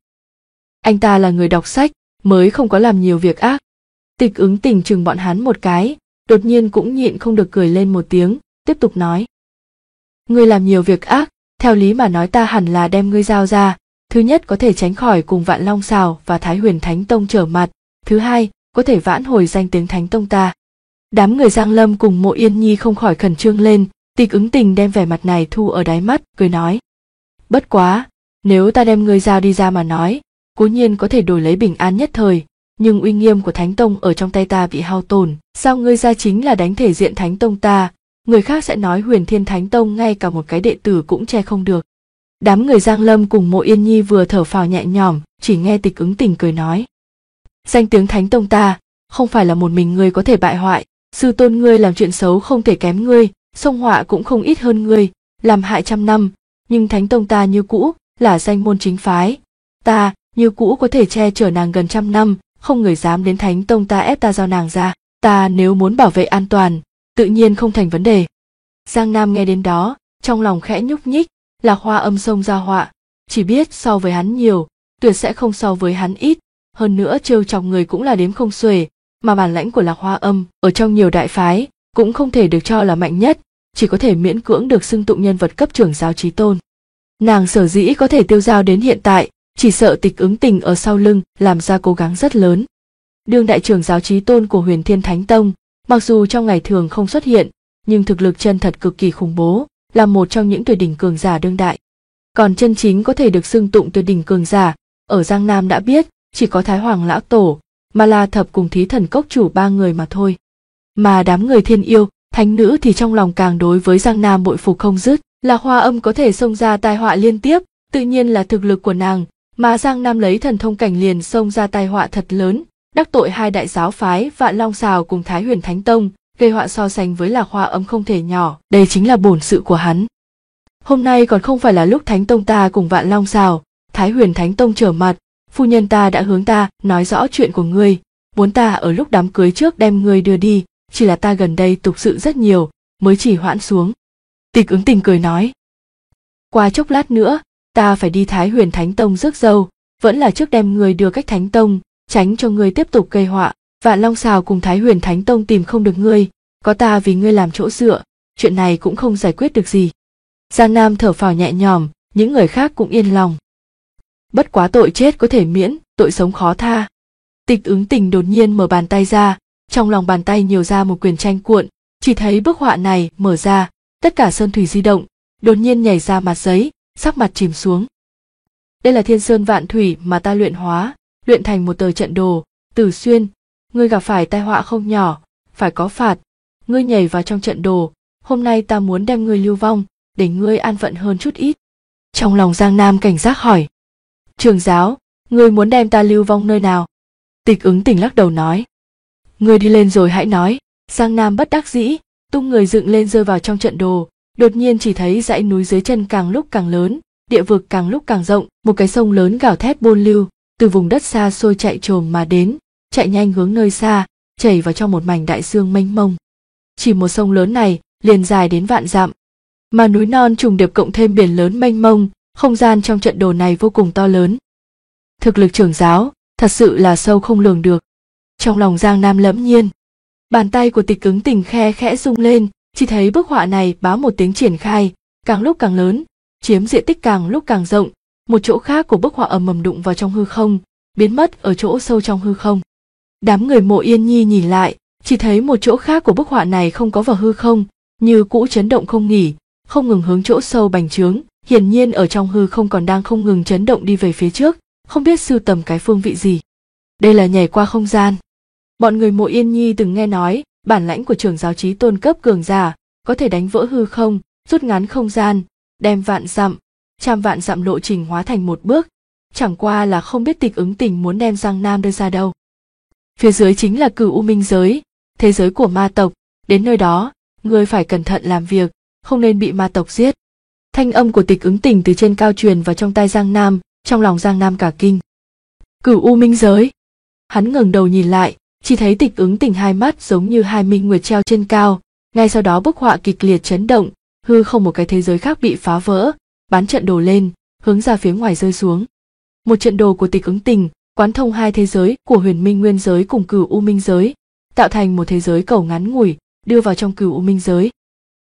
Anh ta là người đọc sách, mới không có làm nhiều việc ác. Tịch Ứng Tình chừng bọn hắn một cái, đột nhiên cũng nhịn không được cười lên một tiếng, tiếp tục nói. Ngươi làm nhiều việc ác, theo lý mà nói ta hẳn là đem ngươi giao ra, thứ nhất có thể tránh khỏi cùng Vạn Long Sào và Thái Huyền Thánh Tông trở mặt, thứ hai có thể vãn hồi danh tiếng Thánh Tông ta. Đám người Giang Lâm cùng Mộ Yên Nhi không khỏi khẩn trương lên, Tịch Ứng Tình đem vẻ mặt này thu ở đáy mắt, cười nói. Bất quá, nếu ta đem ngươi giao đi ra mà nói, cố nhiên có thể đổi lấy bình an nhất thời, nhưng uy nghiêm của Thánh Tông ở trong tay ta bị hao tổn, sao ngươi ra chính là đánh thể diện Thánh Tông ta, người khác sẽ nói Huyền Thiên Thánh Tông ngay cả một cái đệ tử cũng che không được. Đám người Giang Lâm cùng Mộ Yên Nhi vừa thở phào nhẹ nhõm, chỉ nghe Tịch Ứng Tình cười nói. Danh tiếng Thánh Tông ta, không phải là một mình ngươi có thể bại hoại, sư tôn ngươi làm chuyện xấu không thể kém ngươi, sông họa cũng không ít hơn ngươi, làm hại trăm năm, nhưng Thánh Tông ta như cũ, là danh môn chính phái. Ta, như cũ có thể che chở nàng gần trăm năm, không người dám đến Thánh Tông ta ép ta giao nàng ra, ta nếu muốn bảo vệ an toàn, tự nhiên không thành vấn đề. Giang Nam nghe đến đó, trong lòng khẽ nhúc nhích, Lạc Hoa Âm xông ra họa, chỉ biết so với hắn nhiều, tuyệt sẽ không so với hắn ít, hơn nữa trêu chọc người cũng là đếm không xuể, mà bản lãnh của Lạc Hoa Âm ở trong nhiều đại phái cũng không thể được cho là mạnh nhất, chỉ có thể miễn cưỡng được xưng tụng nhân vật cấp trưởng giáo chí tôn. Nàng sở dĩ có thể tiêu dao đến hiện tại, chỉ sợ Tịch Ứng Tình ở sau lưng làm ra cố gắng rất lớn. Đương đại trưởng giáo chí tôn của Huyền Thiên Thánh Tông, mặc dù trong ngày thường không xuất hiện, nhưng thực lực chân thật cực kỳ khủng bố, là một trong những tuyệt đỉnh cường giả đương đại. Còn chân chính có thể được xưng tụng tuyệt đỉnh cường giả, ở Giang Nam đã biết, chỉ có Thái Hoàng Lão Tổ, Ma La Thập cùng Thí Thần Cốc Chủ ba người mà thôi. Mà đám người thiên yêu, thánh nữ thì trong lòng càng đối với Giang Nam bội phục không dứt. Lạc Hoa Âm có thể xông ra tai họa liên tiếp, tự nhiên là thực lực của nàng, mà Giang Nam lấy thần thông cảnh liền xông ra tai họa thật lớn, đắc tội hai đại giáo phái Vạn Long Sào cùng Thái Huyền Thánh Tông, gây họa so sánh với Lạc Hoa Âm không thể nhỏ, đây chính là bổn sự của hắn. Hôm nay còn không phải là lúc Thánh Tông ta cùng Vạn Long Sào, Thái Huyền Thánh Tông trở mặt, phu nhân ta đã hướng ta nói rõ chuyện của ngươi, muốn ta ở lúc đám cưới trước đem ngươi đưa đi, chỉ là ta gần đây tục sự rất nhiều, mới chỉ hoãn xuống. Tịch Ứng Tình cười nói. Qua chốc lát nữa, ta phải đi Thái Huyền Thánh Tông rước dâu, vẫn là trước đem ngươi đưa cách Thánh Tông, tránh cho ngươi tiếp tục gây họa. Vạn Long Sào cùng Thái Huyền Thánh Tông tìm không được ngươi, có ta vì ngươi làm chỗ dựa, chuyện này cũng không giải quyết được gì. Giang Nam thở phào nhẹ nhõm, những người khác cũng yên lòng. Bất quá tội chết có thể miễn, tội sống khó tha. Tịch Ứng Tình đột nhiên mở bàn tay ra, trong lòng bàn tay nhiều ra một quyển tranh cuộn, chỉ thấy bức họa này mở ra, tất cả sơn thủy di động, đột nhiên nhảy ra mặt giấy, sắc mặt chìm xuống. Đây là Thiên Sơn Vạn Thủy mà ta luyện hóa, luyện thành một tờ trận đồ. Tử Xuyên, ngươi gặp phải tai họa không nhỏ, phải có phạt. Ngươi nhảy vào trong trận đồ, hôm nay ta muốn đem ngươi lưu vong, để ngươi an phận hơn chút ít. Trong lòng Giang Nam cảnh giác hỏi. Trưởng giáo, ngươi muốn đem ta lưu vong nơi nào? Tịch Ứng Tình lắc đầu nói. Ngươi đi lên rồi hãy nói. Giang Nam bất đắc dĩ, tung người dựng lên rơi vào trong trận đồ, đột nhiên chỉ thấy dãy núi dưới chân càng lúc càng lớn, địa vực càng lúc càng rộng, một cái sông lớn gào thét bôn lưu, từ vùng đất xa xôi chạy trồm mà đến, chạy nhanh hướng nơi xa, chảy vào trong một mảnh đại dương mênh mông. Chỉ một sông lớn này liền dài đến vạn dặm, mà núi non trùng điệp cộng thêm biển lớn mênh mông, không gian trong trận đồ này vô cùng to lớn. Thực lực trưởng giáo thật sự là sâu không lường được. Trong lòng Giang Nam lẫm nhiên, bàn tay của Tịch Ứng Tình khe khẽ rung lên, chỉ thấy bức họa này báo một tiếng triển khai, càng lúc càng lớn, chiếm diện tích càng lúc càng rộng, một chỗ khác của bức họa ầm ầm đụng vào trong hư không, biến mất ở chỗ sâu trong hư không. Đám người Mộ Yên Nhi nhìn lại, chỉ thấy một chỗ khác của bức họa này không có vào hư không, như cũ chấn động không nghỉ, không ngừng hướng chỗ sâu bành trướng, hiển nhiên ở trong hư không còn đang không ngừng chấn động đi về phía trước, không biết sưu tầm cái phương vị gì. Đây là nhảy qua không gian. Bọn người Mộ Yên Nhi từng nghe nói, bản lãnh của trưởng giáo chí tôn cấp cường giả, có thể đánh vỡ hư không, rút ngắn không gian, đem vạn dặm, trăm vạn dặm lộ trình hóa thành một bước, chẳng qua là không biết Tịch Ứng Tình muốn đem Giang Nam đưa ra đâu. Phía dưới chính là Cửu U Minh giới, thế giới của ma tộc, đến nơi đó, ngươi phải cẩn thận làm việc, không nên bị ma tộc giết. Thanh âm của Tịch Ứng Tình từ trên cao truyền vào trong tai Giang Nam, trong lòng Giang Nam cả kinh. Cửu U Minh giới. Hắn ngẩng đầu nhìn lại, chỉ thấy Tịch Ứng Tình hai mắt giống như hai minh nguyệt treo trên cao, ngay sau đó bức họa kịch liệt chấn động, hư không một cái thế giới khác bị phá vỡ, bán trận đồ lên, hướng ra phía ngoài rơi xuống. Một trận đồ của Tịch Ứng Tình quán thông hai thế giới của Huyền Minh Nguyên giới cùng Cửu U Minh giới, tạo thành một thế giới cầu ngắn ngủi, đưa vào trong Cửu U Minh giới.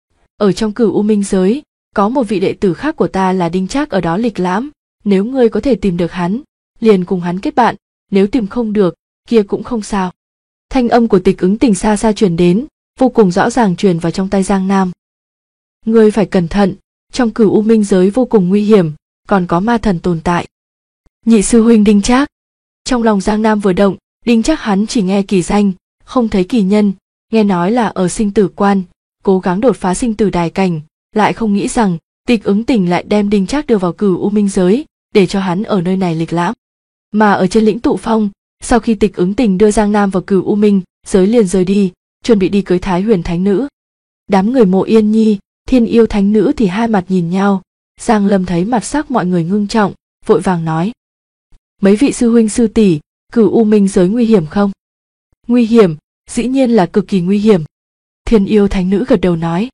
Ở trong Cửu U Minh giới, có một vị đệ tử khác của ta là Đinh Trác ở đó lịch lãm, nếu ngươi có thể tìm được hắn, liền cùng hắn kết bạn, nếu tìm không được, kia cũng không sao. Thanh âm của Tịch Ứng Tình xa xa truyền đến, vô cùng rõ ràng truyền vào trong tai Giang Nam. Ngươi phải cẩn thận, trong Cửu U Minh giới vô cùng nguy hiểm, còn có ma thần tồn tại. Nhị sư huynh Đinh Trác. Trong lòng Giang Nam vừa động, Đinh Trác hắn chỉ nghe kỳ danh, không thấy kỳ nhân, nghe nói là ở sinh tử quan, cố gắng đột phá sinh tử đài cảnh, lại không nghĩ rằng Tịch Ứng Tình lại đem Đinh Trác đưa vào Cửu U Minh giới, để cho hắn ở nơi này lịch lãm. Mà ở trên lĩnh Tụ Phong, sau khi Tịch Ứng Tình đưa Giang Nam vào Cửu U Minh giới liền rời đi, chuẩn bị đi cưới Thái Huyền Thánh Nữ. Đám người Mộ Yên Nhi, Thiên Yêu Thánh Nữ thì hai mặt nhìn nhau, Giang Lâm thấy mặt sắc mọi người ngưng trọng, vội vàng nói: mấy vị sư huynh sư tỷ, Cửu U Minh giới nguy hiểm không? Nguy hiểm, dĩ nhiên là cực kỳ nguy hiểm. Thiên Yêu Thánh Nữ gật đầu nói: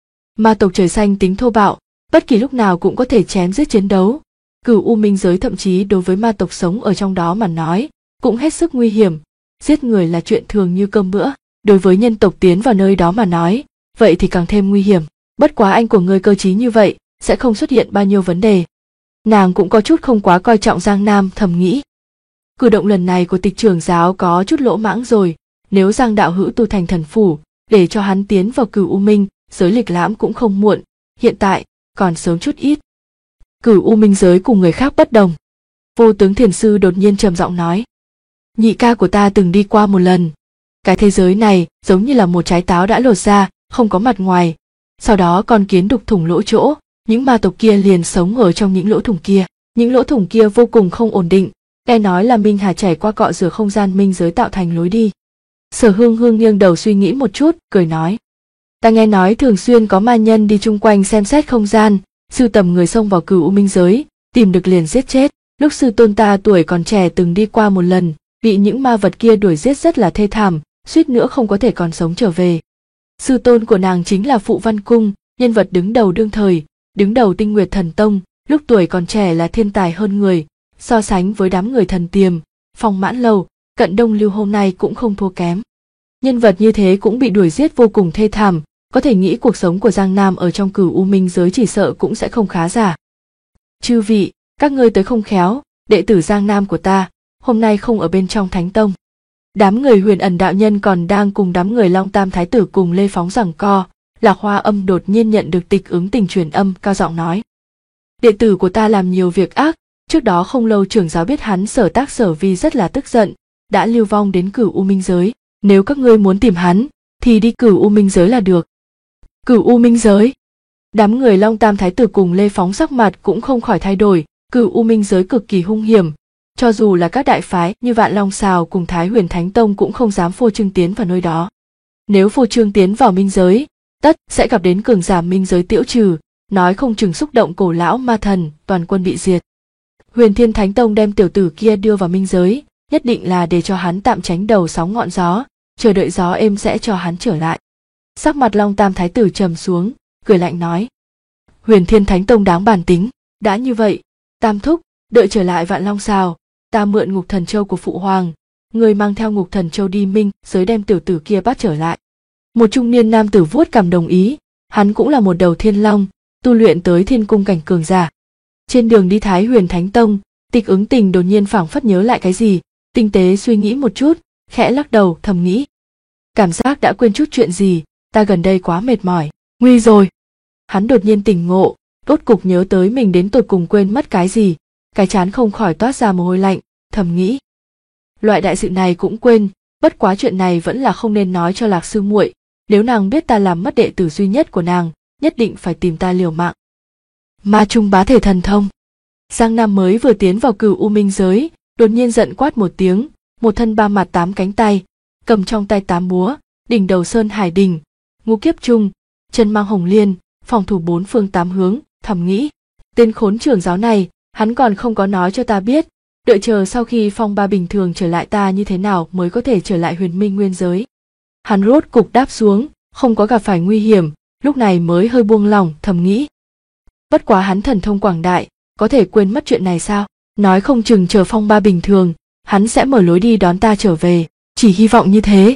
ma tộc trời xanh tính thô bạo, bất kỳ lúc nào cũng có thể chém giết chiến đấu. Cửu U Minh giới thậm chí đối với ma tộc sống ở trong đó mà nói, cũng hết sức nguy hiểm, giết người là chuyện thường như cơm bữa, đối với nhân tộc tiến vào nơi đó mà nói, vậy thì càng thêm nguy hiểm. Bất quá anh của ngươi cơ trí như vậy, sẽ không xuất hiện bao nhiêu vấn đề. Nàng cũng có chút không quá coi trọng Giang Nam, thầm nghĩ. Cử động lần này của Tịch trưởng giáo có chút lỗ mãng rồi, nếu Giang đạo hữu tu thành thần phủ, để cho hắn tiến vào Cửu U Minh giới lịch lãm cũng không muộn, hiện tại còn sớm chút ít. Cửu U Minh giới cùng người khác bất đồng. Vô Tướng Thiền Sư đột nhiên trầm giọng nói: nhị ca của ta từng đi qua một lần. Cái thế giới này giống như là một trái táo đã lột ra, không có mặt ngoài. Sau đó con kiến đục thủng lỗ chỗ, những ma tộc kia liền sống ở trong những lỗ thủng kia. Những lỗ thủng kia vô cùng không ổn định, nghe nói là Minh Hà chảy qua cọ rửa không gian minh giới tạo thành lối đi. Sở Hương Hương nghiêng đầu suy nghĩ một chút, cười nói: ta nghe nói thường xuyên có ma nhân đi chung quanh xem xét không gian, sưu tầm người xông vào Cửu U Minh giới, tìm được liền giết chết. Lúc sư tôn ta tuổi còn trẻ từng đi qua một lần, bị những ma vật kia đuổi giết rất là thê thảm, suýt nữa không có thể còn sống trở về. Sư tôn của nàng chính là Phụ Văn Cung, nhân vật đứng đầu đương thời, đứng đầu Tinh Nguyệt Thần Tông, lúc tuổi còn trẻ là thiên tài hơn người, so sánh với đám người Thần Tiềm, Phong Mãn Lâu, Cận Đông Lưu hôm nay cũng không thua kém. Nhân vật như thế cũng bị đuổi giết vô cùng thê thảm, có thể nghĩ cuộc sống của Giang Nam ở trong Cửu U Minh giới chỉ sợ cũng sẽ không khá giả. Chư vị, các ngươi tới không khéo, đệ tử Giang Nam của ta hôm nay không ở bên trong Thánh Tông. Đám người Huyền Ẩn đạo nhân còn đang cùng đám người Long Tam Thái tử cùng Lê Phóng giằng co. Lạc Hoa Âm đột nhiên nhận được Tịch Ứng Tình truyền âm, cao giọng nói: đệ tử của ta làm nhiều việc ác, trước đó không lâu trưởng giáo biết hắn sở tác sở vi rất là tức giận, đã lưu vong đến Cửu U Minh giới. Nếu các ngươi muốn tìm hắn, thì đi Cửu U Minh giới là được. Cửu U Minh giới. Đám người Long Tam Thái tử cùng Lê Phóng sắc mặt cũng không khỏi thay đổi. Cửu U Minh giới cực kỳ hung hiểm, cho dù là các đại phái như Vạn Long Sào cùng Thái Huyền Thánh Tông cũng không dám phô trương tiến vào nơi đó. Nếu phô trương tiến vào minh giới, tất sẽ gặp đến cường giả minh giới tiễu trừ, nói không chừng xúc động cổ lão ma thần, toàn quân bị diệt. Huyền Thiên Thánh Tông đem tiểu tử kia đưa vào minh giới, nhất định là để cho hắn tạm tránh đầu sóng ngọn gió, chờ đợi gió êm sẽ cho hắn trở lại. Sắc mặt Long Tam Thái tử trầm xuống, cười lạnh nói: Huyền Thiên Thánh Tông đáng bản tính, đã như vậy, Tam thúc, đợi trở lại Vạn Long Sào, ta mượn Ngục Thần Châu của phụ hoàng, người mang theo Ngục Thần Châu đi minh giới đem tiểu tử kia bắt trở lại. Một trung niên nam tử vuốt cằm đồng ý, hắn cũng là một đầu thiên long, tu luyện tới thiên cung cảnh cường giả. Trên đường đi Thái Huyền Thánh Tông, Tịch Ứng Tình đột nhiên phảng phất nhớ lại cái gì, tinh tế suy nghĩ một chút, khẽ lắc đầu thầm nghĩ: cảm giác đã quên chút chuyện gì, ta gần đây quá mệt mỏi, nguy rồi. Hắn đột nhiên tỉnh ngộ, rốt cục nhớ tới mình đến tột cùng quên mất cái gì, cái trán không khỏi toát ra mồ hôi lạnh, thầm nghĩ. Loại đại sự này cũng quên, bất quá chuyện này vẫn là không nên nói cho Lạc sư muội, nếu nàng biết ta làm mất đệ tử duy nhất của nàng, nhất định phải tìm ta liều mạng. Ma trung bá thể thần thông. Giang Nam mới vừa tiến vào Cửu U Minh giới, đột nhiên giận quát một tiếng, một thân ba mặt tám cánh tay, cầm trong tay tám búa, đỉnh đầu sơn hải đỉnh, ngũ kiếp trung, chân mang hồng liên, phòng thủ bốn phương tám hướng, thầm nghĩ. Tên khốn trưởng giáo này, hắn còn không có nói cho ta biết, đợi chờ sau khi phong ba bình thường trở lại ta như thế nào mới có thể trở lại huyền minh nguyên giới. Hắn rốt cục đáp xuống, không có gặp phải nguy hiểm, lúc này mới hơi buông lỏng, thầm nghĩ. Bất quá hắn thần thông quảng đại, có thể quên mất chuyện này sao? Nói không chừng chờ phong ba bình thường, hắn sẽ mở lối đi đón ta trở về, chỉ hy vọng như thế.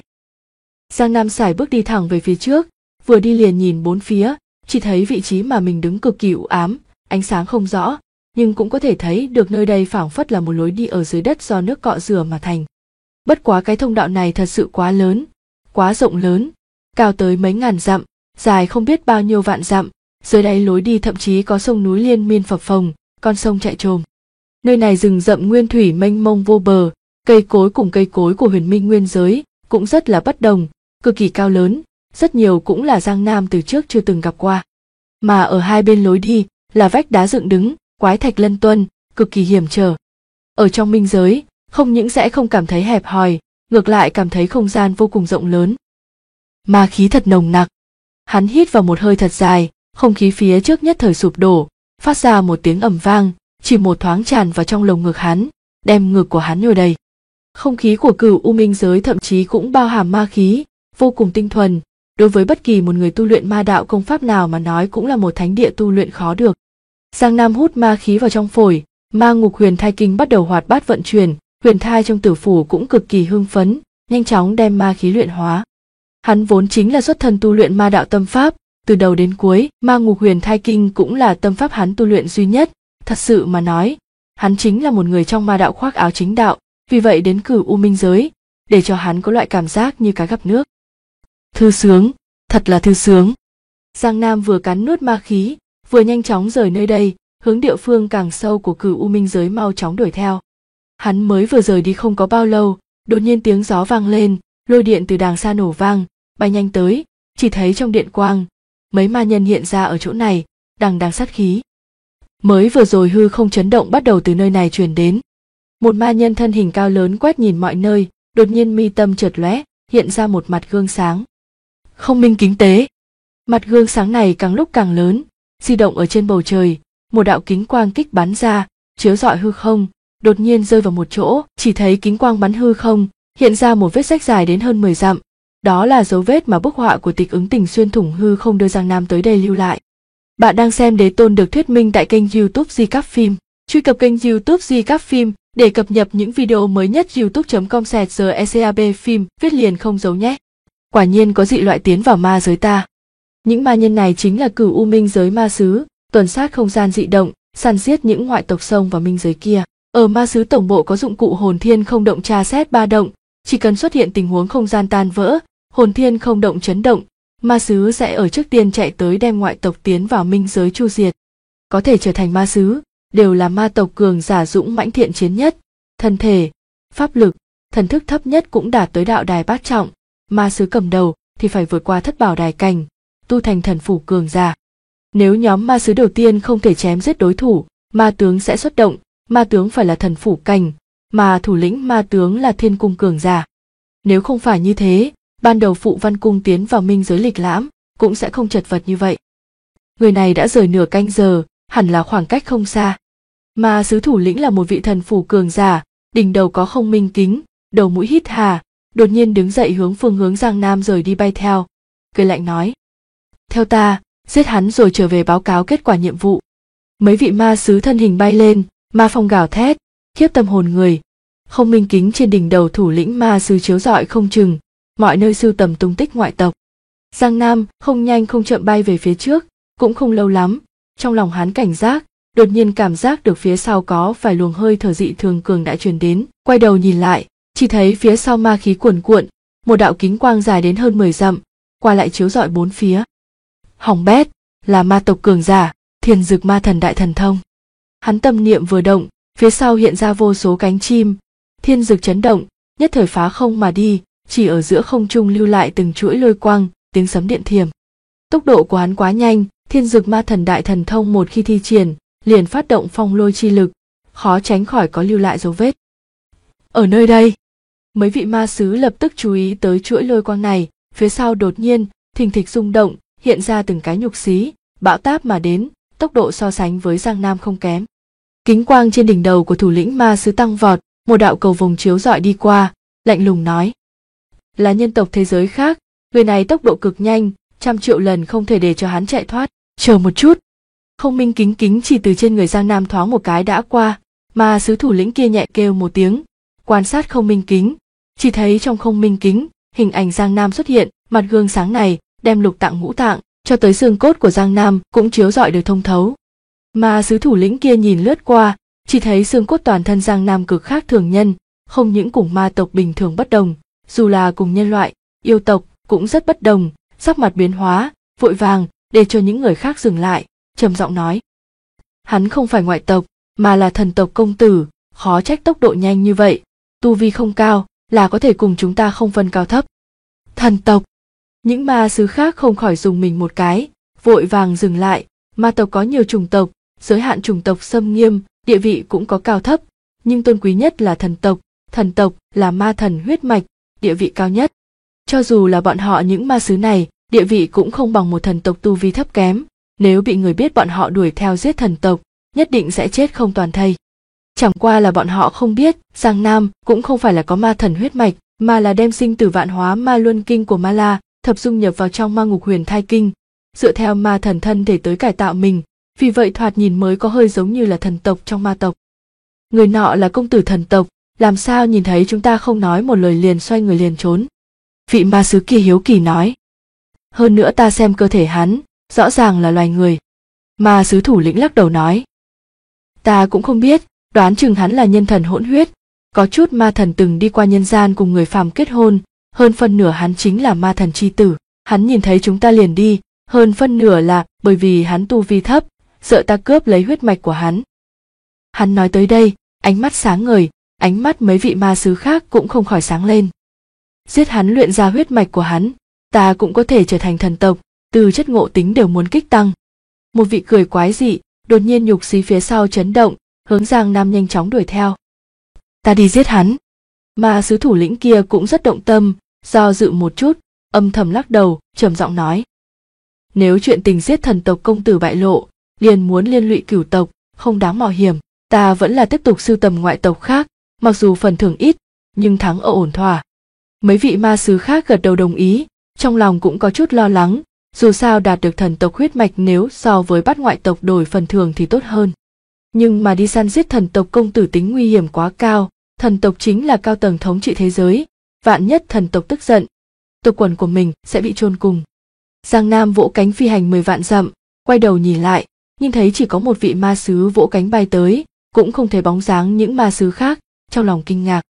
Giang Nam sải bước đi thẳng về phía trước, vừa đi liền nhìn bốn phía, chỉ thấy vị trí mà mình đứng cực kỳ u ám, ánh sáng không rõ, nhưng cũng có thể thấy được nơi đây phảng phất là một lối đi ở dưới đất do nước cọ rửa mà thành. Bất quá cái thông đạo này thật sự quá lớn, quá rộng lớn, cao tới mấy ngàn dặm, dài không biết bao nhiêu vạn dặm, dưới đáy lối đi thậm chí có sông núi liên miên phập phồng, con sông chạy trồm. Nơi này rừng rậm nguyên thủy mênh mông vô bờ, cây cối cùng cây cối của huyền minh nguyên giới cũng rất là bất đồng, cực kỳ cao lớn, rất nhiều cũng là Giang Nam từ trước chưa từng gặp qua. Mà ở hai bên lối đi là vách đá dựng đứng, quái thạch lân tuân, cực kỳ hiểm trở. Ở trong minh giới, không những sẽ không cảm thấy hẹp hòi, ngược lại cảm thấy không gian vô cùng rộng lớn. Ma khí thật nồng nặc. Hắn hít vào một hơi thật dài, không khí phía trước nhất thời sụp đổ, phát ra một tiếng ầm vang, chỉ một thoáng tràn vào trong lồng ngực hắn, đem ngực của hắn nhồi đầy. Không khí của Cửu U Minh giới thậm chí cũng bao hàm ma khí, vô cùng tinh thuần, đối với bất kỳ một người tu luyện ma đạo công pháp nào mà nói cũng là một thánh địa tu luyện khó được. Giang Nam hút ma khí vào trong phổi, ma ngục huyền thai kinh bắt đầu hoạt bát vận chuyển, huyền thai trong tử phủ cũng cực kỳ hưng phấn, nhanh chóng đem ma khí luyện hóa. Hắn vốn chính là xuất thân tu luyện ma đạo tâm pháp, từ đầu đến cuối, ma ngục huyền thai kinh cũng là tâm pháp hắn tu luyện duy nhất. Thật sự mà nói, hắn chính là một người trong ma đạo khoác áo chính đạo, vì vậy đến Cửu U Minh giới, để cho hắn có loại cảm giác như cá gặp nước. Thư sướng, thật là thư sướng. Giang Nam vừa cắn nuốt ma khí, vừa nhanh chóng rời nơi đây, hướng địa phương càng sâu của Cửu U Minh giới mau chóng đuổi theo. Hắn mới vừa rời đi không có bao lâu, đột nhiên tiếng gió vang lên, lôi điện từ đàng xa nổ vang, bay nhanh tới, chỉ thấy trong điện quang, mấy ma nhân hiện ra ở chỗ này, đằng sát khí. Mới vừa rồi hư không chấn động bắt đầu từ nơi này truyền đến. Một ma nhân thân hình cao lớn quét nhìn mọi nơi, đột nhiên mi tâm chợt lóe, hiện ra một mặt gương sáng. Không minh kính tế. Mặt gương sáng này càng lúc càng lớn, di động ở trên bầu trời, một đạo kính quang kích bắn ra, chiếu rọi hư không, đột nhiên rơi vào một chỗ, chỉ thấy kính quang bắn hư không, hiện ra một vết rách dài đến hơn 10 dặm. Đó là dấu vết mà bức họa của Tịch Ứng Tình xuyên thủng hư không đưa Giang Nam tới đây lưu lại. Bạn đang xem Đế Tôn được thuyết minh tại kênh YouTube Di Các Phim. Truy cập kênh YouTube Di Các Phim để cập nhật những video mới nhất. youtube.com/secab phim viết liền không giấu nhé. Quả nhiên có dị loại tiến vào ma giới ta. Những ma nhân này chính là Cửu U Minh giới ma sứ, tuần sát không gian dị động, săn giết những ngoại tộc xông vào minh giới kia. Ở ma sứ tổng bộ có dụng cụ hồn thiên không động tra xét ba động, chỉ cần xuất hiện tình huống không gian tan vỡ, hồn thiên không động chấn động, ma sứ sẽ ở trước tiên chạy tới đem ngoại tộc tiến vào minh giới chu diệt. Có thể trở thành ma sứ, đều là ma tộc cường giả dũng mãnh thiện chiến nhất, thân thể, pháp lực, thần thức thấp nhất cũng đạt tới đạo đài bát trọng, ma sứ cầm đầu thì phải vượt qua thất bảo đài cảnh, tu thành thần phủ cường giả. Nếu nhóm ma sứ đầu tiên không thể chém giết đối thủ, ma tướng sẽ xuất động, ma tướng phải là thần phủ cảnh, mà thủ lĩnh ma tướng là thiên cung cường giả. Nếu không phải như thế, ban đầu Phụ Văn Cung tiến vào minh giới lịch lãm, cũng sẽ không chật vật như vậy. Người này đã rời nửa canh giờ, hẳn là khoảng cách không xa. Ma sứ thủ lĩnh là một vị thần phủ cường giả, đỉnh đầu có không minh kính, đầu mũi hít hà, đột nhiên đứng dậy hướng phương hướng Giang Nam rời đi bay theo. Cười lạnh nói: theo ta, giết hắn rồi trở về báo cáo kết quả nhiệm vụ. Mấy vị ma sứ thân hình bay lên, ma phong gào thét, khiếp tâm hồn người. Không minh kính trên đỉnh đầu thủ lĩnh ma sứ chiếu rọi không chừng, mọi nơi sưu tầm tung tích ngoại tộc. Giang Nam không nhanh không chậm bay về phía trước, cũng không lâu lắm, trong lòng hắn cảnh giác, đột nhiên cảm giác được phía sau có vài luồng hơi thở dị thường cường đại truyền đến, quay đầu nhìn lại, chỉ thấy phía sau ma khí cuồn cuộn, một đạo kính quang dài đến hơn 10 dặm, qua lại chiếu rọi bốn phía. Hỏng bét, là ma tộc cường giả, Thiên Dực Ma Thần Đại Thần Thông. Hắn tâm niệm vừa động, phía sau hiện ra vô số cánh chim, thiên dực chấn động, nhất thời phá không mà đi, chỉ ở giữa không trung lưu lại từng chuỗi lôi quang, tiếng sấm điện thiểm. Tốc độ của hắn quá nhanh, Thiên Dực Ma Thần Đại Thần Thông một khi thi triển, liền phát động phong lôi chi lực, khó tránh khỏi có lưu lại dấu vết. Ở nơi đây, mấy vị ma sứ lập tức chú ý tới chuỗi lôi quang này, phía sau đột nhiên, thình thịch rung động, hiện ra từng cái nhục xí, bão táp mà đến, tốc độ so sánh với Giang Nam không kém. Kính quang trên đỉnh đầu của thủ lĩnh ma sứ tăng vọt, một đạo cầu vồng chiếu rọi đi qua, lạnh lùng nói: là nhân tộc thế giới khác, người này tốc độ cực nhanh, 100 triệu lần không thể để cho hắn chạy thoát. Chờ một chút. Không minh kính kính chỉ từ trên người Giang Nam thoáng một cái đã qua, ma sứ thủ lĩnh kia nhẹ kêu một tiếng, quan sát không minh kính, chỉ thấy trong không minh kính, hình ảnh Giang Nam xuất hiện, mặt gương sáng này đem lục tạng ngũ tạng cho tới xương cốt của Giang Nam cũng chiếu rọi được thông thấu. Ma sứ thủ lĩnh kia nhìn lướt qua, chỉ thấy xương cốt toàn thân Giang Nam cực khác thường nhân, không những cùng ma tộc bình thường bất đồng, dù là cùng nhân loại, yêu tộc cũng rất bất đồng, sắc mặt biến hóa, vội vàng để cho những người khác dừng lại, trầm giọng nói: hắn không phải ngoại tộc, mà là thần tộc công tử, khó trách tốc độ nhanh như vậy, tu vi không cao, là có thể cùng chúng ta không phân cao thấp. Thần tộc. Những ma sứ khác không khỏi dùng mình một cái, vội vàng dừng lại. Ma tộc có nhiều chủng tộc, giới hạn chủng tộc xâm nghiêm, địa vị cũng có cao thấp, nhưng tôn quý nhất là thần tộc là ma thần huyết mạch, địa vị cao nhất. Cho dù là bọn họ những ma sứ này, địa vị cũng không bằng một thần tộc tu vi thấp kém, nếu bị người biết bọn họ đuổi theo giết thần tộc, nhất định sẽ chết không toàn thây. Chẳng qua là bọn họ không biết, Giang Nam cũng không phải là có ma thần huyết mạch, mà là đem sinh tử vạn hóa ma luân kinh của Ma La thập dung nhập vào trong ma ngục huyền thai kinh, dựa theo ma thần thân thể tới cải tạo mình, vì vậy thoạt nhìn mới có hơi giống như là thần tộc trong ma tộc. Người nọ là công tử thần tộc, làm sao nhìn thấy chúng ta không nói một lời liền xoay người liền trốn? Vị ma sứ kia hiếu kỳ nói. Hơn nữa ta xem cơ thể hắn, rõ ràng là loài người. Ma sứ thủ lĩnh lắc đầu nói. Ta cũng không biết, đoán chừng hắn là nhân thần hỗn huyết, có chút ma thần từng đi qua nhân gian cùng người phàm kết hôn, hơn phân nửa hắn chính là ma thần chi tử, hắn nhìn thấy chúng ta liền đi, hơn phân nửa là bởi vì hắn tu vi thấp, sợ ta cướp lấy huyết mạch của hắn. Hắn nói tới đây, ánh mắt sáng ngời, ánh mắt mấy vị ma sứ khác cũng không khỏi sáng lên. Giết hắn luyện ra huyết mạch của hắn, ta cũng có thể trở thành thần tộc, từ chất ngộ tính đều muốn kích tăng. Một vị cười quái dị, đột nhiên nhục xí phía sau chấn động, hướng Giang Nam nhanh chóng đuổi theo. Ta đi giết hắn. Ma sứ thủ lĩnh kia cũng rất động tâm, do dự một chút, âm thầm lắc đầu, trầm giọng nói. Nếu chuyện tình giết thần tộc công tử bại lộ, liền muốn liên lụy cửu tộc, không đáng mạo hiểm, ta vẫn là tiếp tục sưu tầm ngoại tộc khác, mặc dù phần thưởng ít, nhưng thắng ở ổn thỏa. Mấy vị ma sứ khác gật đầu đồng ý, trong lòng cũng có chút lo lắng, dù sao đạt được thần tộc huyết mạch nếu so với bắt ngoại tộc đổi phần thưởng thì tốt hơn. Nhưng mà đi săn giết thần tộc công tử tính nguy hiểm quá cao, thần tộc chính là cao tầng thống trị thế giới, vạn nhất thần tộc tức giận, tộc quần của mình sẽ bị chôn cùng. Giang Nam vỗ cánh phi hành 10 vạn dặm, quay đầu nhìn lại, nhìn thấy chỉ có một vị ma sứ vỗ cánh bay tới, cũng không thấy bóng dáng những ma sứ khác, trong lòng kinh ngạc.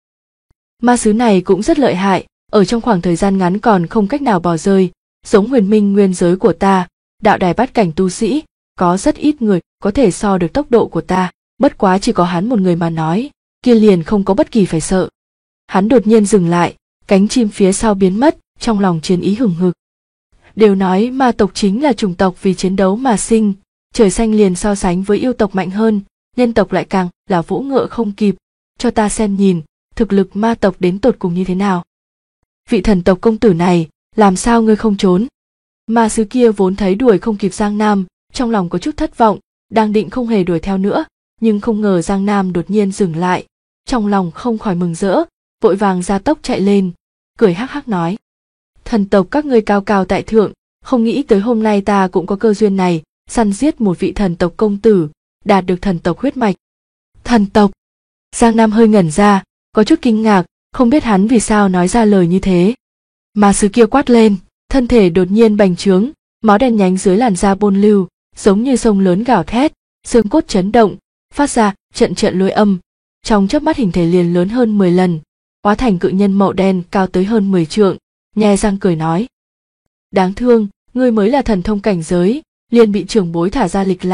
Ma sứ này cũng rất lợi hại, ở trong khoảng thời gian ngắn còn không cách nào bỏ rơi, giống huyền minh nguyên giới của ta, đạo đài bát cảnh tu sĩ, có rất ít người có thể so được tốc độ của ta, bất quá chỉ có hắn một người mà nói, kia liền không có bất kỳ phải sợ. Hắn đột nhiên dừng lại, cánh chim phía sau biến mất, trong lòng chiến ý hừng hực. Đều nói ma tộc chính là chủng tộc vì chiến đấu mà sinh, trời xanh liền so sánh với yêu tộc mạnh hơn, nhân tộc lại càng là vũ ngựa không kịp, cho ta xem nhìn, thực lực ma tộc đến tột cùng như thế nào. Vị thần tộc công tử này, làm sao ngươi không trốn? Ma sứ kia vốn thấy đuổi không kịp Giang Nam, trong lòng có chút thất vọng, đang định không hề đuổi theo nữa, nhưng không ngờ Giang Nam đột nhiên dừng lại, trong lòng không khỏi mừng rỡ, vội vàng ra tốc chạy lên, cười hắc hắc nói. Thần tộc các ngươi cao cao tại thượng, không nghĩ tới hôm nay ta cũng có cơ duyên này, săn giết một vị thần tộc công tử, đạt được thần tộc huyết mạch. Thần tộc? Giang Nam hơi ngẩn ra, có chút kinh ngạc, không biết hắn vì sao nói ra lời như thế. Ma sứ kia quát lên, thân thể đột nhiên bành trướng, máu đen nhánh dưới làn da bôn lưu, giống như sông lớn gào thét, xương cốt chấn động, phát ra trận trận lôi âm, trong chớp mắt hình thể liền lớn hơn 10 lần, hóa thành cự nhân màu đen cao tới hơn 10 trượng, nhe răng cười nói. Đáng thương, ngươi mới là thần thông cảnh giới, liền bị trưởng bối thả ra lịch lãm,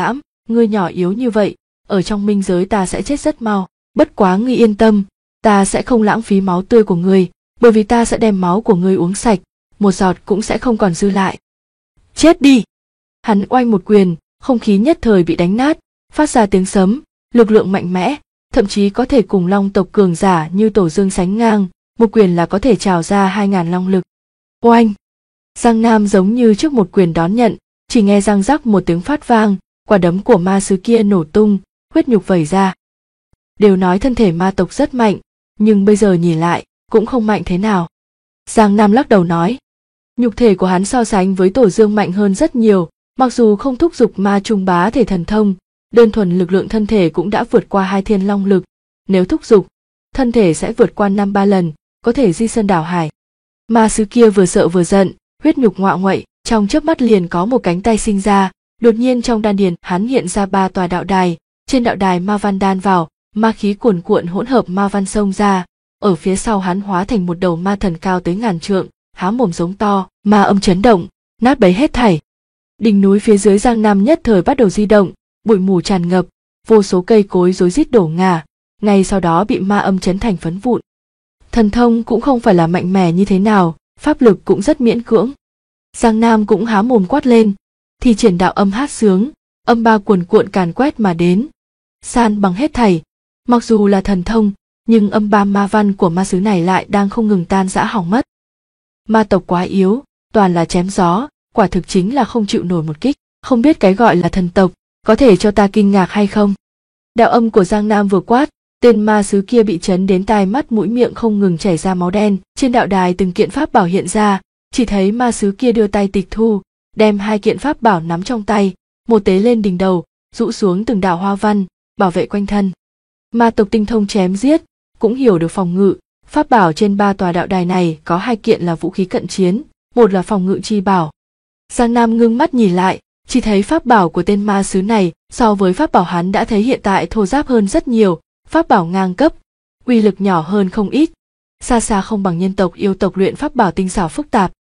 ngươi nhỏ yếu như vậy, ở trong minh giới ta sẽ chết rất mau. Bất quá ngươi yên tâm, ta sẽ không lãng phí máu tươi của ngươi, bởi vì ta sẽ đem máu của ngươi uống sạch, một giọt cũng sẽ không còn dư lại. Chết đi! Hắn oanh một quyền, không khí nhất thời bị đánh nát, phát ra tiếng sấm, lực lượng mạnh mẽ, thậm chí có thể cùng long tộc cường giả như Tổ Dương sánh ngang, một quyền là có thể trào ra 2000 long lực. Oanh! Giang Nam giống như trước một quyền đón nhận, chỉ nghe răng rắc một tiếng phát vang, quả đấm của ma sứ kia nổ tung, huyết nhục vẩy ra. Đều nói thân thể ma tộc rất mạnh, nhưng bây giờ nhìn lại, cũng không mạnh thế nào. Giang Nam lắc đầu nói, nhục thể của hắn so sánh với Tổ Dương mạnh hơn rất nhiều, mặc dù không thúc giục ma trung bá thể thần thông, đơn thuần lực lượng thân thể cũng đã vượt qua 2 thiên long lực, nếu thúc giục, thân thể sẽ vượt qua 5-3 lần, có thể di sơn đảo hải. Ma sứ kia vừa sợ vừa giận, huyết nhục ngoạ nguậy, trong chớp mắt liền có một cánh tay sinh ra, đột nhiên trong đan điền hắn hiện ra 3 tòa đạo đài, trên đạo đài ma văn đan vào, ma khí cuồn cuộn hỗn hợp ma văn xông ra, ở phía sau hắn hóa thành một đầu ma thần cao tới ngàn trượng, há mồm giống to, ma âm chấn động, nát bấy hết thảy. Đỉnh núi phía dưới Giang Nam nhất thời bắt đầu di động, bụi mù tràn ngập, vô số cây cối rối rít đổ ngả, ngay sau đó bị ma âm chấn thành phấn vụn. Thần thông cũng không phải là mạnh mẽ như thế nào, pháp lực cũng rất miễn cưỡng. Giang Nam cũng há mồm quát lên, thì triển đạo âm hát sướng, âm ba cuồn cuộn càn quét mà đến, san bằng hết thảy. Mặc dù là thần thông, nhưng âm ba ma văn của ma sứ này lại đang không ngừng tan rã hỏng mất. Ma tộc quá yếu, toàn là chém gió, quả thực chính là không chịu nổi một kích. Không biết cái gọi là thần tộc, có thể cho ta kinh ngạc hay không? Đạo âm của Giang Nam vừa quát, tên ma sứ kia bị chấn đến tai mắt mũi miệng không ngừng chảy ra máu đen. Trên đạo đài từng kiện pháp bảo hiện ra, chỉ thấy ma sứ kia đưa tay tịch thu, đem 2 kiện pháp bảo nắm trong tay, một tế lên đỉnh đầu, rũ xuống từng đạo hoa văn, bảo vệ quanh thân. Ma tộc tinh thông chém giết, cũng hiểu được phòng ngự, pháp bảo trên 3 tòa đạo đài này có 2 kiện là vũ khí cận chiến, một là phòng ngự chi bảo. Giang Nam ngưng mắt nhìn lại, chỉ thấy pháp bảo của tên ma sứ này so với pháp bảo hắn đã thấy hiện tại thô ráp hơn rất nhiều, pháp bảo ngang cấp, uy lực nhỏ hơn không ít, xa xa không bằng nhân tộc yêu tộc luyện pháp bảo tinh xảo phức tạp.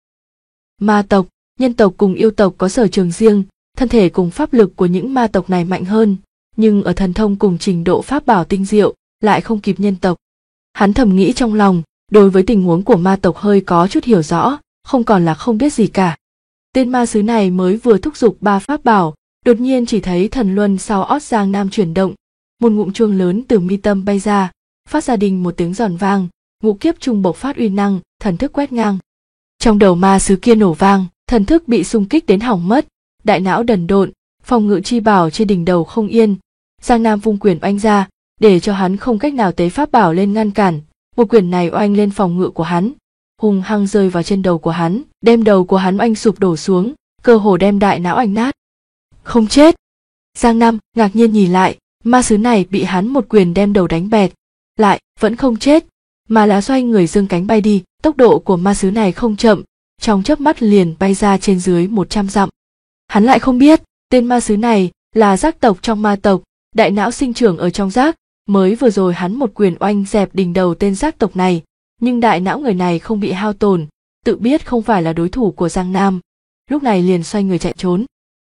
Ma tộc, nhân tộc cùng yêu tộc có sở trường riêng, thân thể cùng pháp lực của những ma tộc này mạnh hơn, nhưng ở thần thông cùng trình độ pháp bảo tinh diệu lại không kịp nhân tộc. Hắn thầm nghĩ trong lòng, đối với tình huống của ma tộc hơi có chút hiểu rõ, không còn là không biết gì cả. Tên ma sứ này mới vừa thúc giục 3 pháp bảo, đột nhiên chỉ thấy thần luân sau ót Giang Nam chuyển động, một ngụm chuông lớn từ mi tâm bay ra, phát ra đình một tiếng giòn vang, ngũ kiếp trung bộc phát uy năng, thần thức quét ngang. Trong đầu ma sứ kia nổ vang, thần thức bị xung kích đến hỏng mất, đại não đần độn, phòng ngự chi bảo trên đỉnh đầu không yên. Giang Nam vung quyền oanh ra, để cho hắn không cách nào tế pháp bảo lên ngăn cản, một quyền này oanh lên phòng ngự của hắn, hung hăng rơi vào trên đầu của hắn, đem đầu của hắn oanh sụp đổ xuống, cơ hồ đem đại não oanh nát. Không chết! Giang Nam ngạc nhiên nhìn lại, ma sứ này bị hắn một quyền đem đầu đánh bẹt, lại vẫn không chết, mà là xoay người giương cánh bay đi. Tốc độ của ma sứ này không chậm, trong chớp mắt liền bay ra trên dưới 100 dặm. Hắn lại không biết, tên ma sứ này là giác tộc trong ma tộc, đại não sinh trưởng ở trong giác, mới vừa rồi hắn một quyền oanh dẹp đỉnh đầu tên giác tộc này, nhưng đại não người này không bị hao tổn, tự biết không phải là đối thủ của Giang Nam, lúc này liền xoay người chạy trốn.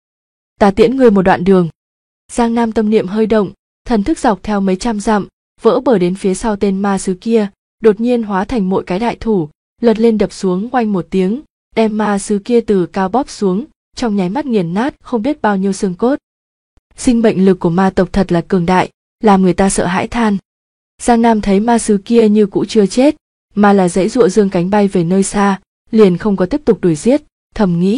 Ta tiễn ngươi một đoạn đường. Giang Nam tâm niệm hơi động, thần thức dọc theo mấy trăm dặm, vỡ bờ đến phía sau tên ma sứ kia, đột nhiên hóa thành mỗi cái đại thủ, lật lên đập xuống oanh một tiếng, đem ma sứ kia từ cao bóp xuống, trong nháy mắt nghiền nát không biết bao nhiêu xương cốt. Sinh mệnh lực của ma tộc thật là cường đại, làm người ta sợ hãi than. Giang Nam thấy ma sứ kia như cũ chưa chết, mà là giãy giụa dương cánh bay về nơi xa, liền không có tiếp tục đuổi giết, thầm nghĩ.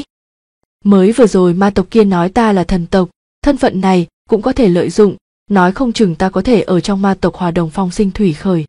Mới vừa rồi ma tộc kia nói ta là thần tộc, thân phận này cũng có thể lợi dụng, nói không chừng ta có thể ở trong ma tộc Hòa Đồng Phong sinh thủy khởi.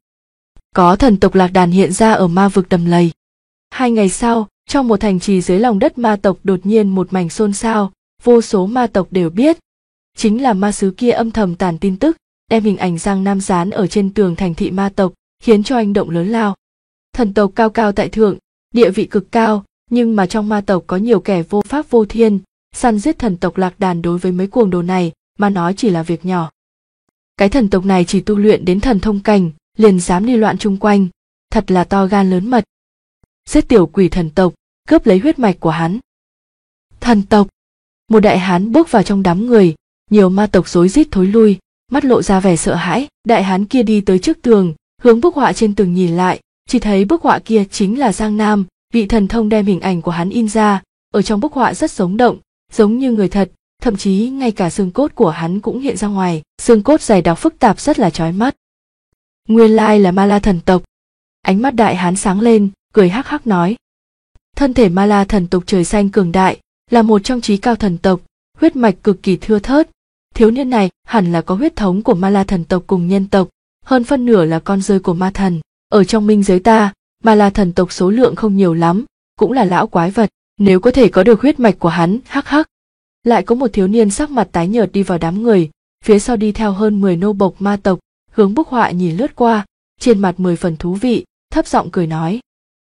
Có thần tộc lạc đàn hiện ra ở ma vực đầm lầy. 2 ngày sau, trong một thành trì dưới lòng đất ma tộc đột nhiên một mảnh xôn xao, vô số ma tộc đều biết. Chính là ma sứ kia âm thầm tản tin tức, đem hình ảnh Giang Nam dán ở trên tường thành thị ma tộc, khiến cho hành động lớn lao. Thần tộc cao cao tại thượng, địa vị cực cao, nhưng mà trong ma tộc có nhiều kẻ vô pháp vô thiên, săn giết thần tộc lạc đàn đối với mấy cuồng đồ này mà nói chỉ là việc nhỏ. Cái thần tộc này chỉ tu luyện đến thần thông cảnh, liền dám đi loạn chung quanh, thật là to gan lớn mật. Giết tiểu quỷ thần tộc, cướp lấy huyết mạch của hắn. Thần tộc! Một đại hán bước vào trong đám người, Nhiều ma tộc rối rít thối lui, mắt lộ ra vẻ sợ hãi. Đại hán kia đi tới trước tường, hướng bức họa trên tường nhìn lại, chỉ thấy bức họa kia chính là Giang Nam. Vị thần thông đem hình ảnh của hắn in ra, ở trong bức họa rất sống động, giống như người thật, thậm chí ngay cả xương cốt của hắn cũng hiện ra ngoài, xương cốt dày đặc phức tạp rất là chói mắt. Nguyên lai là Ma La thần tộc. Ánh mắt đại hán sáng lên, cười hắc hắc nói. Thân thể Ma La thần tộc trời xanh cường đại, là một trong chí cao thần tộc, huyết mạch cực kỳ thưa thớt. Thiếu niên này hẳn là có huyết thống của Ma La thần tộc cùng nhân tộc, hơn phân nửa là con rơi của ma thần. Ở trong minh giới ta, Ma La thần tộc số lượng không nhiều lắm, cũng là lão quái vật, nếu có thể có được huyết mạch của hắn, hắc hắc. Lại có một thiếu niên sắc mặt tái nhợt đi vào đám người, phía sau đi theo hơn 10 nô bộc ma tộc, hướng bức họa nhìn lướt qua, trên mặt 10 phần thú vị, thấp giọng cười nói.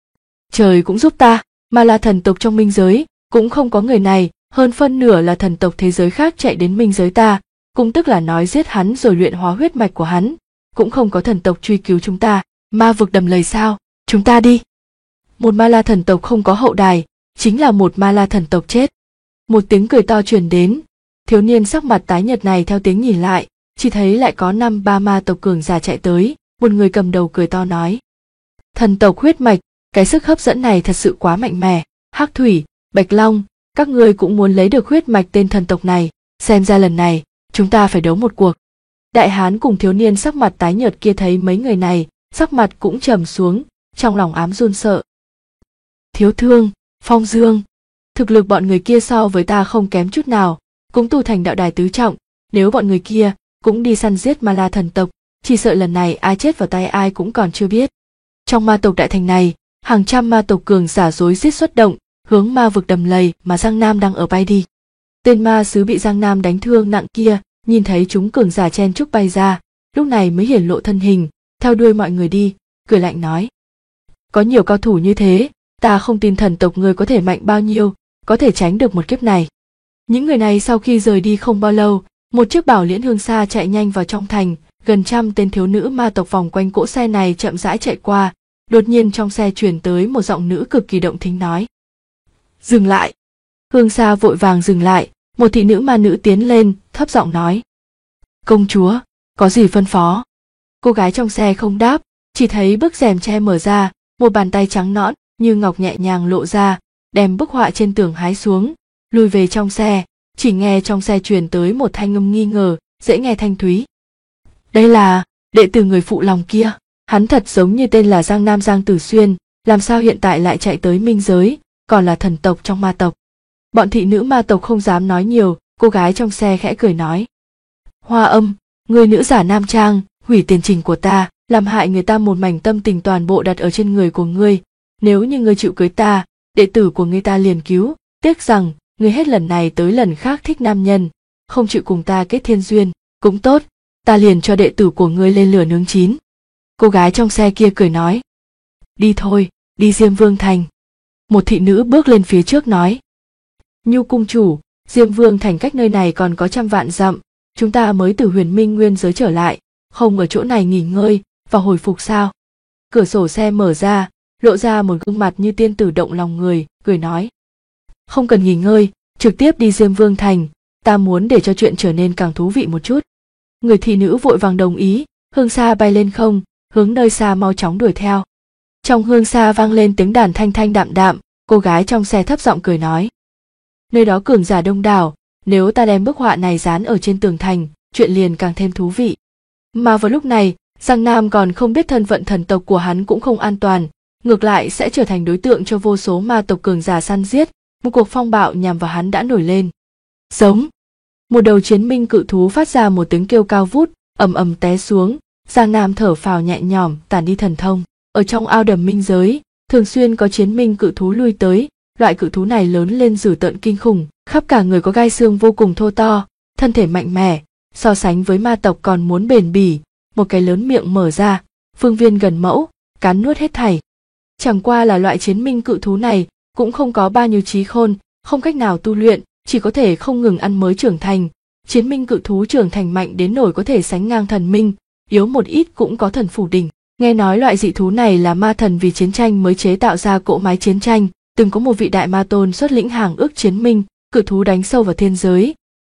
Trời cũng giúp ta, Ma La thần tộc trong minh giới, cũng không có người này, hơn phân nửa là thần tộc thế giới khác chạy đến minh giới ta, cũng tức là nói giết hắn rồi luyện hóa huyết mạch của hắn, cũng không có thần tộc truy cứu chúng ta. Ma vực đầm lầy sao, chúng ta đi. Một Ma La thần tộc không có hậu đài, chính là một Ma La thần tộc chết. Một tiếng cười to truyền đến, thiếu niên sắc mặt tái nhợt này theo tiếng nhìn lại, chỉ thấy lại có 5-3 ma tộc cường giả chạy tới, một người cầm đầu cười to nói. Thần tộc huyết mạch, cái sức hấp dẫn này thật sự quá mạnh mẽ. Hắc Thủy, Bạch Long, các ngươi cũng muốn lấy được huyết mạch tên thần tộc này, xem ra lần này chúng ta phải đấu một cuộc. Đại hán cùng thiếu niên sắc mặt tái nhợt kia thấy mấy người này, sắc mặt cũng trầm xuống, trong lòng ám run sợ. Thiếu Thương, Phong Dương, thực lực bọn người kia so với ta không kém chút nào, cũng tu thành đạo đài tứ trọng, nếu bọn người kia cũng đi săn giết Ma La thần tộc, chỉ sợ lần này ai chết vào tay ai cũng còn chưa biết. Trong ma tộc đại thành này, hàng trăm ma tộc cường giả rối rít xuất động, hướng ma vực đầm lầy mà Giang Nam đang ở bay đi. Tên ma sứ bị Giang Nam đánh thương nặng kia, nhìn thấy chúng cường giả chen chúc bay ra, lúc này mới hiển lộ thân hình, theo đuôi mọi người đi, cười lạnh nói. Có nhiều cao thủ như thế, ta không tin thần tộc ngươi có thể mạnh bao nhiêu, có thể tránh được một kiếp này. Những người này sau khi rời đi không bao lâu, một chiếc bảo liễn hương xa chạy nhanh vào trong thành, gần trăm tên thiếu nữ ma tộc vòng quanh cỗ xe này chậm rãi chạy qua, đột nhiên trong xe truyền tới một giọng nữ cực kỳ động thính nói. Dừng lại! Hương xa vội vàng dừng lại, một thị nữ ma nữ tiến lên, thấp giọng nói. Công chúa, có gì phân phó? Cô gái trong xe không đáp, chỉ thấy bức rèm che mở ra, một bàn tay trắng nõn như ngọc nhẹ nhàng lộ ra, đem bức họa trên tường hái xuống, lùi về trong xe, chỉ nghe trong xe truyền tới một thanh âm nghi ngờ, dễ nghe thanh thúy. Đây là đệ tử người phụ lòng kia, hắn thật giống như tên là Giang Nam Giang Tử Xuyên, làm sao hiện tại lại chạy tới minh giới, còn là thần tộc trong ma tộc. Bọn thị nữ ma tộc không dám nói nhiều, cô gái trong xe khẽ cười nói. Hoa Âm, người nữ giả nam trang, hủy tiền trình của ta, làm hại người ta một mảnh tâm tình toàn bộ đặt ở trên người của ngươi. Nếu như ngươi chịu cưới ta, đệ tử của ngươi ta liền cứu, tiếc rằng ngươi hết lần này tới lần khác thích nam nhân, không chịu cùng ta kết thiên duyên, cũng tốt, ta liền cho đệ tử của ngươi lên lửa nướng chín. Cô gái trong xe kia cười nói. Đi thôi, đi Diêm Vương Thành. Một thị nữ bước lên phía trước nói. Nhu cung chủ, Diêm Vương Thành cách nơi này còn có 100 vạn dặm, chúng ta mới từ Huyền Minh Nguyên giới trở lại, không ở chỗ này nghỉ ngơi và hồi phục sao? Cửa sổ xe mở ra, lộ ra một gương mặt như tiên tử động lòng người, cười nói. Không cần nghỉ ngơi, trực tiếp đi Diêm Vương Thành, ta muốn để cho chuyện trở nên càng thú vị một chút. Người thị nữ vội vàng đồng ý, hương xa bay lên không, hướng nơi xa mau chóng đuổi theo. Trong hương xa vang lên tiếng đàn thanh thanh đạm đạm, cô gái trong xe thấp giọng cười nói. Nơi đó cường giả đông đảo, nếu ta đem bức họa này dán ở trên tường thành, chuyện liền càng thêm thú vị. Mà vào lúc này, Giang Nam còn không biết thân phận thần tộc của hắn cũng không an toàn, ngược lại sẽ trở thành đối tượng cho vô số ma tộc cường giả săn giết, một cuộc phong bạo nhằm vào hắn đã nổi lên. Giống! Một đầu chiến minh cự thú phát ra một tiếng kêu cao vút, ầm ầm té xuống, Giang Nam thở phào nhẹ nhõm, tản đi thần thông. Ở trong ao đầm minh giới, thường xuyên có chiến minh cự thú lui tới, loại cự thú này lớn lên dữ tợn kinh khủng, khắp cả người có gai xương vô cùng thô to, thân thể mạnh mẽ, so sánh với ma tộc còn muốn bền bỉ, một cái lớn miệng mở ra, phương viên gần mẫu, cắn nuốt hết thảy. Chẳng qua là loại chiến minh cự thú này cũng không có bao nhiêu trí khôn, không cách nào tu luyện, chỉ có thể không ngừng ăn mới trưởng thành. Chiến minh cự thú trưởng thành mạnh đến nỗi có thể sánh ngang thần minh, yếu một ít cũng có thần phủ đỉnh. Nghe nói loại dị thú này là ma thần vì chiến tranh mới chế tạo ra cỗ máy chiến tranh, từng có một vị đại ma tôn xuất lĩnh hàng ước chiến minh, cự thú đánh sâu vào thiên giới,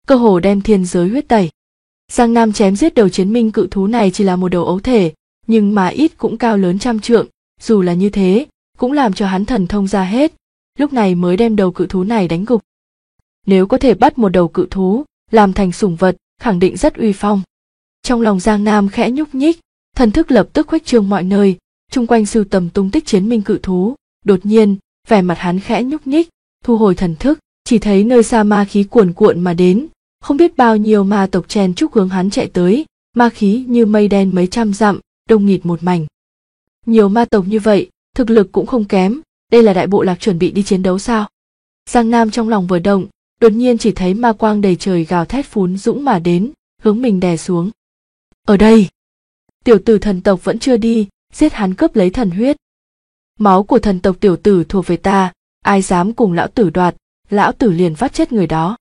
cơ hồ đem thiên giới huyết tẩy. Giang Nam chém giết đầu chiến minh cự thú này chỉ là một đầu ấu thể, nhưng mà ít cũng cao lớn trăm trượng, dù là như thế, cũng làm cho hắn thần thông ra hết, lúc này mới đem đầu cự thú này đánh gục. Nếu có thể bắt một đầu cự thú, làm thành sủng vật, khẳng định rất uy phong. Trong lòng Giang Nam khẽ nhúc nhích, thần thức lập tức khuếch trương mọi nơi, chung quanh sưu tầm tung tích chiến minh cự thú. Đột nhiên, vẻ mặt hắn khẽ nhúc nhích, thu hồi thần thức, chỉ thấy nơi xa ma khí cuồn cuộn mà đến, không biết bao nhiêu ma tộc chen chúc hướng hắn chạy tới, ma khí như mây đen mấy trăm dặm, đông nghịt một mảnh. Nhiều ma tộc như vậy, thực lực cũng không kém, đây là đại bộ lạc chuẩn bị đi chiến đấu sao? Giang Nam trong lòng vừa động, đột nhiên chỉ thấy ma quang đầy trời gào thét phún dũng mà đến, hướng mình đè xuống. Ở đây, tiểu tử thần tộc vẫn chưa đi, giết hắn cướp lấy thần huyết. Máu của thần tộc tiểu tử thuộc về ta, ai dám cùng lão tử đoạt, lão tử liền vắt chết người đó.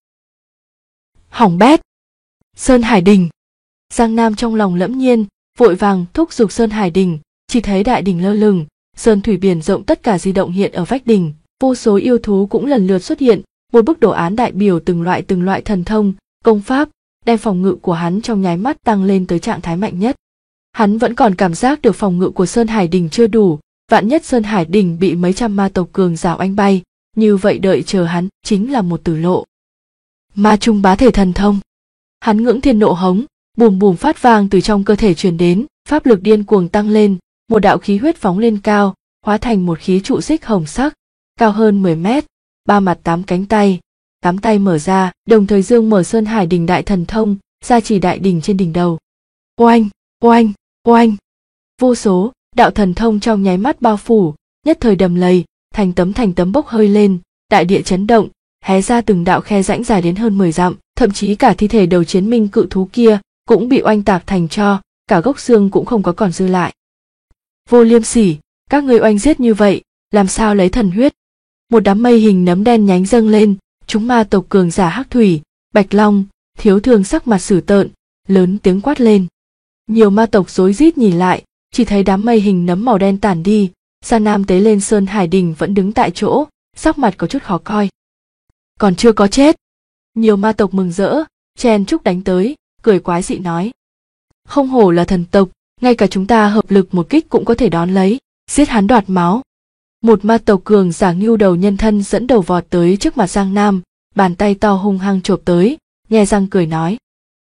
Hỏng bét! Sơn Hải Đình! Giang Nam trong lòng lẫm nhiên, vội vàng thúc giục Sơn Hải Đình, chỉ thấy đại đình lơ lửng, sơn thủy biển rộng tất cả di động hiện ở vách đình, vô số yêu thú cũng lần lượt xuất hiện, một bức đồ án đại biểu từng loại thần thông, công pháp, đem phòng ngự của hắn trong nháy mắt tăng lên tới trạng thái mạnh nhất. Hắn vẫn còn cảm giác được phòng ngự của Sơn Hải Đình chưa đủ, vạn nhất Sơn Hải Đình bị mấy trăm ma tộc cường giả oanh bay, như vậy đợi chờ hắn chính là một tử lộ. Ma trung bá thể thần thông. Hắn ngưỡng thiên nộ hống, bùm bùm phát vang từ trong cơ thể truyền đến, pháp lực điên cuồng tăng lên, một đạo khí huyết phóng lên cao, hóa thành một khí trụ xích hồng sắc, cao hơn 10 mét, ba mặt 8 cánh tay, 8 tay mở ra, đồng thời dương mở Sơn Hải Đình đại thần thông, gia trì đại đình trên đỉnh đầu. Oanh, oanh, oanh. Vô số đạo thần thông trong nháy mắt bao phủ, nhất thời đầm lầy, thành tấm bốc hơi lên, đại địa chấn động, hé ra từng đạo khe rãnh dài đến hơn 10 dặm, thậm chí cả thi thể đầu chiến minh cự thú kia cũng bị oanh tạc thành tro, cả gốc xương cũng không có còn dư lại. Vô liêm sỉ, các ngươi oanh giết như vậy, làm sao lấy thần huyết? Một đám mây hình nấm đen nhánh dâng lên, chúng ma tộc cường giả Hắc Thủy, Bạch Long, Thiếu Thương sắc mặt dữ tợn, lớn tiếng quát lên. Nhiều ma tộc rối rít nhìn lại, chỉ thấy đám mây hình nấm màu đen tản đi, Giang Nam tế lên Sơn Hải Đình vẫn đứng tại chỗ, sắc mặt có chút khó coi. Còn chưa có chết. Nhiều ma tộc mừng rỡ, chen chúc đánh tới, cười quái dị nói. Không hổ là thần tộc, ngay cả chúng ta hợp lực một kích cũng có thể đón lấy, giết hắn đoạt máu. Một ma tộc cường giả ngưu đầu nhân thân dẫn đầu vọt tới trước mặt Giang Nam, bàn tay to hung hăng chộp tới, nhe răng cười nói.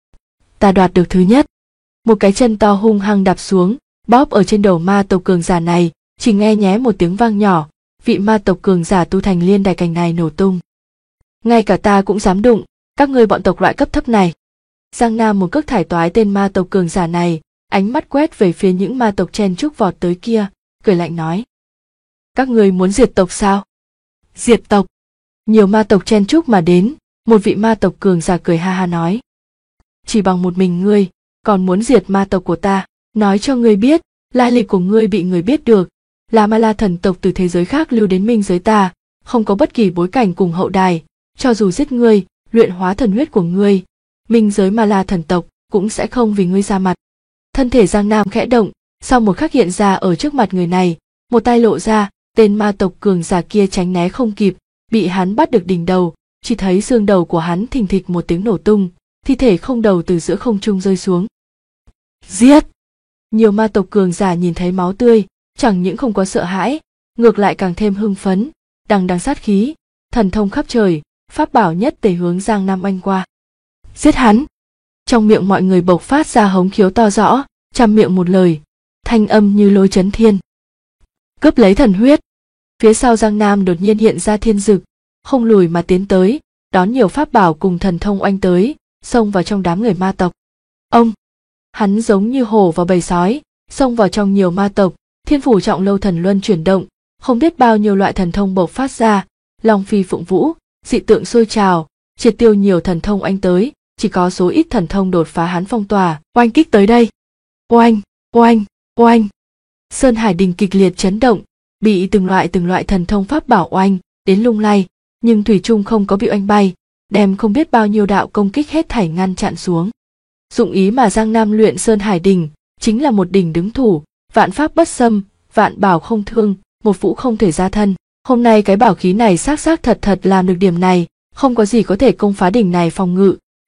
Ta đoạt được thứ nhất. Một cái chân to hung hăng đạp xuống, bóp ở trên đầu ma tộc cường giả này, chỉ nghe nhé một tiếng vang nhỏ, vị ma tộc cường giả tu thành liên đài cành này nổ tung. Ngay cả ta cũng dám đụng, các ngươi bọn tộc loại cấp thấp này. Giang Nam một cước thải toái tên ma tộc cường giả này, ánh mắt quét về phía những ma tộc chen chúc vọt tới kia, cười lạnh nói. Các ngươi muốn diệt tộc sao? Diệt tộc. Nhiều ma tộc chen chúc mà đến, một vị ma tộc cường giả cười ha ha nói. Chỉ bằng một mình ngươi, còn muốn diệt ma tộc của ta, nói cho ngươi biết, lai lịch của ngươi bị người biết được, là Ma La thần tộc từ thế giới khác lưu đến minh giới ta, không có bất kỳ bối cảnh cùng hậu đài, cho dù giết ngươi, luyện hóa thần huyết của ngươi, minh giới Ma La thần tộc cũng sẽ không vì ngươi ra mặt. Thân thể Giang Nam khẽ động, sau một khắc hiện ra ở trước mặt người này, một tay lộ ra, tên ma tộc cường giả kia tránh né không kịp, bị hắn bắt được đỉnh đầu, chỉ thấy xương đầu của hắn thình thịch một tiếng nổ tung, thi thể không đầu từ giữa không trung rơi xuống. Giết! Nhiều ma tộc cường giả nhìn thấy máu tươi, chẳng những không có sợ hãi, ngược lại càng thêm hưng phấn, đằng sát khí, thần thông khắp trời, pháp bảo nhất tề hướng Giang Nam oanh qua. Giết hắn! Trong miệng mọi người bộc phát ra hống khiếu to rõ, trăm miệng một lời, thanh âm như lôi chấn thiên. Cướp lấy thần huyết! Phía sau Giang Nam đột nhiên hiện ra thiên dực, không lùi mà tiến tới, đón nhiều pháp bảo cùng thần thông oanh tới, xông vào trong đám người ma tộc. Ông! Hắn giống như hổ vào bầy sói, xông vào trong nhiều ma tộc, thiên phủ trọng lâu thần luân chuyển động, không biết bao nhiêu loại thần thông bộc phát ra, long phi phượng vũ, dị tượng sôi trào, triệt tiêu nhiều thần thông oanh tới, chỉ có số ít thần thông đột phá hắn phong tỏa, oanh kích tới đây. Oanh, oanh, oanh. Sơn Hải Đình kịch liệt chấn động, bị từng loại thần thông pháp bảo oanh đến lung lay, nhưng thủy chung không có bị oanh bay, đem không biết bao nhiêu đạo công kích hết thảy ngăn chặn xuống. Dụng ý mà Giang Nam luyện Sơn Hải Đình chính là một đỉnh đứng thủ, vạn pháp bất xâm, vạn bảo không thương, một vũ không thể ra thân. Hôm nay cái bảo khí này xác thật làm được điểm này, không có gì có thể công phá đỉnh này phòng ngự,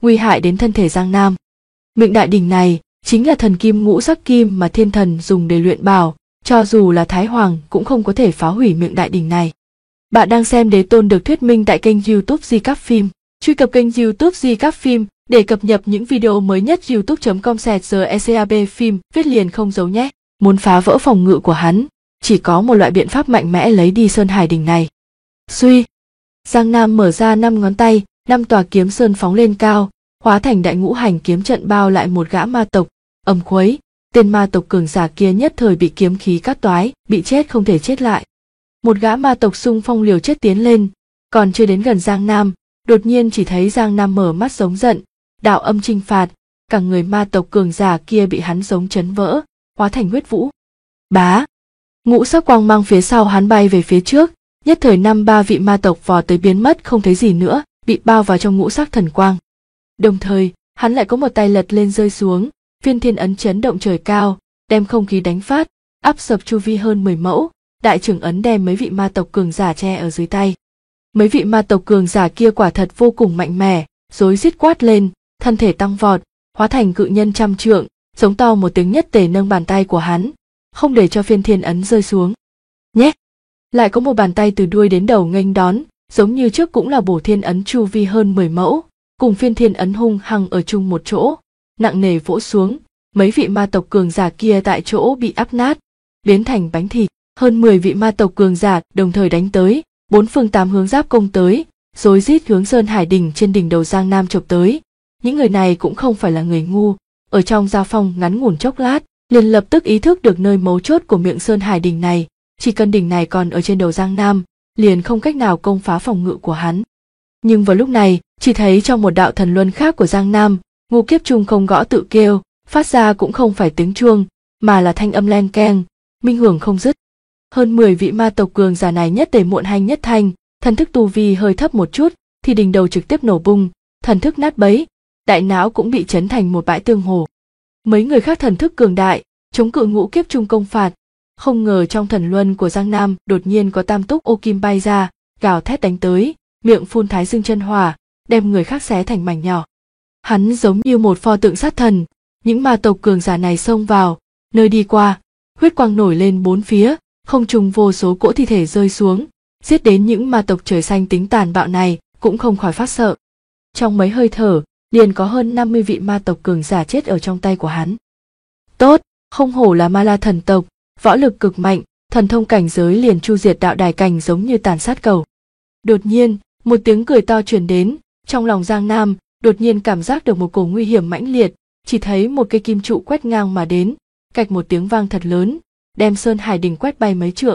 nguy hại đến thân thể Giang Nam. Miệng đại đỉnh này chính là thần kim ngũ sắc kim mà thiên thần dùng để luyện bảo, cho dù là Thái Hoàng cũng không có thể phá hủy miệng đại đỉnh này. Bạn đang xem Đế Tôn được thuyết minh tại kênh YouTube Recap Phim. Truy cập kênh YouTube Recap Phim để cập nhật những video mới nhất. youtube.com/recap phim viết liền không giấu nhé. Muốn phá vỡ phòng ngự của hắn, chỉ có một loại biện pháp mạnh mẽ lấy đi Sơn Hải Đỉnh này. Suy, Giang Nam mở ra 5 ngón tay, 5 tòa kiếm sơn phóng lên cao, hóa thành đại ngũ hành kiếm trận bao lại một gã ma tộc. Ầm khuấy, tên ma tộc cường giả kia nhất thời bị kiếm khí cắt toái, bị chết không thể chết lại. Một gã ma tộc xung phong liều chết tiến lên, còn chưa đến gần Giang Nam, đột nhiên chỉ thấy Giang Nam mở mắt giống giận, đạo âm chinh phạt, cả người ma tộc cường giả kia bị hắn giống chấn vỡ, hóa thành huyết vũ. Bá, ngũ sắc quang mang phía sau hắn bay về phía trước, nhất thời 5-3 vị ma tộc vò tới biến mất không thấy gì nữa, bị bao vào trong ngũ sắc thần quang. Đồng thời, hắn lại có một tay lật lên rơi xuống, phiên thiên ấn chấn động trời cao, đem không khí đánh phát, áp sập chu vi hơn 10 mẫu, đại trưởng ấn đem mấy vị ma tộc cường giả che ở dưới tay. Mấy vị ma tộc cường giả kia quả thật vô cùng mạnh mẽ, rối rít quát lên, thân thể tăng vọt, hóa thành cự nhân trăm trượng, giống to một tiếng nhất tề nâng bàn tay của hắn, không để cho phiên thiên ấn rơi xuống. Nhé! Lại có một bàn tay từ đuôi đến đầu nghênh đón, giống như trước cũng là bổ thiên ấn chu vi hơn 10 mẫu, cùng phiên thiên ấn hung hăng ở chung một chỗ, nặng nề vỗ xuống, mấy vị ma tộc cường giả kia tại chỗ bị áp nát, biến thành bánh thịt. Hơn 10 vị ma tộc cường giả đồng thời đánh tới, 4 phương 8 hướng giáp công tới, rối rít hướng Sơn Hải Đỉnh trên đỉnh đầu Giang Nam chộp tới. Những người này cũng không phải là người ngu, ở trong giao phong ngắn ngủn chốc lát, liền lập tức ý thức được nơi mấu chốt của miệng Sơn Hải Đỉnh này, chỉ cần đỉnh này còn ở trên đầu Giang Nam, liền không cách nào công phá phòng ngự của hắn. Nhưng vào lúc này, chỉ thấy trong một đạo thần luân khác của Giang Nam, Ngũ Kiếp Trung không gõ tự kêu, phát ra cũng không phải tiếng chuông, mà là thanh âm len keng, minh hưởng không dứt. Hơn 10 vị ma tộc cường giả này nhất tề muộn hành nhất thanh, thần thức tu vi hơi thấp một chút, thì đỉnh đầu trực tiếp nổ bung, thần thức nát bấy, đại não cũng bị chấn thành một bãi tương hồ. Mấy người khác thần thức cường đại, chống cự Ngũ Kiếp Trung công phạt, không ngờ trong thần luân của Giang Nam đột nhiên có tam túc ô kim bay ra, gào thét đánh tới, miệng phun thái dương chân hỏa, đem người khác xé thành mảnh nhỏ. Hắn giống như một pho tượng sát thần, những ma tộc cường giả này xông vào, nơi đi qua, huyết quang nổi lên bốn phía, không trung vô số cỗ thi thể rơi xuống, giết đến những ma tộc trời xanh tính tàn bạo này cũng không khỏi phát sợ. Trong mấy hơi thở, liền có hơn 50 vị ma tộc cường giả chết ở trong tay của hắn. Tốt, không hổ là Ma La thần tộc, võ lực cực mạnh, thần thông cảnh giới liền chu diệt đạo đài cảnh giống như tàn sát cầu. Đột nhiên, một tiếng cười to truyền đến, trong lòng Giang Nam đột nhiên cảm giác được một cổ nguy hiểm mãnh liệt, chỉ thấy một cây kim trụ quét ngang mà đến, cạch một tiếng vang thật lớn, đem Sơn Hải Đỉnh quét bay mấy trượng.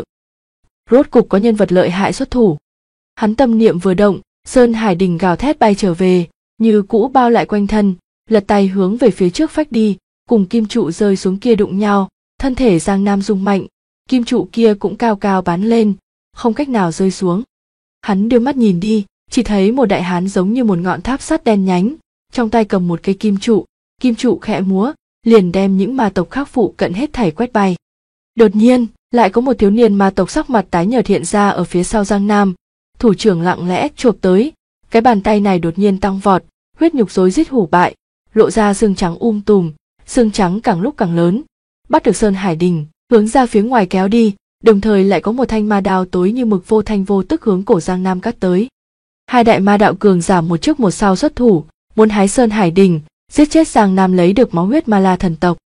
Rốt cục có nhân vật lợi hại xuất thủ. Hắn tâm niệm vừa động, Sơn Hải Đỉnh gào thét bay trở về, như cũ bao lại quanh thân, lật tay hướng về phía trước phách đi, cùng kim trụ rơi xuống kia đụng nhau, thân thể Giang Nam rung mạnh, kim trụ kia cũng cao cao bắn lên, không cách nào rơi xuống. Hắn đưa mắt nhìn đi, chỉ thấy một đại hán giống như một ngọn tháp sắt đen nhánh, trong tay cầm một cây kim trụ khẽ múa, liền đem những ma tộc khác phụ cận hết thảy quét bay. Đột nhiên, lại có một thiếu niên ma tộc sắc mặt tái nhợt hiện ra ở phía sau Giang Nam, thủ trưởng lặng lẽ chộp tới, cái bàn tay này đột nhiên tăng vọt, huyết nhục rối rít hủ bại, lộ ra xương trắng tùm, xương trắng càng lúc càng lớn, bắt được Sơn Hải Đỉnh, hướng ra phía ngoài kéo đi, đồng thời lại có một thanh ma đao tối như mực vô thanh vô tức hướng cổ Giang Nam cắt tới. Hai đại ma đạo cường giả một trước một sau xuất thủ, muốn hái Sơn Hải Đỉnh, giết chết Giang Nam lấy được máu huyết Ma La thần tộc.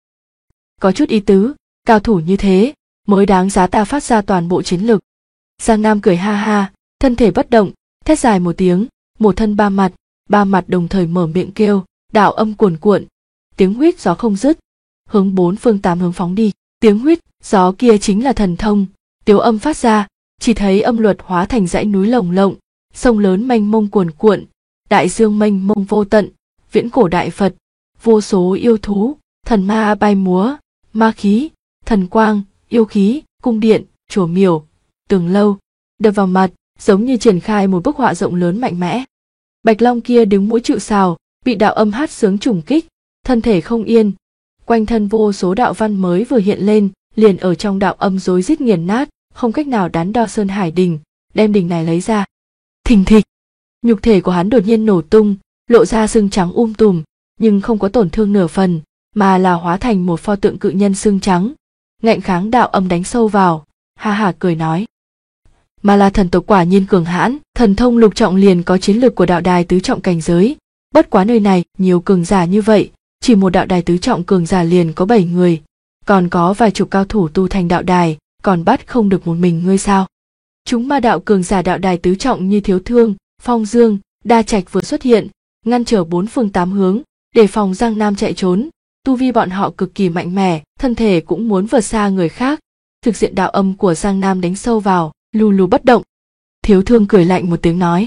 Có chút ý tứ, cao thủ như thế mới đáng giá ta phát ra toàn bộ chiến lực. Giang Nam cười ha ha, thân thể bất động, thét dài một tiếng, một thân ba mặt đồng thời mở miệng kêu, đạo âm cuồn cuộn, tiếng huýt gió không dứt, hướng 4 phương 8 hướng phóng đi. Tiếng huýt gió kia chính là thần thông, tiếu âm phát ra, chỉ thấy âm luật hóa thành dãy núi lồng lộng, sông lớn mênh mông cuồn cuộn, đại dương mênh mông vô tận, viễn cổ đại Phật, vô số yêu thú, thần ma bay múa, ma khí, thần quang, yêu khí, cung điện, chùa miểu, tường lâu, đập vào mặt, giống như triển khai một bức họa rộng lớn mạnh mẽ. Bạch Long kia đứng mũi chịu sào, bị đạo âm hát sướng trùng kích, thân thể không yên, quanh thân vô số đạo văn mới vừa hiện lên, liền ở trong đạo âm rối rít nghiền nát, không cách nào đắn đo Sơn Hải Đỉnh, đem đỉnh này lấy ra. Thình thịch, nhục thể của hắn đột nhiên nổ tung, lộ ra xương trắng tùm, nhưng không có tổn thương nửa phần, mà là hóa thành một pho tượng cự nhân xương trắng. Ngạnh kháng đạo âm đánh sâu vào, ha hả cười nói. Mà là thần tộc quả nhiên cường hãn, thần thông lục trọng liền có chiến lực của đạo đài tứ trọng cảnh giới. Bất quá nơi này nhiều cường giả như vậy, chỉ một đạo đài tứ trọng cường giả liền có 7 người, còn có vài chục cao thủ tu thành đạo đài, còn bắt không được một mình ngươi sao? Chúng ma đạo cường giả đạo đài tứ trọng như Thiếu Thương, Phong Dương, Đa Trạch vừa xuất hiện, ngăn trở 4 phương 8 hướng, để phòng Giang Nam chạy trốn. Tu vi bọn họ cực kỳ mạnh mẽ, thân thể cũng muốn vượt xa người khác. Thực diện đạo âm của Giang Nam đánh sâu vào, lù lù bất động. Thiếu Thương cười lạnh một tiếng nói.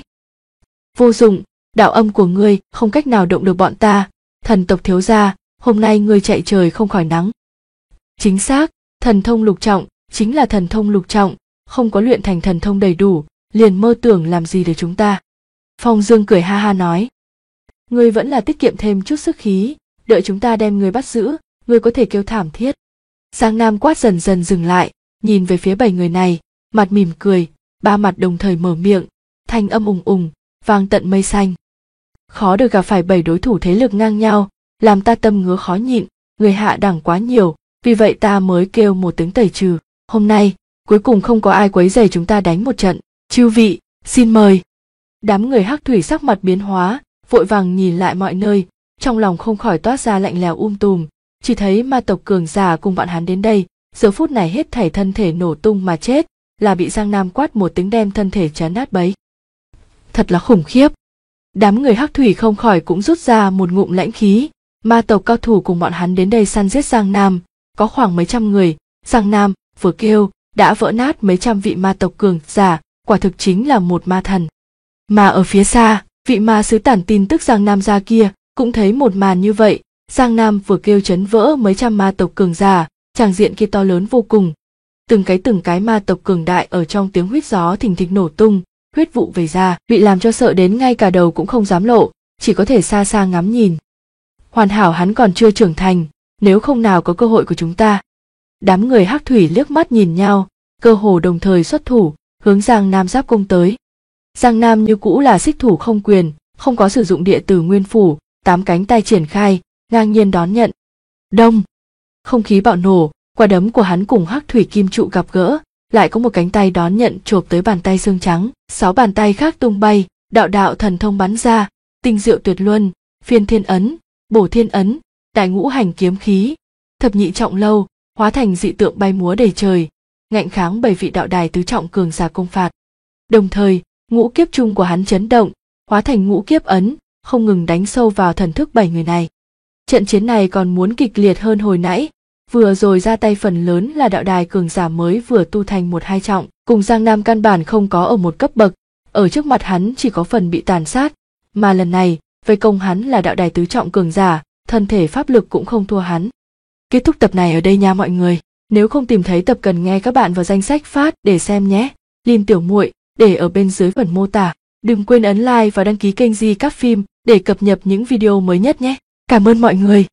Vô dụng, đạo âm của ngươi không cách nào động được bọn ta. Thần tộc thiếu gia, hôm nay ngươi chạy trời không khỏi nắng. Chính xác, thần thông lục trọng chính là thần thông lục trọng, không có luyện thành thần thông đầy đủ, liền mơ tưởng làm gì để chúng ta. Phong Dương cười ha ha nói. Ngươi vẫn là tiết kiệm thêm chút sức khí, đợi chúng ta đem ngươi bắt giữ, ngươi có thể kêu thảm thiết. Giang Nam quát dần dần dừng lại, nhìn về phía 7 người này, mặt mỉm cười, ba mặt đồng thời mở miệng, thanh âm ùng, vang tận mây xanh. Khó được gặp phải 7 đối thủ thế lực ngang nhau, làm ta tâm ngứa khó nhịn, người hạ đẳng quá nhiều, vì vậy ta mới kêu một tiếng tẩy trừ. Hôm nay, cuối cùng không có ai quấy rầy chúng ta đánh một trận, chư vị, xin mời. Đám người hắc thủy sắc mặt biến hóa, vội vàng nhìn lại mọi nơi, trong lòng không khỏi toát ra lạnh lẽo tùm, chỉ thấy ma tộc cường giả cùng bọn hắn đến đây, giờ phút này hết thảy thân thể nổ tung mà chết, là bị Giang Nam quát một tiếng đem thân thể chấn nát bấy. Thật là khủng khiếp. Đám người hắc thủy không khỏi cũng rút ra một ngụm lãnh khí, ma tộc cao thủ cùng bọn hắn đến đây săn giết Giang Nam, có khoảng mấy trăm người, Giang Nam vừa kêu đã vỡ nát mấy trăm vị ma tộc cường giả, quả thực chính là một ma thần. Mà ở phía xa, vị ma sứ tản tin tức Giang Nam ra kia cũng thấy một màn như vậy, Giang Nam vừa kêu chấn vỡ mấy trăm ma tộc cường giả, tràng diện kia to lớn vô cùng. Từng cái ma tộc cường đại ở trong tiếng huýt gió thình thịch nổ tung, huyết vụ về ra, bị làm cho sợ đến ngay cả đầu cũng không dám lộ, chỉ có thể xa xa ngắm nhìn. Hoàn hảo hắn còn chưa trưởng thành, nếu không nào có cơ hội của chúng ta. Đám người hắc thủy liếc mắt nhìn nhau, cơ hồ đồng thời xuất thủ, hướng Giang Nam giáp công tới. Giang Nam như cũ là xích thủ không quyền, không có sử dụng địa tử nguyên phủ, 8 cánh tay triển khai, ngang nhiên đón nhận. Đông, không khí bạo nổ, quả đấm của hắn cùng hắc thủy kim trụ gặp gỡ, lại có một cánh tay đón nhận chộp tới bàn tay xương trắng, 6 bàn tay khác tung bay, đạo thần thông bắn ra, tinh diệu tuyệt luân, phiên thiên ấn, bổ thiên ấn, đại ngũ hành kiếm khí, thập nhị trọng lâu, hóa thành dị tượng bay múa đầy trời, ngạnh kháng 7 vị đạo đài tứ trọng cường giả công phạt. Đồng thời, ngũ kiếp trung của hắn chấn động, hóa thành ngũ kiếp ấn, không ngừng đánh sâu vào thần thức 7 người này. Trận chiến này còn muốn kịch liệt hơn hồi nãy, vừa rồi ra tay phần lớn là đạo đài cường giả mới vừa tu thành 1-2 trọng, cùng Giang Nam căn bản không có ở một cấp bậc, ở trước mặt hắn chỉ có phần bị tàn sát, mà lần này, vây công hắn là đạo đài tứ trọng cường giả, thân thể pháp lực cũng không thua hắn. Kết thúc tập này ở đây nha mọi người, nếu không tìm thấy tập cần nghe các bạn vào danh sách phát để xem nhé. Link tiểu muội để ở bên dưới phần mô tả. Đừng quên ấn like và đăng ký kênh Di Các Phim để cập nhật những video mới nhất nhé. Cảm ơn mọi người.